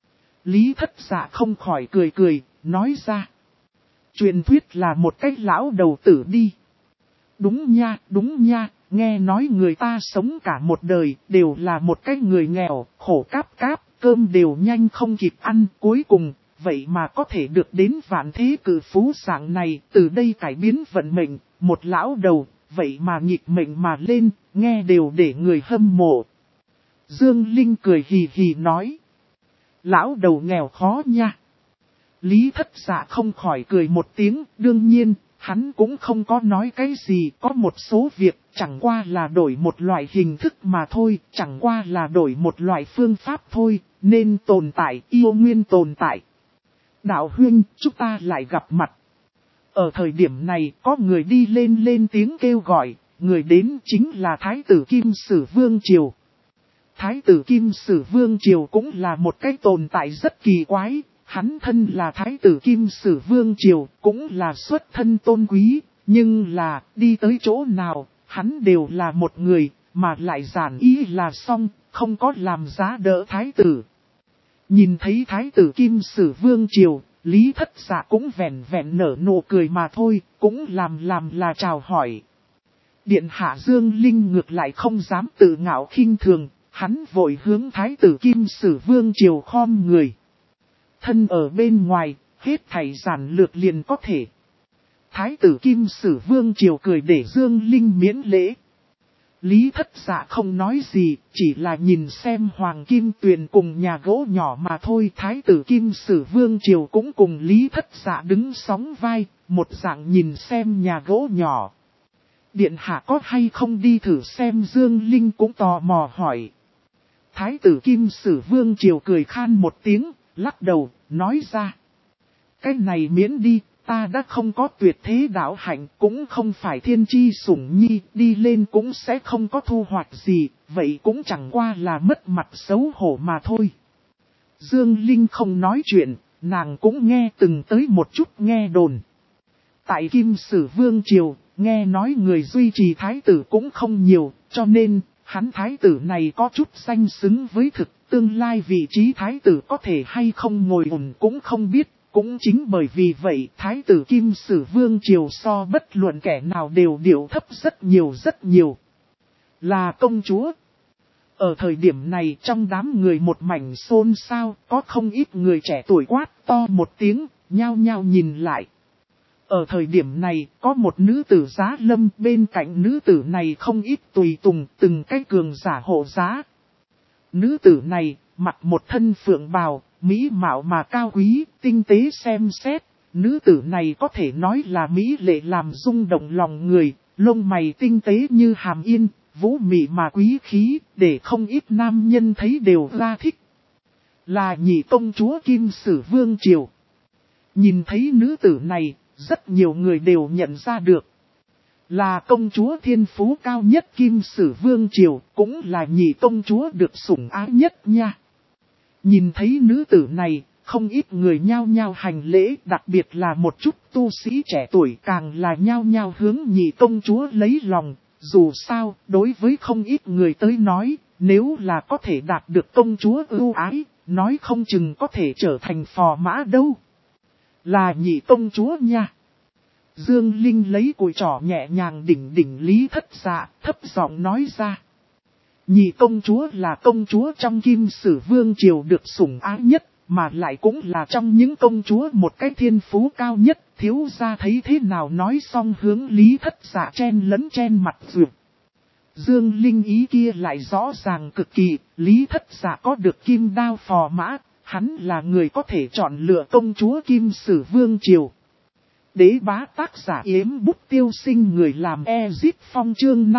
Lý Thất Dạ không khỏi cười cười, nói ra. Truyền thuyết là một cái lão đầu tử đi. Đúng nha, nghe nói người ta sống cả một đời, đều là một cái người nghèo, khổ cáp cáp, cơm đều nhanh không kịp ăn, cuối cùng, vậy mà có thể được đến vạn thế cử phú dạng này, từ đây cải biến vận mệnh, một lão đầu, vậy mà nghịch mệnh mà lên, nghe đều để người hâm mộ. Dương Linh cười hì hì nói. Lão đầu nghèo khó nha. Lý Thất Dạ không khỏi cười một tiếng, đương nhiên, hắn cũng không có nói cái gì, có một số việc chẳng qua là đổi một loại hình thức mà thôi, chẳng qua là đổi một loại phương pháp thôi, nên tồn tại, yêu nguyên tồn tại. Đạo huynh, chúng ta lại gặp mặt. Ở thời điểm này, có người đi lên tiếng kêu gọi, người đến chính là Thái tử Kim Sử Vương Triều. Thái tử Kim Sử Vương Triều cũng là một cái tồn tại rất kỳ quái. Hắn thân là Thái tử Kim Sử Vương Triều, cũng là xuất thân tôn quý, nhưng là, đi tới chỗ nào, hắn đều là một người, mà lại giản ý là xong, không có làm giá đỡ Thái tử. Nhìn thấy Thái tử Kim Sử Vương Triều, Lý Thất Dạ cũng vẹn nở nụ cười mà thôi, cũng làm là chào hỏi. Điện hạ Dương Linh ngược lại không dám tự ngạo khinh thường, hắn vội hướng Thái tử Kim Sử Vương Triều khom người. Thân ở bên ngoài, hết thảy giản lược liền có thể. Thái tử Kim Sử Vương Triều cười để Dương Linh miễn lễ. Lý Thất Dạ không nói gì, chỉ là nhìn xem Hoàng Kim Tuyền cùng nhà gỗ nhỏ mà thôi. Thái tử Kim Sử Vương Triều cũng cùng Lý Thất Dạ đứng sóng vai, một dạng nhìn xem nhà gỗ nhỏ. Điện hạ có hay không đi thử xem, Dương Linh cũng tò mò hỏi. Thái tử Kim Sử Vương Triều cười khan một tiếng, lắc đầu, nói ra. Cái này miễn đi, ta đã không có tuyệt thế đạo hạnh, cũng không phải thiên chi sủng nhi, đi lên cũng sẽ không có thu hoạch gì, vậy cũng chẳng qua là mất mặt xấu hổ mà thôi. Dương Linh không nói chuyện, nàng cũng nghe từng tới một chút nghe đồn. Tại Kim Sử Vương Triều, nghe nói người duy trì thái tử cũng không nhiều, cho nên, hắn thái tử này có chút danh xứng với thực. Tương lai vị trí thái tử có thể hay không ngồi ổn cũng không biết, cũng chính bởi vì vậy thái tử Kim Sử Vương Triều so bất luận kẻ nào đều điệu thấp rất nhiều. Là công chúa. Ở thời điểm này trong đám người một mảnh xôn xao, có không ít người trẻ tuổi quát to một tiếng, nhao nhao nhìn lại. Ở thời điểm này có một nữ tử giá lâm, bên cạnh nữ tử này không ít tùy tùng, từng cái cường giả hộ giá. Nữ tử này, mặc một thân phượng bào, mỹ mạo mà cao quý, tinh tế xem xét. Nữ tử này có thể nói là mỹ lệ làm rung động lòng người, lông mày tinh tế như hàm yên, vũ mị mà quý khí, để không ít nam nhân thấy đều ra thích. Là nhị công chúa Kim Sử Vương Triều. Nhìn thấy nữ tử này, rất nhiều người đều nhận ra được. Là công chúa thiên phú cao nhất Kim Sử Vương Triều, cũng là nhị công chúa được sủng ái nhất nha. Nhìn thấy nữ tử này, không ít người nhao nhao hành lễ, đặc biệt là một chút tu sĩ trẻ tuổi càng là nhao nhao hướng nhị công chúa lấy lòng. Dù sao, đối với không ít người tới nói, nếu là có thể đạt được công chúa ưu ái, nói không chừng có thể trở thành phò mã đâu. Là nhị công chúa nha. Dương Linh lấy cùi trỏ nhẹ nhàng đỉnh Lý Thất Dạ, thấp giọng nói ra. Nhị công chúa là công chúa trong Kim Sử Vương Triều được sủng ái nhất, mà lại cũng là trong những công chúa một cái thiên phú cao nhất. Thiếu gia thấy thế nào nói xong hướng Lý Thất Dạ chen lấn chen mặt vượt. Dương Linh ý kia lại rõ ràng cực kỳ, Lý Thất Dạ có được kim đao phò mã, hắn là người có thể chọn lựa công chúa Kim Sử Vương Triều. Đế bá tác giả yếm bút tiêu sinh, người làm Ezip Phong chương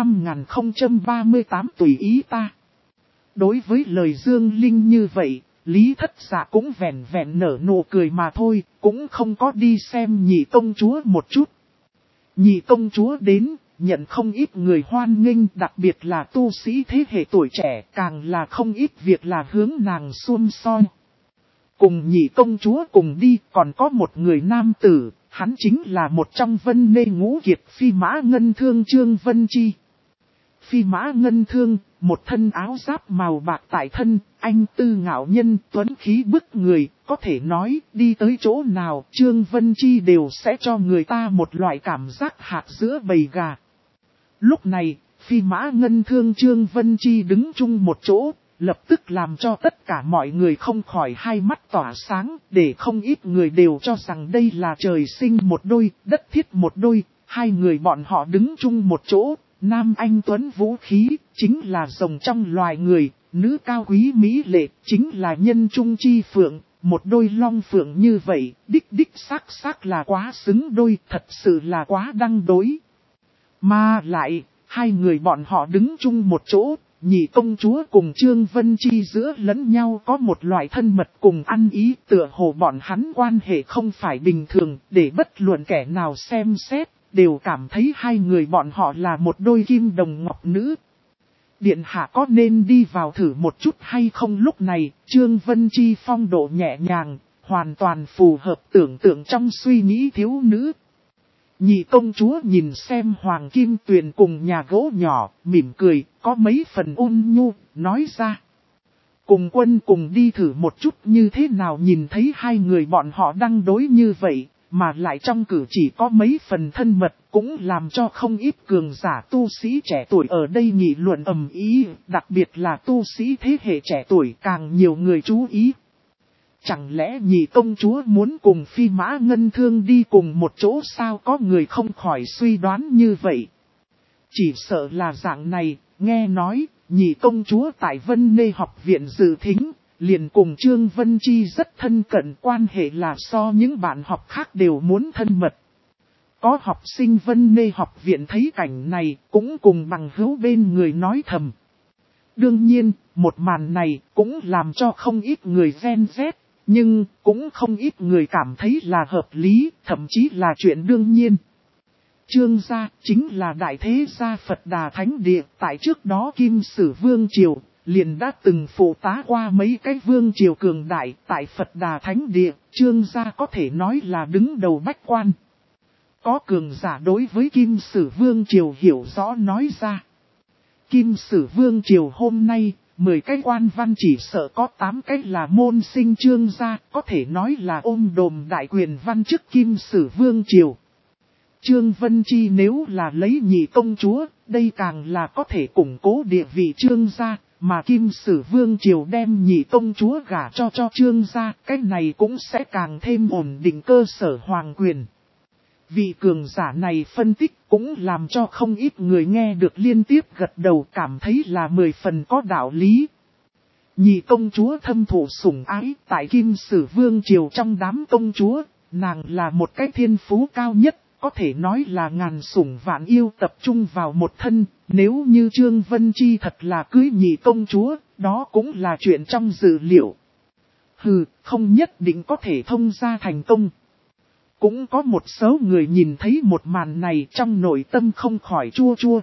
5038 tùy ý ta. Đối với lời Dương Linh như vậy, Lý Thất Dạ cũng vẹn nở nụ cười mà thôi, cũng không có đi xem nhị công chúa một chút. Nhị công chúa đến, nhận không ít người hoan nghênh, đặc biệt là tu sĩ thế hệ tuổi trẻ, càng là không ít việc là hướng nàng xuông soi. Cùng nhị công chúa cùng đi, còn có một người nam tử, hắn chính là một trong Vân Nê ngũ kiệt phi mã ngân thương Trương Vân Chi. Phi mã ngân thương, một thân áo giáp màu bạc tại thân, anh tư ngạo nhân tuấn khí bức người, có thể nói đi tới chỗ nào Trương Vân Chi đều sẽ cho người ta một loại cảm giác hạt giữa bầy gà. Lúc này, phi mã ngân thương Trương Vân Chi đứng chung một chỗ, lập tức làm cho tất cả mọi người không khỏi hai mắt tỏa sáng, để không ít người đều cho rằng đây là trời sinh một đôi, đất thiết một đôi, hai người bọn họ đứng chung một chỗ. Nam anh tuấn vũ khí, chính là rồng trong loài người, nữ cao quý mỹ lệ, chính là nhân trung chi phượng, một đôi long phượng như vậy, đích xác là quá xứng đôi, thật sự là quá đăng đối. Mà lại, hai người bọn họ đứng chung một chỗ, nhị công chúa cùng Trương Vân Chi giữa lẫn nhau có một loại thân mật cùng ăn ý, tựa hồ bọn hắn quan hệ không phải bình thường, để bất luận kẻ nào xem xét, đều cảm thấy hai người bọn họ là một đôi kim đồng ngọc nữ. Điện hạ có nên đi vào thử một chút hay không? Lúc này, Trương Vân Chi phong độ nhẹ nhàng, hoàn toàn phù hợp tưởng tượng trong suy nghĩ thiếu nữ. Nhị công chúa nhìn xem Hoàng Kim Tuyền cùng nhà gỗ nhỏ, mỉm cười, có mấy phần ôn nhu, nói ra. Cùng quân cùng đi thử một chút như thế nào, nhìn thấy hai người bọn họ đang đối như vậy, mà lại trong cử chỉ có mấy phần thân mật, cũng làm cho không ít cường giả tu sĩ trẻ tuổi ở đây nghị luận ầm ĩ, đặc biệt là tu sĩ thế hệ trẻ tuổi càng nhiều người chú ý. Chẳng lẽ nhị công chúa muốn cùng phi mã ngân thương đi cùng một chỗ sao? Có người không khỏi suy đoán như vậy. Chỉ sợ là dạng này, nghe nói, nhị công chúa tại Vân Nê học viện dự thính, liền cùng Trương Vân Chi rất thân cận, quan hệ là so những bạn học khác đều muốn thân mật. Có học sinh Vân Nê học viện thấy cảnh này, cũng cùng bằng hữu bên người nói thầm. Đương nhiên, một màn này cũng làm cho không ít người ghen ghét, nhưng cũng không ít người cảm thấy là hợp lý, thậm chí là chuyện đương nhiên. Trương gia chính là đại thế gia Phật Đà Thánh Địa, tại trước đó Kim Sử Vương Triều, liền đã từng phụ tá qua mấy cái vương triều cường đại tại Phật Đà Thánh Địa, Trương gia có thể nói là đứng đầu bách quan. Có cường giả đối với Kim Sử Vương Triều hiểu rõ nói ra. Kim Sử Vương Triều hôm nay, 10 cái quan văn chỉ sợ có 8 cái là môn sinh Trương gia, có thể nói là ôm đồm đại quyền văn chức Kim Sử Vương Triều. Trương Vân Chi nếu là lấy nhị công chúa, đây càng là có thể củng cố địa vị Trương gia, mà Kim Sử Vương Triều đem nhị công chúa gả cho Trương gia, cái này cũng sẽ càng thêm ổn định cơ sở hoàng quyền. Vị cường giả này phân tích cũng làm cho không ít người nghe được liên tiếp gật đầu, cảm thấy là 10 phần có đạo lý. Nhị công chúa thâm thụ sủng ái tại Kim Sử Vương Triều, trong đám công chúa, nàng là một cái thiên phú cao nhất, có thể nói là ngàn sủng vạn yêu tập trung vào một thân. Nếu như Trương Vân Chi thật là cưới nhị công chúa, đó cũng là chuyện trong dự liệu. Không nhất định có thể thông gia thành công. Cũng có một số người nhìn thấy một màn này trong nội tâm không khỏi chua chua.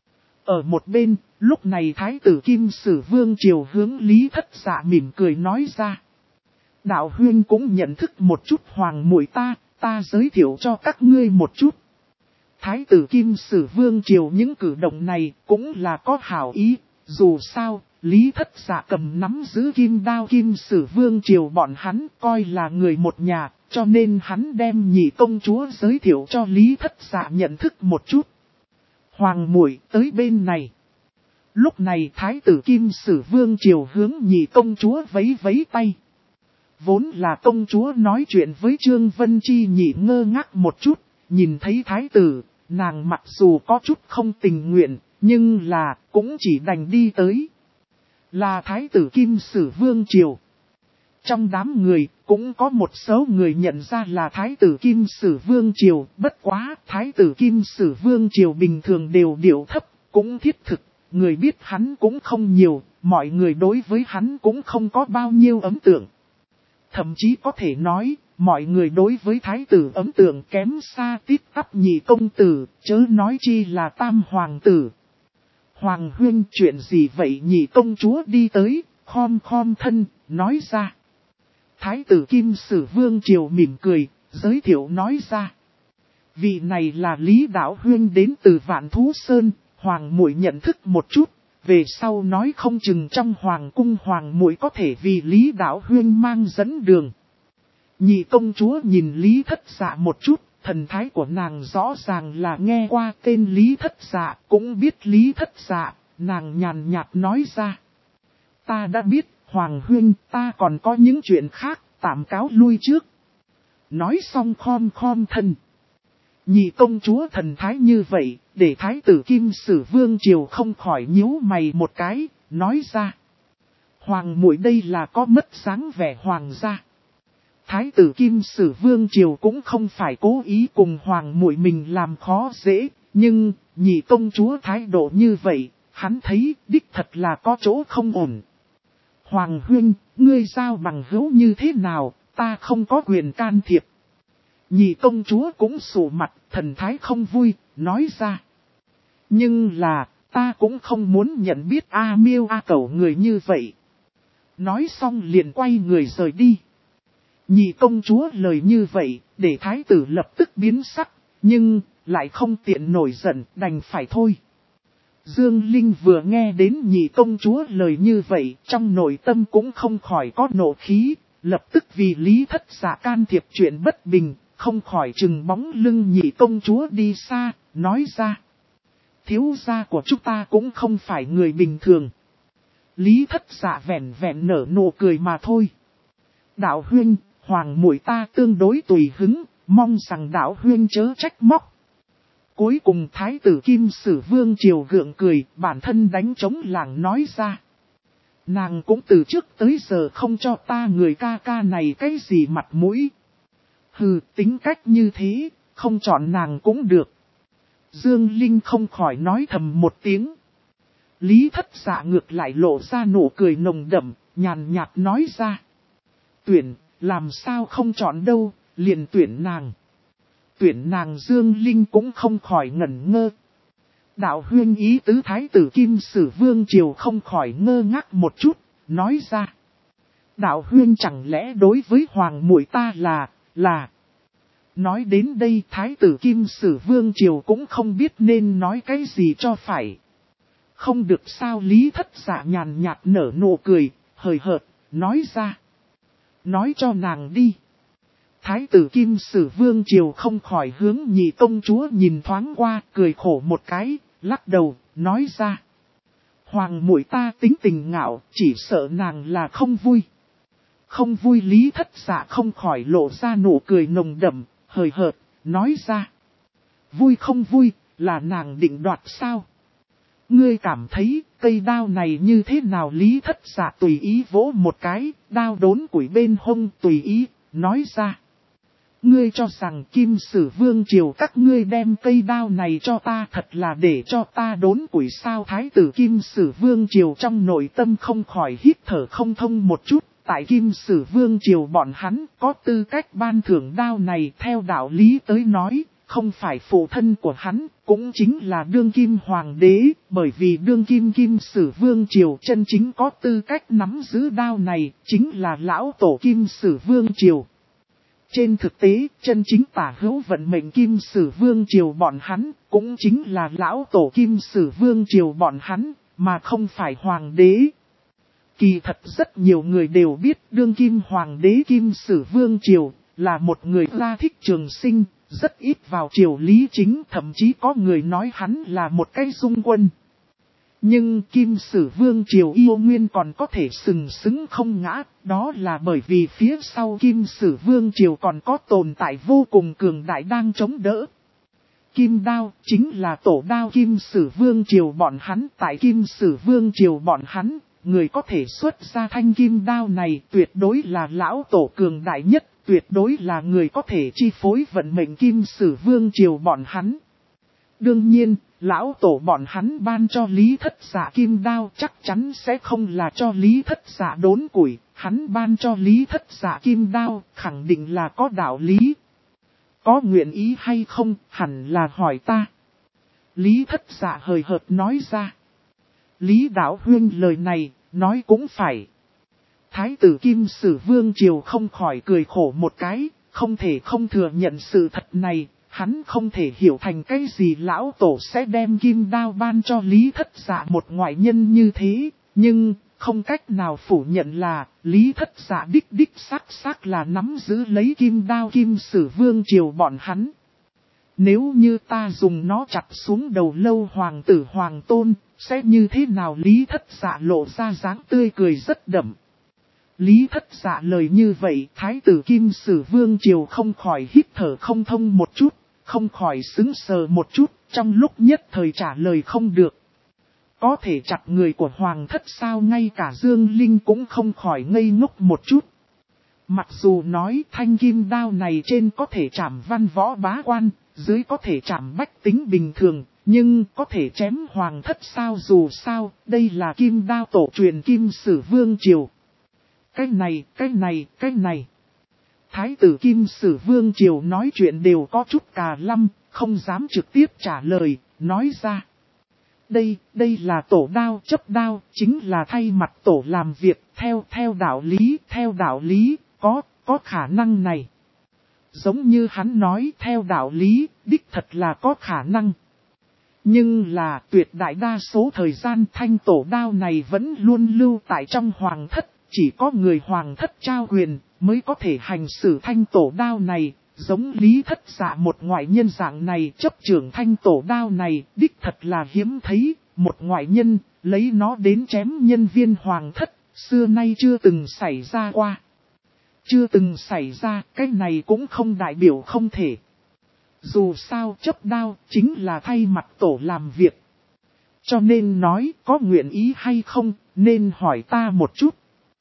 Ở một bên, lúc này Thái tử Kim Sử Vương Triều hướng Lý Thất Dạ mỉm cười nói ra. Đạo huynh cũng nhận thức một chút hoàng muội ta giới thiệu cho các ngươi một chút. Thái tử Kim Sử Vương Triều những cử động này cũng là có hảo ý, dù sao, Lý Thất Dạ cầm nắm giữ kim đao Kim Sử Vương Triều bọn hắn coi là người một nhà, cho nên hắn đem nhị công chúa giới thiệu cho Lý Thất Dạ nhận thức một chút. Hoàng muội tới bên này. Lúc này Thái tử Kim Sử Vương Triều hướng nhị công chúa vẫy vẫy tay. Vốn là công chúa nói chuyện với Trương Vân Chi nhị ngơ ngác một chút, nhìn thấy thái tử, nàng mặc dù có chút không tình nguyện, nhưng là cũng chỉ đành đi tới. Là Thái tử Kim Sử Vương Triều. Trong đám người, cũng có một số người nhận ra là Thái tử Kim Sử Vương Triều, bất quá Thái tử Kim Sử Vương Triều bình thường đều điệu thấp, cũng thiết thực, người biết hắn cũng không nhiều, mọi người đối với hắn cũng không có bao nhiêu ấn tượng. Thậm chí có thể nói, mọi người đối với thái tử ấn tượng kém xa tít tắp nhị công tử, chớ nói chi là tam hoàng tử. Hoàng huynh chuyện gì vậy? Nhị công chúa đi tới, khom thân, nói ra. Thái tử Kim Sử Vương Triều mỉm cười, giới thiệu nói ra. Vị này là Lý Đạo Huyên đến từ Vạn Thú Sơn, Hoàng muội nhận thức một chút, về sau nói không chừng trong Hoàng cung Hoàng muội có thể vì Lý Đạo Huyên mang dẫn đường. Nhị công chúa nhìn Lý Thất Dạ một chút, thần thái của nàng rõ ràng là nghe qua tên Lý Thất Dạ, cũng biết Lý Thất Dạ, nàng nhàn nhạt nói ra. Ta đã biết, Hoàng Huyên, ta còn có những chuyện khác, tạm cáo lui trước. Nói xong khom khom thân. Nhị công chúa thần thái như vậy, để thái tử Kim Sử Vương Triều không khỏi nhíu mày một cái, nói ra. Hoàng muội đây là có mất dáng vẻ hoàng gia. Thái tử Kim Sử Vương Triều cũng không phải cố ý cùng hoàng muội mình làm khó dễ, nhưng nhị công chúa thái độ như vậy, hắn thấy đích thật là có chỗ không ổn. Hoàng Huyên, ngươi giao bằng hữu như thế nào, ta không có quyền can thiệp. Nhị công chúa cũng sụ mặt, thần thái không vui, nói ra. Nhưng là, ta cũng không muốn nhận biết A Miêu A Cẩu người như vậy. Nói xong liền quay người rời đi. Nhị công chúa lời như vậy, để thái tử lập tức biến sắc, nhưng lại không tiện nổi giận, đành phải thôi. Dương Linh vừa nghe đến nhị công chúa lời như vậy, trong nội tâm cũng không khỏi có nộ khí, lập tức vì Lý Thất Dạ can thiệp chuyện bất bình, không khỏi chừng bóng lưng nhị công chúa đi xa, nói ra. Thiếu gia của chúng ta cũng không phải người bình thường. Lý Thất Dạ vẻn vẹn nở nụ cười mà thôi. Đạo Huyên, Hoàng muội ta tương đối tùy hứng, mong rằng đạo Huyên chớ trách móc. Cuối cùng thái tử Kim Sử Vương Triều gượng cười, bản thân đánh trống làng nói ra. Nàng cũng từ trước tới giờ không cho ta người ca ca này cái gì mặt mũi. Hừ, tính cách như thế, không chọn nàng cũng được. Dương Linh không khỏi nói thầm một tiếng. Lý Thất Dạ ngược lại lộ ra nụ cười nồng đậm, nhàn nhạt nói ra. Tuyển, làm sao không chọn đâu, liền tuyển nàng. Tuyển nàng Dương Linh cũng không khỏi ngẩn ngơ. Đạo Huyên ý tứ thái tử Kim Sử Vương Triều không khỏi ngơ ngác một chút, nói ra. Đạo Huyên chẳng lẽ đối với hoàng muội ta là. Nói đến đây thái tử Kim Sử Vương Triều cũng không biết nên nói cái gì cho phải. Không được sao Lý Thất Dạ nhàn nhạt nở nụ cười, hời hợt, nói ra. Nói cho nàng đi. Thái tử Kim Sử Vương Triều không khỏi hướng nhị công chúa nhìn thoáng qua, cười khổ một cái, lắc đầu, nói ra. Hoàng muội ta tính tình ngạo, chỉ sợ nàng là không vui. Không vui Lý Thất Dạ không khỏi lộ ra nụ cười nồng đậm, hời hợt, nói ra. Vui không vui, là nàng định đoạt sao? Ngươi cảm thấy cây đao này như thế nào? Lý Thất Dạ tùy ý vỗ một cái, đao đốn củi bên hông tùy ý, nói ra. Ngươi cho rằng Kim Sử Vương Triều các ngươi đem cây đao này cho ta thật là để cho ta đốn củi sao? Thái tử Kim Sử Vương Triều trong nội tâm không khỏi hít thở không thông một chút. Tại Kim Sử Vương Triều bọn hắn có tư cách ban thưởng đao này theo đạo lý tới nói, không phải phụ thân của hắn, cũng chính là đương kim hoàng đế, bởi vì đương kim Kim Sử Vương Triều chân chính có tư cách nắm giữ đao này, chính là lão tổ Kim Sử Vương Triều. Trên thực tế, chân chính tả hữu vận mệnh Kim Sử Vương Triều bọn hắn, cũng chính là lão tổ Kim Sử Vương Triều bọn hắn, mà không phải hoàng đế. Kỳ thật rất nhiều người đều biết đương kim hoàng đế Kim Sử Vương Triều là một người ra thích trường sinh, rất ít vào triều lý chính, thậm chí có người nói hắn là một cái dung quân. Nhưng Kim Sử Vương Triều yêu nguyên còn có thể sừng sững không ngã, đó là bởi vì phía sau Kim Sử Vương Triều còn có tồn tại vô cùng cường đại đang chống đỡ. Kim đao chính là tổ đao Kim Sử Vương Triều bọn hắn, tại Kim Sử Vương Triều bọn hắn. Người có thể xuất ra thanh kim đao này tuyệt đối là lão tổ cường đại nhất, tuyệt đối là người có thể chi phối vận mệnh Kim Sử Vương Triều bọn hắn. Đương nhiên, lão tổ bọn hắn ban cho Lý Thất Dạ kim đao chắc chắn sẽ không là cho Lý Thất Dạ đốn củi, hắn ban cho Lý Thất Dạ kim đao khẳng định là có đạo lý. Có nguyện ý hay không, hẳn là hỏi ta. Lý Thất Dạ hời hợt nói ra. Lý Đạo Huyên lời này, nói cũng phải. Thái tử Kim Sử Vương Triều không khỏi cười khổ một cái, không thể không thừa nhận sự thật này, hắn không thể hiểu thành cái gì lão tổ sẽ đem kim đao ban cho Lý Thất Dạ một ngoại nhân như thế, nhưng không cách nào phủ nhận là Lý Thất Dạ đích xác là nắm giữ lấy kim đao Kim Sử Vương Triều bọn hắn. Nếu như ta dùng nó chặt xuống đầu lâu hoàng tử hoàng tôn, sẽ như thế nào? Lý Thất Dạ lộ ra dáng tươi cười rất đậm. Lý Thất Dạ lời như vậy, Thái tử Kim Sử Vương Triều không khỏi hít thở không thông một chút, không khỏi sững sờ một chút, trong lúc nhất thời trả lời không được. Có thể chặt người của hoàng thất sao? Ngay cả Dương Linh cũng không khỏi ngây ngốc một chút. Mặc dù nói thanh kim đao này trên có thể chạm văn võ bá quan, dưới có thể chạm bách tính bình thường, nhưng có thể chém hoàng thất sao? Dù sao, đây là kim đao tổ truyền Kim Sử Vương Triều. Cái này. Thái tử Kim Sử Vương Triều nói chuyện đều có chút cà lăm, không dám trực tiếp trả lời, nói ra. Đây là tổ đao, chấp đao, chính là thay mặt tổ làm việc, theo đạo lý, có khả năng này. Giống như hắn nói theo đạo lý, đích thật là có khả năng. Nhưng là tuyệt đại đa số thời gian thanh tổ đao này vẫn luôn lưu tại trong hoàng thất, chỉ có người hoàng thất trao quyền mới có thể hành xử thanh tổ đao này. Giống Lý Thất Dạ một ngoại nhân dạng này chấp trưởng thanh tổ đao này, đích thật là hiếm thấy, một ngoại nhân lấy nó đến chém nhân viên hoàng thất, xưa nay chưa từng xảy ra qua. Chưa từng xảy ra, cái này cũng không đại biểu không thể. Dù sao chấp đao chính là thay mặt tổ làm việc. Cho nên nói có nguyện ý hay không, nên hỏi ta một chút.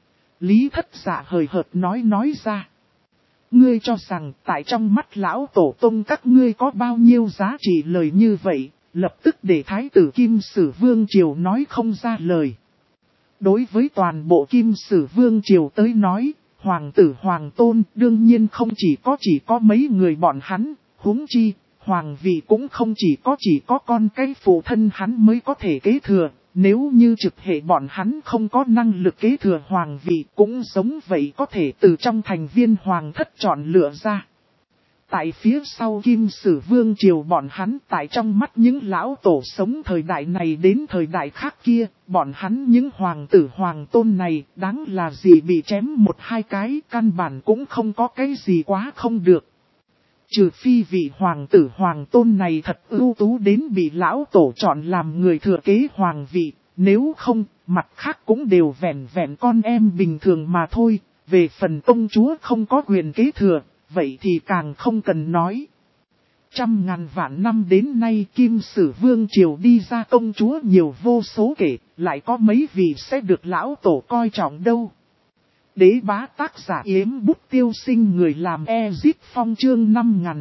Lý Thất Dạ hời hợt nói ra. Ngươi cho rằng tại trong mắt lão tổ tông các ngươi có bao nhiêu giá trị? Lời như vậy, lập tức để Thái tử Kim Sử Vương Triều nói không ra lời. Đối với toàn bộ Kim Sử Vương Triều tới nói, hoàng tử hoàng tôn đương nhiên không chỉ có mấy người bọn hắn, huống chi, hoàng vị cũng không chỉ có con cái phụ thân hắn mới có thể kế thừa. Nếu như trực hệ bọn hắn không có năng lực kế thừa hoàng vị cũng giống vậy có thể từ trong thành viên hoàng thất chọn lựa ra. Tại phía sau Kim Sử Vương Triều bọn hắn tại trong mắt những lão tổ sống thời đại này đến thời đại khác kia, bọn hắn những hoàng tử hoàng tôn này đáng là gì bị chém một hai cái, căn bản cũng không có cái gì quá không được. Trừ phi vị hoàng tử hoàng tôn này thật ưu tú đến bị lão tổ chọn làm người thừa kế hoàng vị, nếu không, mặt khác cũng đều vẹn con em bình thường mà thôi. Về phần công chúa không có quyền kế thừa, vậy thì càng không cần nói. Trăm ngàn vạn năm đến nay Kim Sử Vương Triều đi ra công chúa nhiều vô số kể, lại có mấy vị sẽ được lão tổ coi trọng đâu. Đế bá tác giả Yếm Bút Tiêu Sinh, người làm Ezit Phong, chương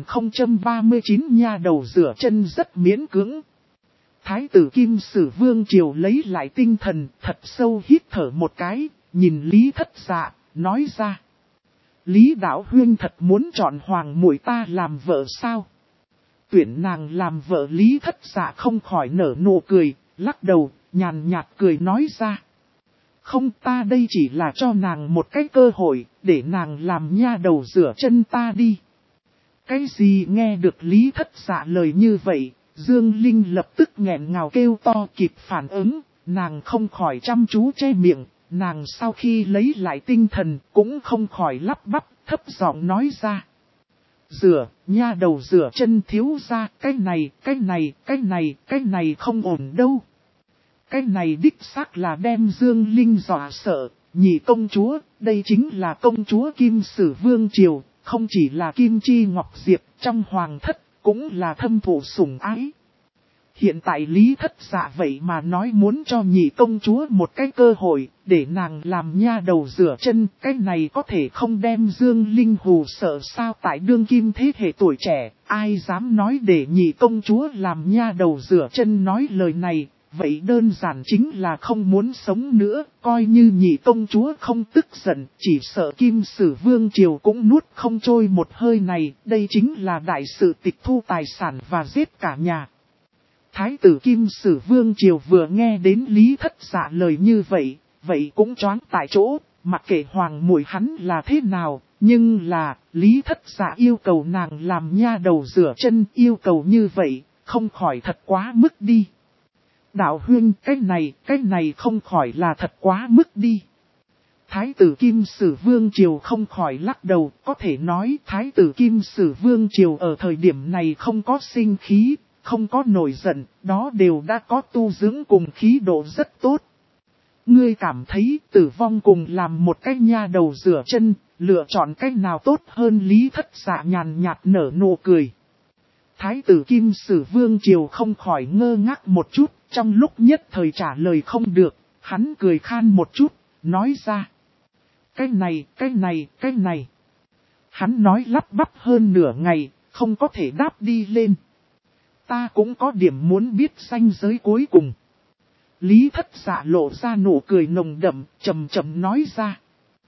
5039. Nha đầu rửa chân rất miễn cưỡng. Thái tử Kim Sử Vương Triều lấy lại tinh thần, thật sâu hít thở một cái, nhìn Lý Thất Dạ, nói ra. Lý Đạo Huyên thật muốn chọn hoàng muội ta làm vợ sao? Tuyển nàng làm vợ? Lý Thất Dạ không khỏi nở nụ cười, lắc đầu, nhàn nhạt cười nói ra. Không, ta đây chỉ là cho nàng một cái cơ hội, để nàng làm nha đầu rửa chân ta đi. Cái gì? Nghe được Lý Thất Dạ lời như vậy, Dương Linh lập tức nghẹn ngào kêu to, kịp phản ứng, nàng không khỏi chăm chú che miệng, nàng sau khi lấy lại tinh thần cũng không khỏi lắp bắp, thấp giọng nói ra. Nha đầu rửa chân thiếu gia, cái này không ổn đâu. Cái này đích xác là đem Dương Linh dọa sợ, nhị công chúa, đây chính là công chúa Kim Sử Vương Triều, không chỉ là Kim Chi Ngọc Diệp trong hoàng thất, cũng là thâm thụ sủng ái. Hiện tại Lý Thất Dạ vậy mà nói muốn cho nhị công chúa một cái cơ hội, để nàng làm nha đầu rửa chân, cái này có thể không đem Dương Linh hù sợ sao? Tại đương kim thế hệ tuổi trẻ, ai dám nói để nhị công chúa làm nha đầu rửa chân? Nói lời này, vậy đơn giản chính là không muốn sống nữa, coi như nhị công chúa không tức giận, chỉ sợ Kim Sử Vương Triều cũng nuốt không trôi một hơi này, đây chính là đại sự tịch thu tài sản và giết cả nhà. Thái tử Kim Sử Vương Triều vừa nghe đến Lý Thất Dạ lời như vậy, vậy cũng choáng tại chỗ, mặc kệ hoàng muội hắn là thế nào, Nhưng là, Lý Thất Dạ yêu cầu nàng làm nha đầu rửa chân, yêu cầu như vậy, không khỏi thật quá mức đi. Đạo huynh, cái này không khỏi là thật quá mức đi. Thái tử Kim Sử Vương Triều không khỏi lắc đầu, có thể nói Thái tử Kim Sử Vương Triều ở thời điểm này không có sinh khí, không có nổi giận, đó đều đã có tu dưỡng cùng khí độ rất tốt. Ngươi cảm thấy Tử Vong cùng làm một cái nha đầu rửa chân, lựa chọn cách nào tốt hơn? Lý Thất Dạ nhàn nhạt nở nụ cười. Thái tử Kim Sử Vương Triều không khỏi ngơ ngác một chút, trong lúc nhất thời trả lời không được, hắn cười khan một chút, nói ra. Cái này. Hắn nói lắp bắp hơn nửa ngày, không có thể đáp đi lên. Ta cũng có điểm muốn biết ranh giới cuối cùng. Lý Thất Dạ lộ ra nụ cười nồng đậm, chậm chậm nói ra.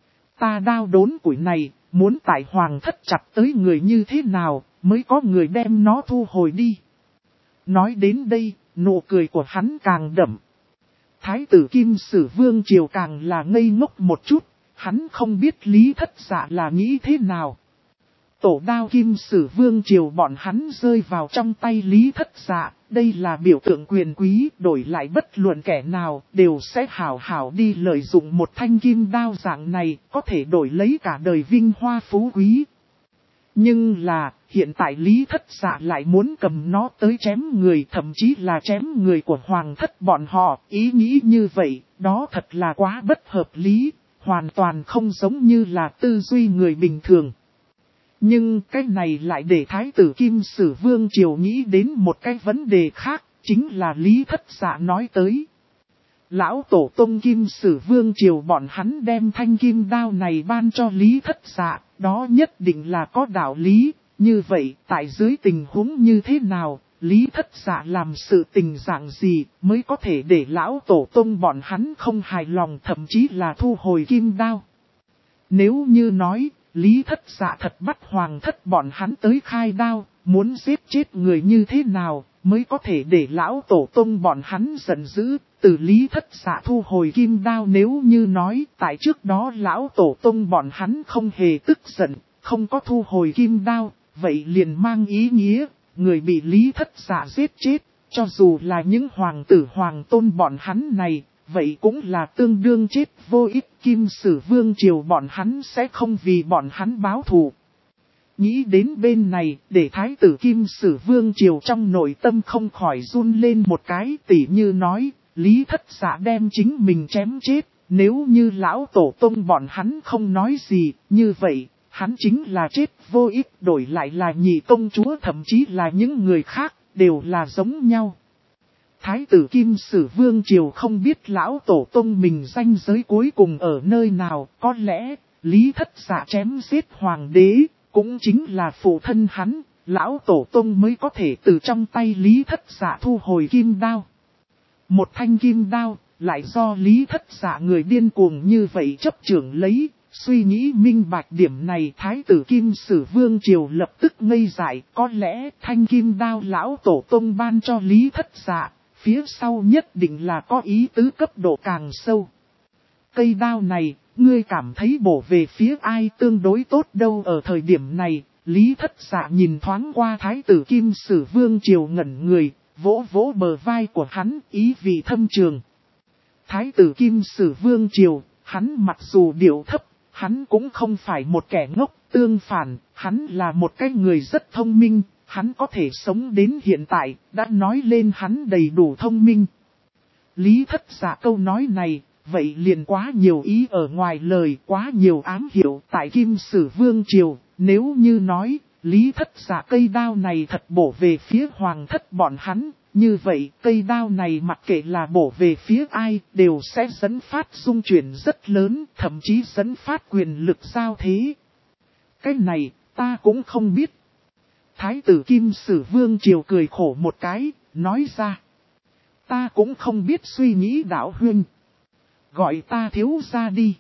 Ta đao đốn củi này, muốn tại hoàng thất chặt tới người như thế nào, mới có người đem nó thu hồi đi. Nói đến đây, nụ cười của hắn càng đậm. Thái tử Kim Sử Vương Triều càng là ngây ngốc một chút, hắn không biết Lý Thất Dạ là nghĩ thế nào. Tổ đao Kim Sử Vương Triều bọn hắn rơi vào trong tay Lý Thất Dạ, đây là biểu tượng quyền quý, đổi lại bất luận kẻ nào đều sẽ hảo hảo đi lợi dụng một thanh kim đao dạng này, có thể đổi lấy cả đời vinh hoa phú quý. Nhưng là, hiện tại Lý Thất Dạ lại muốn cầm nó tới chém người, thậm chí là chém người của hoàng thất bọn họ, ý nghĩ như vậy, đó thật là quá bất hợp lý, hoàn toàn không giống như là tư duy người bình thường. Nhưng cái này lại để Thái tử Kim Sử Vương Triều nghĩ đến một cái vấn đề khác, chính là Lý Thất Dạ nói tới. Lão Tổ Tông Kim Sử Vương Triều bọn hắn đem thanh kim đao này ban cho Lý Thất Dạ, đó nhất định là có đạo lý. Như vậy, tại dưới tình huống như thế nào, Lý Thất Dạ làm sự tình dạng gì mới có thể để Lão Tổ Tông bọn hắn không hài lòng, thậm chí là thu hồi kim đao. Nếu như nói, Lý Thất Dạ thật bắt hoàng thất bọn hắn tới khai đao, muốn giết chết người như thế nào, mới có thể để Lão Tổ Tông bọn hắn giận dữ, từ Lý Thất Dạ thu hồi kim đao. Nếu như nói, tại trước đó Lão Tổ Tông bọn hắn không hề tức giận, không có thu hồi kim đao, vậy liền mang ý nghĩa, người bị Lý Thất Dạ giết chết, cho dù là những hoàng tử hoàng tôn bọn hắn này, vậy cũng là tương đương chết vô ích. Kim Sử Vương Triều bọn hắn sẽ không vì bọn hắn báo thù. Nghĩ đến bên này, để Thái tử Kim Sử Vương Triều trong nội tâm không khỏi run lên một cái, tỉ như nói, Lý Thất Dạ đem chính mình chém chết, nếu như Lão Tổ Tông bọn hắn không nói gì, như vậy, hắn chính là chết vô ích, đổi lại là nhị công chúa thậm chí là những người khác, đều là giống nhau. Thái tử Kim Sử Vương Triều không biết Lão Tổ Tông mình ranh giới cuối cùng ở nơi nào, có lẽ, Lý Thất Dạ chém giết hoàng đế, cũng chính là phụ thân hắn, Lão Tổ Tông mới có thể từ trong tay Lý Thất Dạ thu hồi kim đao. Một thanh kim đao, lại do Lý Thất Dạ người điên cuồng như vậy chấp chưởng lấy, suy nghĩ minh bạch điểm này. Thái tử Kim Sử Vương Triều lập tức ngây dại, có lẽ thanh kim đao Lão Tổ Tông ban cho Lý Thất Dạ, phía sau nhất định là có ý tứ cấp độ càng sâu. Cây đao này, ngươi cảm thấy bổ về phía ai tương đối tốt đâu? Ở thời điểm này, Lý Thất Dạ nhìn thoáng qua Thái tử Kim Sử Vương Triều ngẩn người, vỗ vỗ bờ vai của hắn, ý vị thâm trường. Thái tử Kim Sử Vương Triều, hắn mặc dù điệu thấp, hắn cũng không phải một kẻ ngốc, tương phản, hắn là một cái người rất thông minh. Hắn có thể sống đến hiện tại, đã nói lên hắn đầy đủ thông minh. Lý Thất Dạ câu nói này, vậy liền quá nhiều ý ở ngoài lời, quá nhiều ám hiệu tại Kim Sử Vương Triều. Nếu như nói, Lý Thất Dạ cây đao này thật bổ về phía hoàng thất bọn hắn, như vậy cây đao này mặc kệ là bổ về phía ai, đều sẽ dẫn phát xung chuyển rất lớn, thậm chí dẫn phát quyền lực giao thế. Cái này, ta cũng không biết. Thái tử Kim Sử Vương Triều cười khổ một cái, nói ra. Ta cũng không biết suy nghĩ đạo huynh. Gọi ta thiếu gia đi.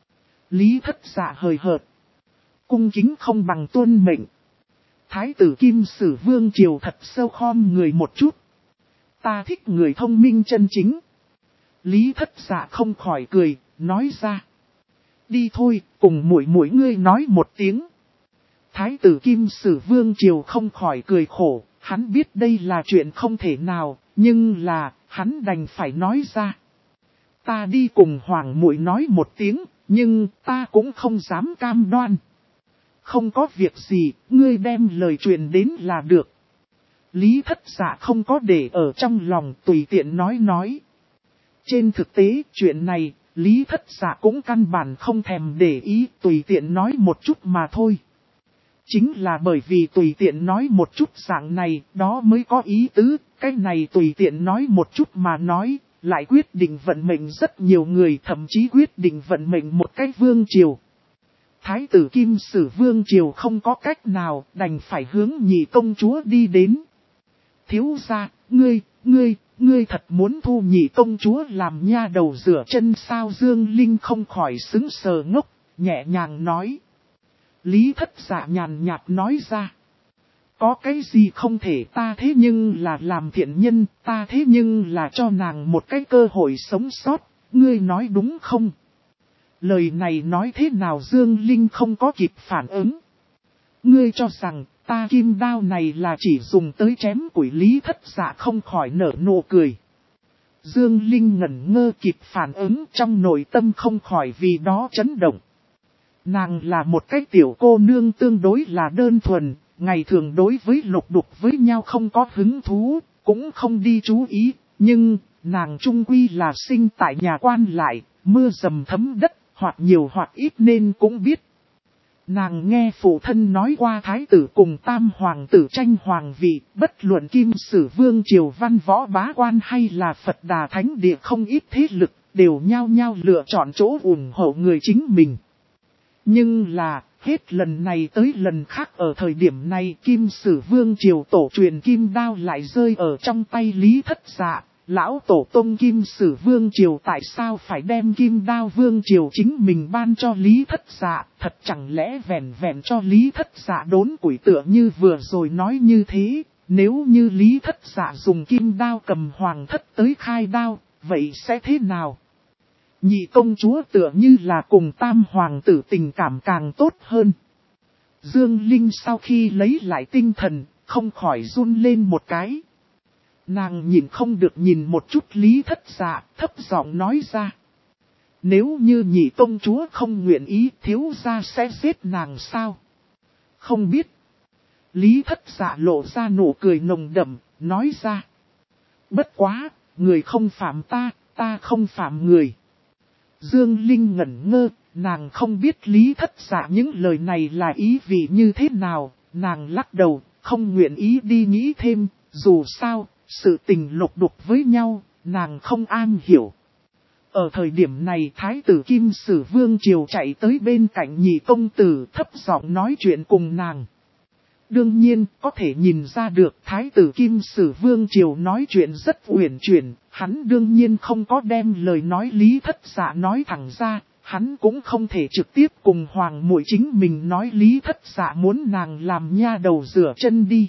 Lý Thất Dạ hời hợt. Cung kính không bằng tuân mệnh. Thái tử Kim Sử Vương Triều thật sâu khom người một chút. Ta thích người thông minh chân chính. Lý Thất Dạ không khỏi cười, nói ra. Đi thôi, cùng muội muội ngươi nói một tiếng. Thái tử Kim Sử Vương Triều không khỏi cười khổ, hắn biết đây là chuyện không thể nào, nhưng là, hắn đành phải nói ra. Ta đi cùng hoàng muội nói một tiếng, nhưng ta cũng không dám cam đoan. Không có việc gì, ngươi đem lời truyền đến là được. Lý Thất Dạ không có để ở trong lòng, tùy tiện nói. Trên thực tế, chuyện này, Lý Thất Dạ cũng căn bản không thèm để ý, tùy tiện nói một chút mà thôi. Chính là bởi vì tùy tiện nói một chút dạng này, đó mới có ý tứ, cái này tùy tiện nói một chút mà nói, lại quyết định vận mệnh rất nhiều người, thậm chí quyết định vận mệnh một cái vương triều. Thái tử Kim Sử Vương Triều không có cách nào, đành phải hướng nhị công chúa đi đến. Thiếu gia, ngươi thật muốn thu nhị công chúa làm nha đầu rửa chân sao? Dương Linh không khỏi sững sờ ngốc, nhẹ nhàng nói. Lý Thất Dạ nhàn nhạt nói ra. Có cái gì không thể, ta thế nhưng là làm thiện nhân, ta thế nhưng là cho nàng một cái cơ hội sống sót, ngươi nói đúng không? Lời này nói thế nào? Dương Linh không có kịp phản ứng. Ngươi cho rằng ta kim đao này là chỉ dùng tới chém củi? Lý Thất Dạ không khỏi nở nụ cười. Dương Linh ngẩn ngơ kịp phản ứng, trong nội tâm không khỏi vì đó chấn động. Nàng là một cái tiểu cô nương tương đối là đơn thuần, ngày thường đối với lục đục với nhau không có hứng thú, cũng không đi chú ý, nhưng nàng chung quy là sinh tại nhà quan lại, mưa dầm thấm đất, hoặc nhiều hoặc ít nên cũng biết. Nàng nghe phụ thân nói qua thái tử cùng tam hoàng tử tranh hoàng vị, bất luận Kim Sử Vương Triều văn võ bá quan hay là Phật Đà Thánh Địa không ít thế lực, đều nhao nhao lựa chọn chỗ ủng hộ người chính mình. Nhưng là, hết lần này tới lần khác ở thời điểm này Kim Sử Vương Triều tổ truyền kim đao lại rơi ở trong tay Lý Thất Dạ. Lão tổ tông Kim Sử Vương Triều tại sao phải đem kim đao Vương Triều chính mình ban cho Lý Thất Dạ? Thật chẳng lẽ vẹn vẹn cho Lý Thất Dạ đốn củi tựa như vừa rồi nói như thế? Nếu như Lý Thất Dạ dùng kim đao cầm hoàng thất tới khai đao, vậy sẽ thế nào? Nhị công chúa tựa như là cùng tam hoàng tử tình cảm càng tốt hơn. Dương Linh sau khi lấy lại tinh thần, không khỏi run lên một cái. Nàng nhìn không được nhìn một chút Lý Thất Dạ, thấp giọng nói ra. Nếu như nhị công chúa không nguyện ý, thiếu gia sẽ giết nàng sao? Không biết. Lý Thất Dạ lộ ra nụ cười nồng đậm, nói ra. Bất quá, người không phạm ta, ta không phạm người. Dương Linh ngẩn ngơ, nàng không biết Lý Thất Dạ những lời này là ý vị như thế nào, nàng lắc đầu, không nguyện ý đi nghĩ thêm, dù sao, sự tình lục đục với nhau, nàng không an hiểu. Ở thời điểm này Thái tử Kim Sử Vương Triều chạy tới bên cạnh nhị công tử thấp giọng nói chuyện cùng nàng. Đương nhiên, có thể nhìn ra được Thái tử Kim Sử Vương Triều nói chuyện rất uyển chuyển, hắn đương nhiên không có đem lời nói Lý Thất Dạ nói thẳng ra, hắn cũng không thể trực tiếp cùng hoàng muội chính mình nói Lý Thất Dạ muốn nàng làm nha đầu rửa chân đi.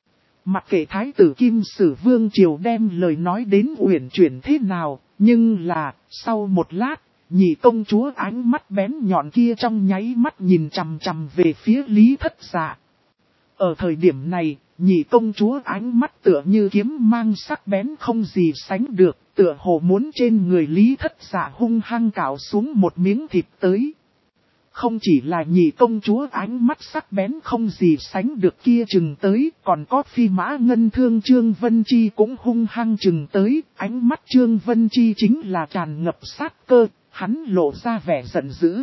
Mặc kệ Thái tử Kim Sử Vương Triều đem lời nói đến uyển chuyển thế nào, nhưng là, sau một lát, nhị công chúa ánh mắt bén nhọn kia trong nháy mắt nhìn chằm chằm về phía Lý Thất Dạ. Ở thời điểm này, nhị công chúa ánh mắt tựa như kiếm mang sắc bén không gì sánh được, tựa hồ muốn trên người Lý Thất Dạ hung hăng cạo xuống một miếng thịt tới. Không chỉ là nhị công chúa ánh mắt sắc bén không gì sánh được kia chừng tới, còn có phi mã ngân thương Trương Vân Chi cũng hung hăng chừng tới, ánh mắt Trương Vân Chi chính là tràn ngập sát cơ, hắn lộ ra vẻ giận dữ.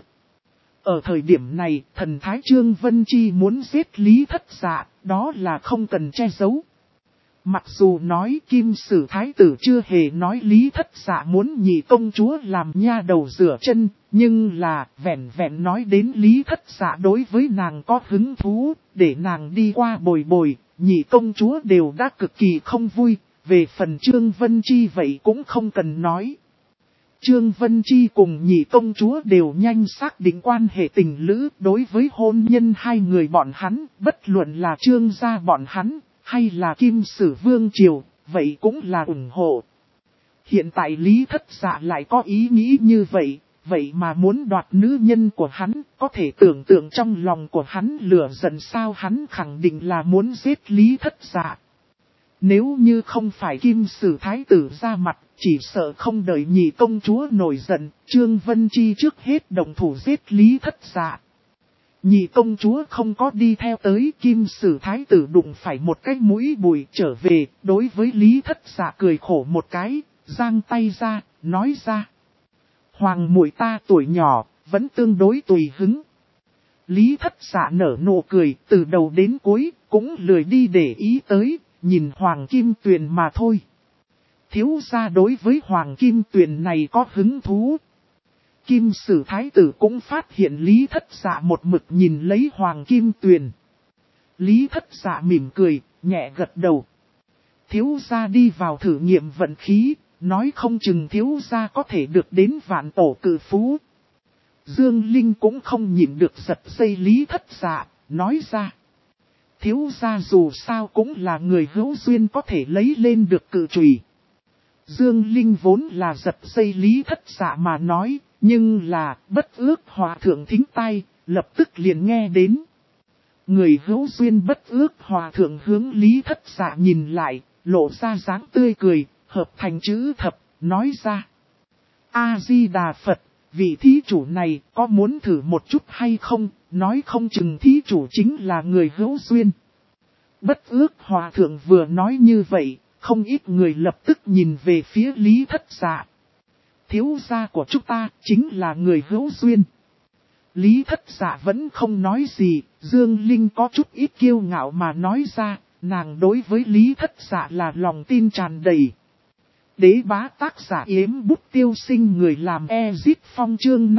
Ở thời điểm này, thần thái Trương Vân Chi muốn giết Lý Thất Dạ, đó là không cần che giấu. Mặc dù nói Kim Sử Thái tử chưa hề nói Lý Thất Dạ muốn nhị công chúa làm nha đầu rửa chân, nhưng là vẹn vẹn nói đến Lý Thất Dạ đối với nàng có hứng thú, để nàng đi qua bồi bồi, nhị công chúa đều đã cực kỳ không vui, về phần Trương Vân Chi vậy cũng không cần nói. Trương Vân Chi cùng nhị công chúa đều nhanh xác định quan hệ tình lữ đối với hôn nhân hai người bọn hắn, bất luận là Trương gia bọn hắn, hay là Kim Sử Vương Triều, vậy cũng là ủng hộ. Hiện tại Lý Thất Dạ lại có ý nghĩ như vậy, vậy mà muốn đoạt nữ nhân của hắn, có thể tưởng tượng trong lòng của hắn lửa giận sao, hắn khẳng định là muốn giết Lý Thất Dạ. Nếu như không phải Kim Sử Thái tử ra mặt, chỉ sợ không đợi nhị công chúa nổi giận, Trương Vân Chi trước hết động thủ giết Lý Thất Dạ. Nhị công chúa không có đi theo tới, Kim Sử Thái tử đụng phải một cái mũi bùi trở về, đối với Lý Thất Dạ cười khổ một cái, giang tay ra, nói ra. Hoàng muội ta tuổi nhỏ, vẫn tương đối tùy hứng. Lý Thất Dạ nở nụ cười, từ đầu đến cuối, cũng lười đi để ý tới, nhìn Hoàng Kim Tuyền mà thôi. Thiếu gia đối với Hoàng Kim Tuyền này có hứng thú. Kim Sử Thái tử cũng phát hiện Lý Thất Dạ một mực nhìn lấy Hoàng Kim Tuyền. Lý Thất Dạ mỉm cười, nhẹ gật đầu. Thiếu gia đi vào thử nghiệm vận khí, nói không chừng thiếu gia có thể được đến vạn tổ cử phú. Dương Linh cũng không nhịn được giật dây Lý Thất Dạ, nói ra. Thiếu gia dù sao cũng là người hữu duyên có thể lấy lên được cự chùy. Dương Linh vốn là giật dây Lý Thất Dạ mà nói, nhưng là Bất Ước Hòa Thượng thính tai, lập tức liền nghe đến. Người hữu duyên Bất Ước Hòa Thượng hướng Lý Thất Dạ nhìn lại, lộ ra dáng tươi cười, hợp thành chữ thập, nói ra. A-di-đà Phật, vị thí chủ này có muốn thử một chút hay không, nói không chừng thí chủ chính là người hữu duyên. Bất Ước Hòa Thượng vừa nói như vậy, không ít người lập tức nhìn về phía Lý Thất Dạ. Thiếu gia của chúng ta chính là người hữu duyên. Lý Thất Dạ vẫn không nói gì, Dương Linh có chút ít kiêu ngạo mà nói ra, nàng đối với Lý Thất Dạ là lòng tin tràn đầy. Đế bá tác giả Yếm Bút Tiêu Sinh, người làm Ezit Phong, chương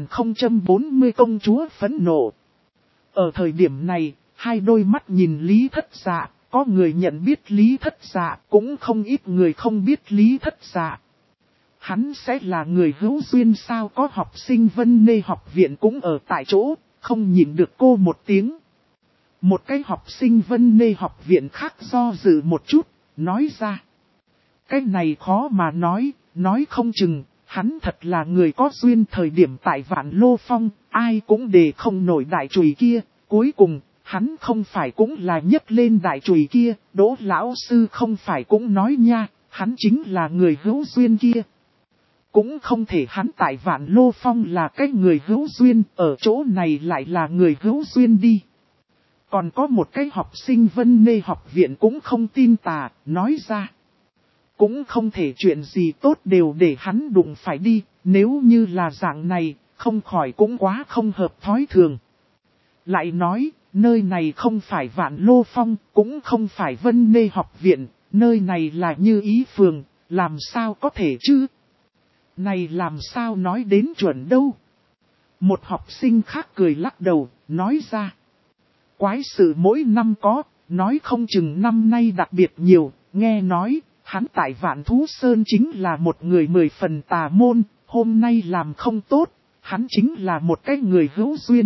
5040 công chúa phẫn nộ. Ở thời điểm này, hai đôi mắt nhìn Lý Thất Dạ, có người nhận biết Lý Thất Dạ, cũng không ít người không biết Lý Thất Dạ. Hắn sẽ là người hữu duyên sao? Có học sinh Vân Nê học viện cũng ở tại chỗ, không nhịn được cô một tiếng. Một cái học sinh Vân Nê học viện khác do dự một chút, nói ra. Cái này khó mà nói không chừng, hắn thật là người có duyên. Thời điểm tại Vạn Lô Phong, ai cũng đề không nổi đại chùy kia, cuối cùng, hắn không phải cũng là nhấc lên đại chùy kia, Đỗ lão sư không phải cũng nói nha, hắn chính là người hữu duyên kia. Cũng không thể hắn tại Vạn Lô Phong là cái người hữu duyên, ở chỗ này lại là người hữu duyên đi. Còn có một cái học sinh Vân Nê học viện cũng không tin tà, nói ra. Cũng không thể chuyện gì tốt đều để hắn đụng phải đi, nếu như là dạng này, không khỏi cũng quá không hợp thói thường. Lại nói, nơi này không phải Vạn Lô Phong, cũng không phải Vân Nê học viện, nơi này là Như Ý phường, làm sao có thể chứ? Này làm sao nói đến chuẩn đâu? Một học sinh khác cười lắc đầu, nói ra. Quái sự mỗi năm có, nói không chừng năm nay đặc biệt nhiều, nghe nói, hắn tại Vạn Thú Sơn chính là một người 10 phần tà môn, hôm nay làm không tốt, hắn chính là một cái người hữu duyên.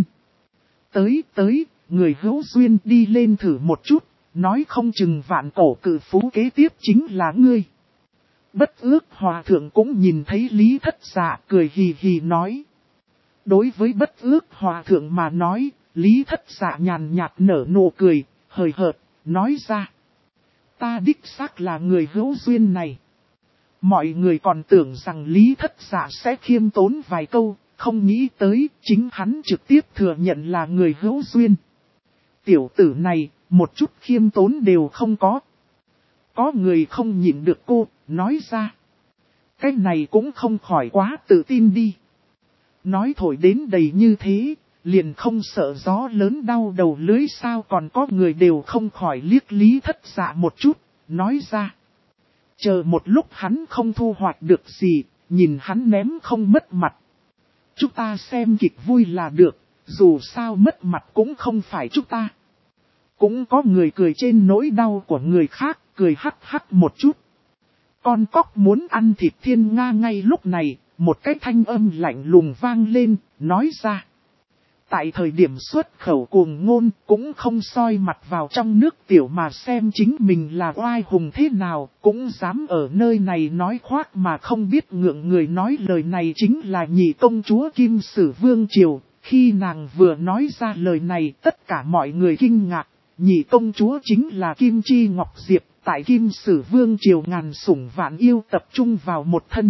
Tới, người hữu duyên đi lên thử một chút, nói không chừng vạn cổ cử phú kế tiếp chính là ngươi. Bất Ước Hòa Thượng cũng nhìn thấy Lý Thất Dạ, cười hì hì nói. Đối với Bất Ước Hòa Thượng mà nói, Lý Thất Dạ nhàn nhạt nở nụ cười, hời hợt, nói ra. Ta đích xác là người hữu duyên này. Mọi người còn tưởng rằng Lý Thất Dạ sẽ khiêm tốn vài câu, không nghĩ tới chính hắn trực tiếp thừa nhận là người hữu duyên. Tiểu tử này, một chút khiêm tốn đều không có. Có người không nhịn được cô, nói ra. Cái này cũng không khỏi quá tự tin đi. Nói thổi đến đầy như thế, liền không sợ gió lớn đau đầu lưới sao? Còn có người đều không khỏi liếc Lý Thất Dạ một chút, nói ra. Chờ một lúc hắn không thu hoạch được gì, nhìn hắn ném không mất mặt. Chúng ta xem kịch vui là được, dù sao mất mặt cũng không phải chúng ta. Cũng có người cười trên nỗi đau của người khác, cười hắc hắc một chút. Con cóc muốn ăn thịt thiên nga. Ngay lúc này, một cái thanh âm lạnh lùng vang lên, nói ra. tại thời điểm xuất khẩu cuồng ngôn cũng không soi mặt vào trong nước tiểu mà xem chính mình là oai hùng thế nào, cũng dám ở nơi này nói khoác mà không biết ngượng người. Nói lời này chính là nhị công chúa Kim Sử Vương Triều. Khi nàng vừa nói ra lời này, tất cả mọi người kinh ngạc. Nhị công chúa chính là Kim Chi Ngọc Diệp, tại Kim Sử Vương Triều ngàn sủng vạn yêu tập trung vào một thân.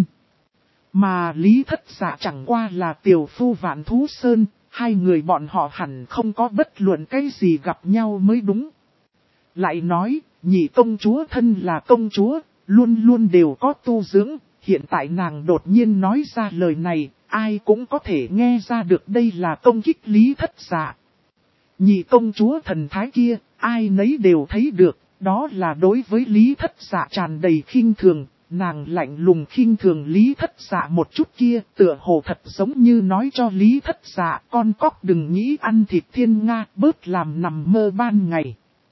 Mà Lý Thất Dạ chẳng qua là tiểu phu Vạn Thú Sơn, hai người bọn họ hẳn không có bất luận cái gì gặp nhau mới đúng. Lại nói, nhị công chúa thân là công chúa, luôn luôn đều có tu dưỡng, hiện tại nàng đột nhiên nói ra lời này, ai cũng có thể nghe ra được đây là công kích Lý Thất Dạ. Nhị công chúa thần thái kia, ai nấy đều thấy được, đó là đối với Lý Thất Dạ tràn đầy khinh thường. Nàng lạnh lùng khinh thường Lý Thất Dạ một chút kia, tựa hồ thật giống như nói cho Lý Thất Dạ con cóc đừng nghĩ ăn thịt thiên nga, bớt làm nằm mơ ban ngày.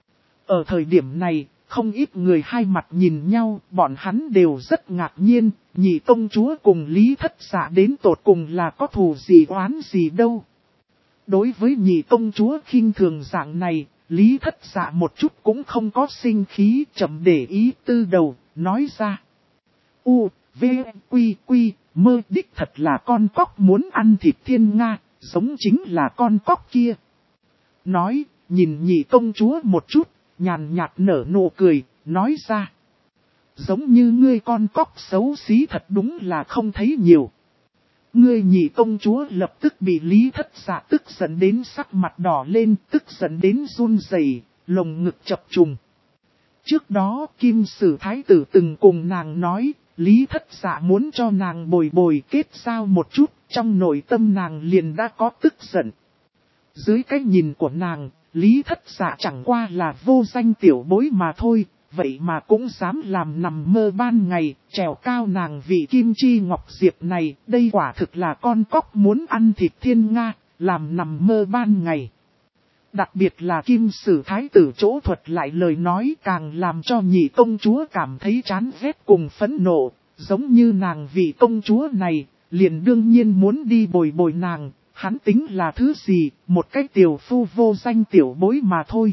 Ở thời điểm này, không ít người hai mặt nhìn nhau, bọn hắn đều rất ngạc nhiên, nhị công chúa cùng Lý Thất Dạ đến tột cùng là có thù gì oán gì đâu. Đối với nhị công chúa khinh thường dạng này, Lý Thất Dạ một chút cũng không có sinh khí, chậm để ý tư đầu, nói ra. U, V, Quy, Quy, mơ đích thật là con cóc muốn ăn thịt thiên nga, giống chính là con cóc kia. Nói, nhìn nhị công chúa một chút, nhàn nhạt nở nụ cười, nói ra. Giống như ngươi con cóc xấu xí thật đúng là không thấy nhiều. Ngươi nhị công chúa lập tức bị Lý Thất Dạ tức giận đến sắc mặt đỏ lên, tức giận đến run rẩy, lồng ngực chập trùng. Trước đó Kim Sử Thái tử từng cùng nàng nói, Lý Thất Dạ muốn cho nàng bồi bồi kết giao một chút, trong nội tâm nàng liền đã có tức giận. Dưới cái nhìn của nàng, Lý Thất Dạ chẳng qua là vô danh tiểu bối mà thôi, vậy mà cũng dám làm nằm mơ ban ngày, trèo cao nàng vị Kim Chi Ngọc Diệp này, đây quả thực là con cóc muốn ăn thịt thiên nga, làm nằm mơ ban ngày. Đặc biệt là Kim Sử Thái tử chỗ thuật lại lời nói càng làm cho nhị công chúa cảm thấy chán ghét cùng phẫn nộ, giống như nàng vị công chúa này, liền đương nhiên muốn đi bồi bồi nàng, hắn tính là thứ gì, một cái tiểu phu vô danh tiểu bối mà thôi.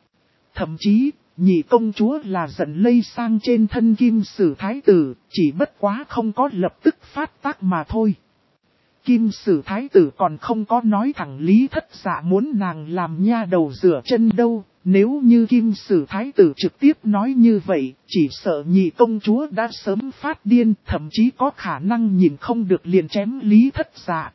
Thậm chí, nhị công chúa là giận lây sang trên thân Kim Sử Thái tử, chỉ bất quá không có lập tức phát tác mà thôi. Kim Sử Thái tử còn không có nói thẳng Lý Thất Dạ muốn nàng làm nha đầu rửa chân đâu, nếu như Kim Sử Thái tử trực tiếp nói như vậy, chỉ sợ nhị công chúa đã sớm phát điên, thậm chí có khả năng nhìn không được liền chém Lý Thất Dạ.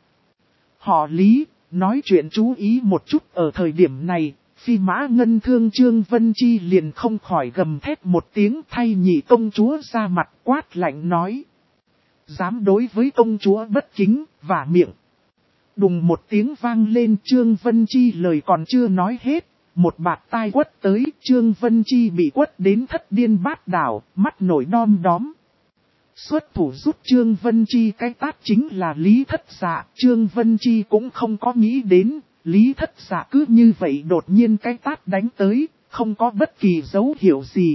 Họ Lý, nói chuyện chú ý một chút ở thời điểm này, Phi Mã Ngân Thương Trương Vân Chi liền không khỏi gầm thét một tiếng thay nhị công chúa ra mặt quát lạnh nói. Dám đối với công chúa bất kính, vả miệng. Đùng một tiếng vang lên Trương Vân Chi lời còn chưa nói hết, một bạt tai quất tới Trương Vân Chi bị quất đến thất điên bát đảo, mắt nổi đom đóm. Xuất thủ giúp Trương Vân Chi cái tát chính là Lý Thất Dạ, Trương Vân Chi cũng không có nghĩ đến, Lý Thất Dạ cứ như vậy đột nhiên cái tát đánh tới, không có bất kỳ dấu hiệu gì.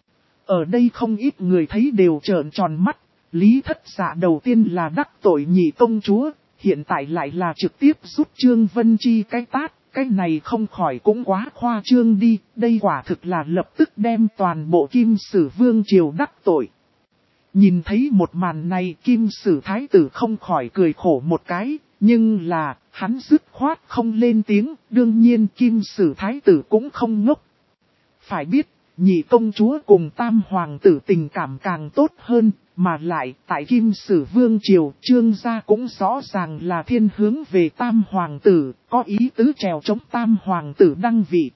Ở đây không ít người thấy đều trợn tròn mắt. Lý Thất Dạ đầu tiên là đắc tội nhị công chúa, hiện tại lại là trực tiếp giúp Trương Vân Chi cái tát, cái này không khỏi cũng quá khoa trương đi, đây quả thực là lập tức đem toàn bộ Kim Sử Vương Triều đắc tội. Nhìn thấy một màn này Kim Sử Thái tử không khỏi cười khổ một cái, nhưng là, hắn dứt khoát không lên tiếng, đương nhiên Kim Sử Thái tử cũng không ngốc. Phải biết, nhị công chúa cùng tam hoàng tử tình cảm càng tốt hơn. Mà lại, tại Kim Sử Vương Triều, Trương gia cũng rõ ràng là thiên hướng về tam hoàng tử, có ý tứ trèo chống tam hoàng tử đăng vị.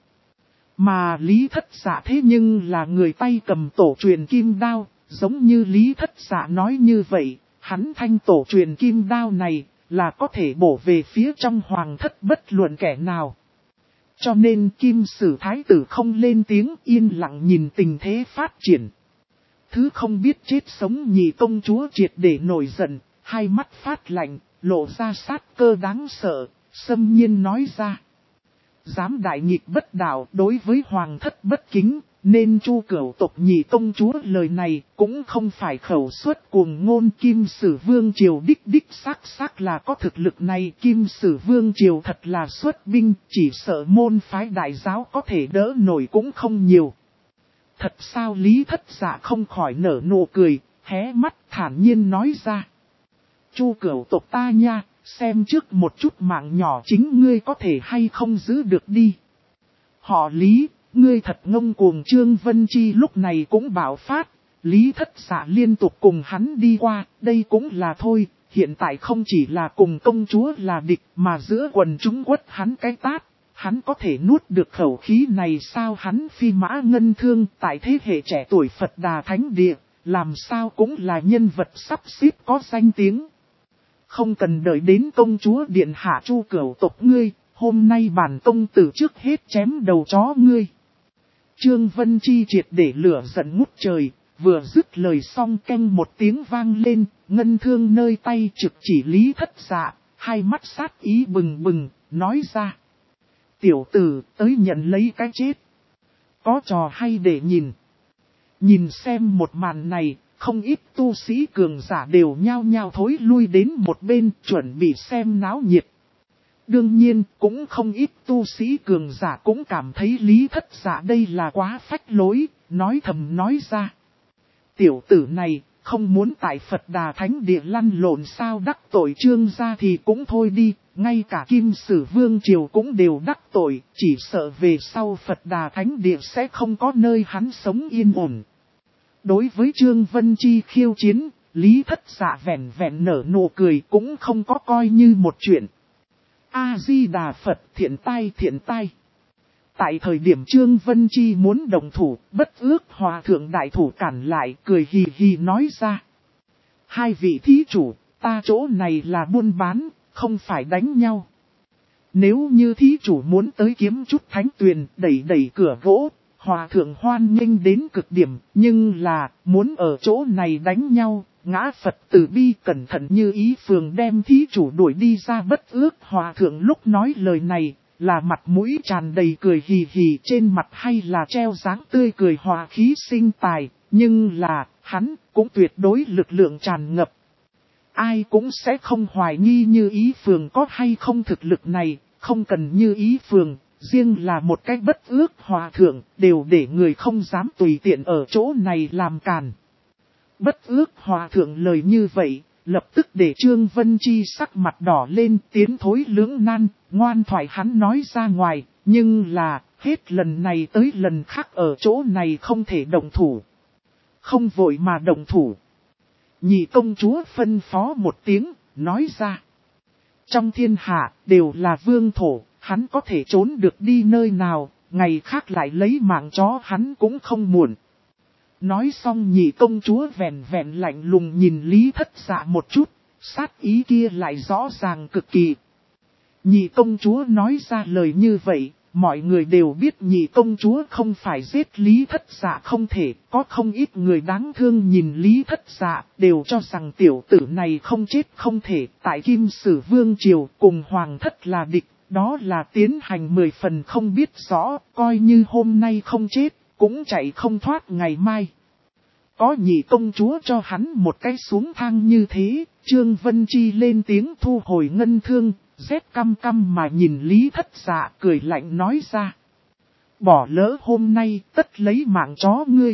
Mà Lý Thất Dạ thế nhưng là người tay cầm tổ truyền kim đao, giống như Lý Thất Dạ nói như vậy, hắn thanh tổ truyền kim đao này, là có thể bổ về phía trong hoàng thất bất luận kẻ nào. Cho nên Kim Sử Thái tử không lên tiếng yên lặng nhìn tình thế phát triển. Thứ không biết chết sống nhị công chúa triệt để nổi giận, hai mắt phát lạnh, lộ ra sát cơ đáng sợ, xâm nhiên nói ra. Dám đại nghịch bất đạo đối với hoàng thất bất kính, Nên Chu Cửu tộc nhị công chúa lời này cũng không phải khẩu suất cuồng ngôn. Kim Sử Vương Triều đích xác là có thực lực này. Kim Sử Vương Triều thật là xuất binh, chỉ sợ môn phái đại giáo có thể đỡ nổi cũng không nhiều. Thật sao? Lý Thất Dạ không khỏi nở nụ cười, hé mắt thản nhiên nói ra. Chu Cửu tộc ta nha, xem trước một chút mạng nhỏ chính ngươi có thể hay không giữ được đi. Họ Lý, ngươi thật ngông cuồng. Trương Vân Chi lúc này cũng bảo phát. Lý Thất Dạ liên tục cùng hắn đi qua, đây cũng là thôi. Hiện tại không chỉ là cùng công chúa là địch mà giữa quần chúng quất hắn cái tát. Hắn có thể nuốt được khẩu khí này sao? Hắn Phi Mã Ngân Thương tại thế hệ trẻ tuổi Phật Đà Thánh Địa, làm sao cũng là nhân vật sắp xếp có danh tiếng. Không cần đợi đến công chúa điện hạ Chu Cửu tộc ngươi, hôm nay bản công tử trước hết chém đầu chó ngươi. Trương Vân Chi triệt để lửa giận ngút trời, vừa dứt lời xong canh một tiếng vang lên, ngân thương nơi tay trực chỉ Lý Thất Dạ, hai mắt sát ý bừng bừng, nói ra. Tiểu tử, tới nhận lấy cái chết. Có trò hay để nhìn. Nhìn xem một màn này, không ít tu sĩ cường giả đều nhao nhao thối lui đến một bên chuẩn bị xem náo nhiệt. Đương nhiên, cũng không ít tu sĩ cường giả cũng cảm thấy Lý Thất Dạ đây là quá phách lối, nói thầm nói ra. Tiểu tử này, không muốn tại Phật Đà Thánh Địa lăn lộn sao? Đắc tội Trương gia thì cũng thôi đi, ngay cả Kim Sử Vương Triều cũng đều đắc tội, chỉ sợ về sau Phật Đà Thánh Địa sẽ không có nơi hắn sống yên ổn. Đối với Trương Vân Chi khiêu chiến, Lý Thất Dạ vẹn vẹn nở nụ cười cũng không có coi như một chuyện. A-di-đà Phật, thiện tai. Tại thời điểm Trương Vân Chi muốn đồng thủ, Bất Ước Hòa Thượng đại thủ cản lại, cười hì hì nói ra. Hai vị thí chủ, ta chỗ này là buôn bán, không phải đánh nhau. Nếu như thí chủ muốn tới kiếm chút thánh tuyền, đẩy cửa gỗ, Hòa Thượng hoan nghênh đến cực điểm, nhưng là, muốn ở chỗ này đánh nhau, ngã Phật từ bi cẩn thận như ý phường đem thí chủ đuổi đi ra. Bất Ước Hòa Thượng lúc nói lời này, là mặt mũi tràn đầy cười hì hì, trên mặt hay là treo dáng tươi cười hòa khí sinh tài, nhưng là, hắn cũng tuyệt đối lực lượng tràn ngập. Ai cũng sẽ không hoài nghi Như Ý phường có hay không thực lực này, không cần Như Ý phường, riêng là một cái Bất Ước Hòa Thượng, đều để người không dám tùy tiện ở chỗ này làm càn. Bất Ước Hòa Thượng lời như vậy, lập tức để Trương Vân Chi sắc mặt đỏ lên, tiến thối lưỡng nan, ngoan thoại hắn nói ra ngoài, nhưng là, hết lần này tới lần khác ở chỗ này không thể động thủ. Không vội mà động thủ. Nhị công chúa phân phó một tiếng, nói ra. Trong thiên hạ, đều là vương thổ, hắn có thể trốn được đi nơi nào, ngày khác lại lấy mạng chó hắn cũng không muộn. Nói xong nhị công chúa vẹn vẹn lạnh lùng nhìn Lý Thất Dạ một chút, sát ý kia lại rõ ràng cực kỳ. Nhị công chúa nói ra lời như vậy, mọi người đều biết nhị công chúa không phải giết Lý Thất Dạ không thể, có không ít người đáng thương nhìn Lý Thất Dạ, đều cho rằng tiểu tử này không chết không thể, tại Kim Sử Vương Triều cùng Hoàng thất là địch, đó là tiến hành 10 phần không biết rõ, coi như hôm nay không chết, cũng chạy không thoát ngày mai. Có nhị công chúa cho hắn một cái xuống thang như thế, Trương Vân Chi lên tiếng thu hồi ngân thương, rét căm căm mà nhìn Lý Thất Dạ cười lạnh nói ra. Bỏ lỡ hôm nay tất lấy mạng chó ngươi.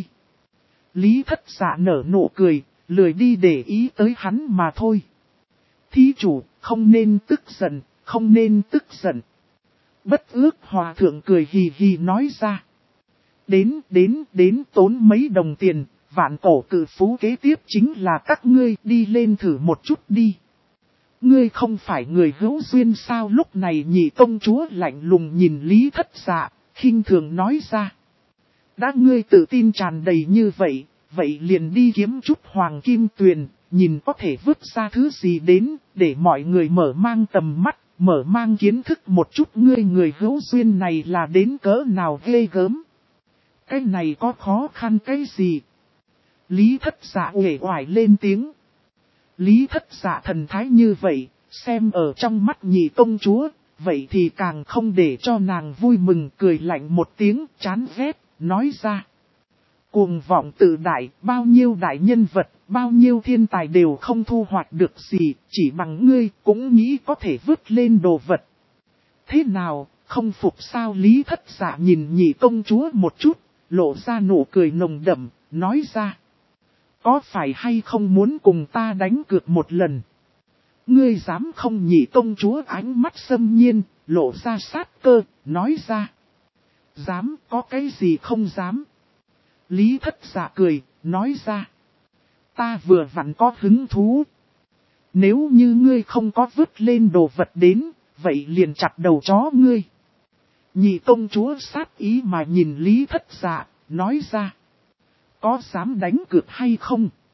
Lý Thất Dạ nở nụ cười, lười đi để ý tới hắn mà thôi. Thí chủ, không nên tức giận, không nên tức giận. Bất Ước Hòa Thượng cười hì hì nói ra. Đến tốn mấy đồng tiền, vạn cổ cự phú kế tiếp chính là các ngươi đi lên thử một chút đi. Ngươi không phải người hữu duyên sao? Lúc này nhị công chúa lạnh lùng nhìn Lý Thất Dạ, khinh thường nói ra. Đã ngươi tự tin tràn đầy như vậy, vậy liền đi kiếm chút hoàng kim tuyền, nhìn có thể vứt ra thứ gì đến, để mọi người mở mang tầm mắt, mở mang kiến thức một chút ngươi người hữu duyên này là đến cỡ nào ghê gớm. Cái này có khó khăn cái gì? Lý Thất Dạ uể oải lên tiếng. Lý Thất Dạ thần thái như vậy, xem ở trong mắt nhị công chúa, vậy thì càng không để cho nàng vui mừng cười lạnh một tiếng chán ghét, nói ra. cuồng vọng tự đại, bao nhiêu đại nhân vật, bao nhiêu thiên tài đều không thu hoạch được gì, chỉ bằng ngươi cũng nghĩ có thể vứt lên đồ vật. Thế nào, không phục sao? Lý Thất Dạ nhìn nhị công chúa một chút, lộ ra nụ cười nồng đậm, nói ra. Có phải hay không muốn cùng ta đánh cược một lần? Ngươi dám không? Nhị công chúa ánh mắt xâm nhiên, lộ ra sát cơ, nói ra. Dám, có cái gì không dám? Lý Thất Dạ cười, nói ra. Ta vừa vặn có hứng thú. Nếu như ngươi không có vứt lên đồ vật đến, vậy liền chặt đầu chó ngươi. Nhị công chúa sát ý mà nhìn Lý Thất Dạ, nói ra. Có dám đánh cược hay không?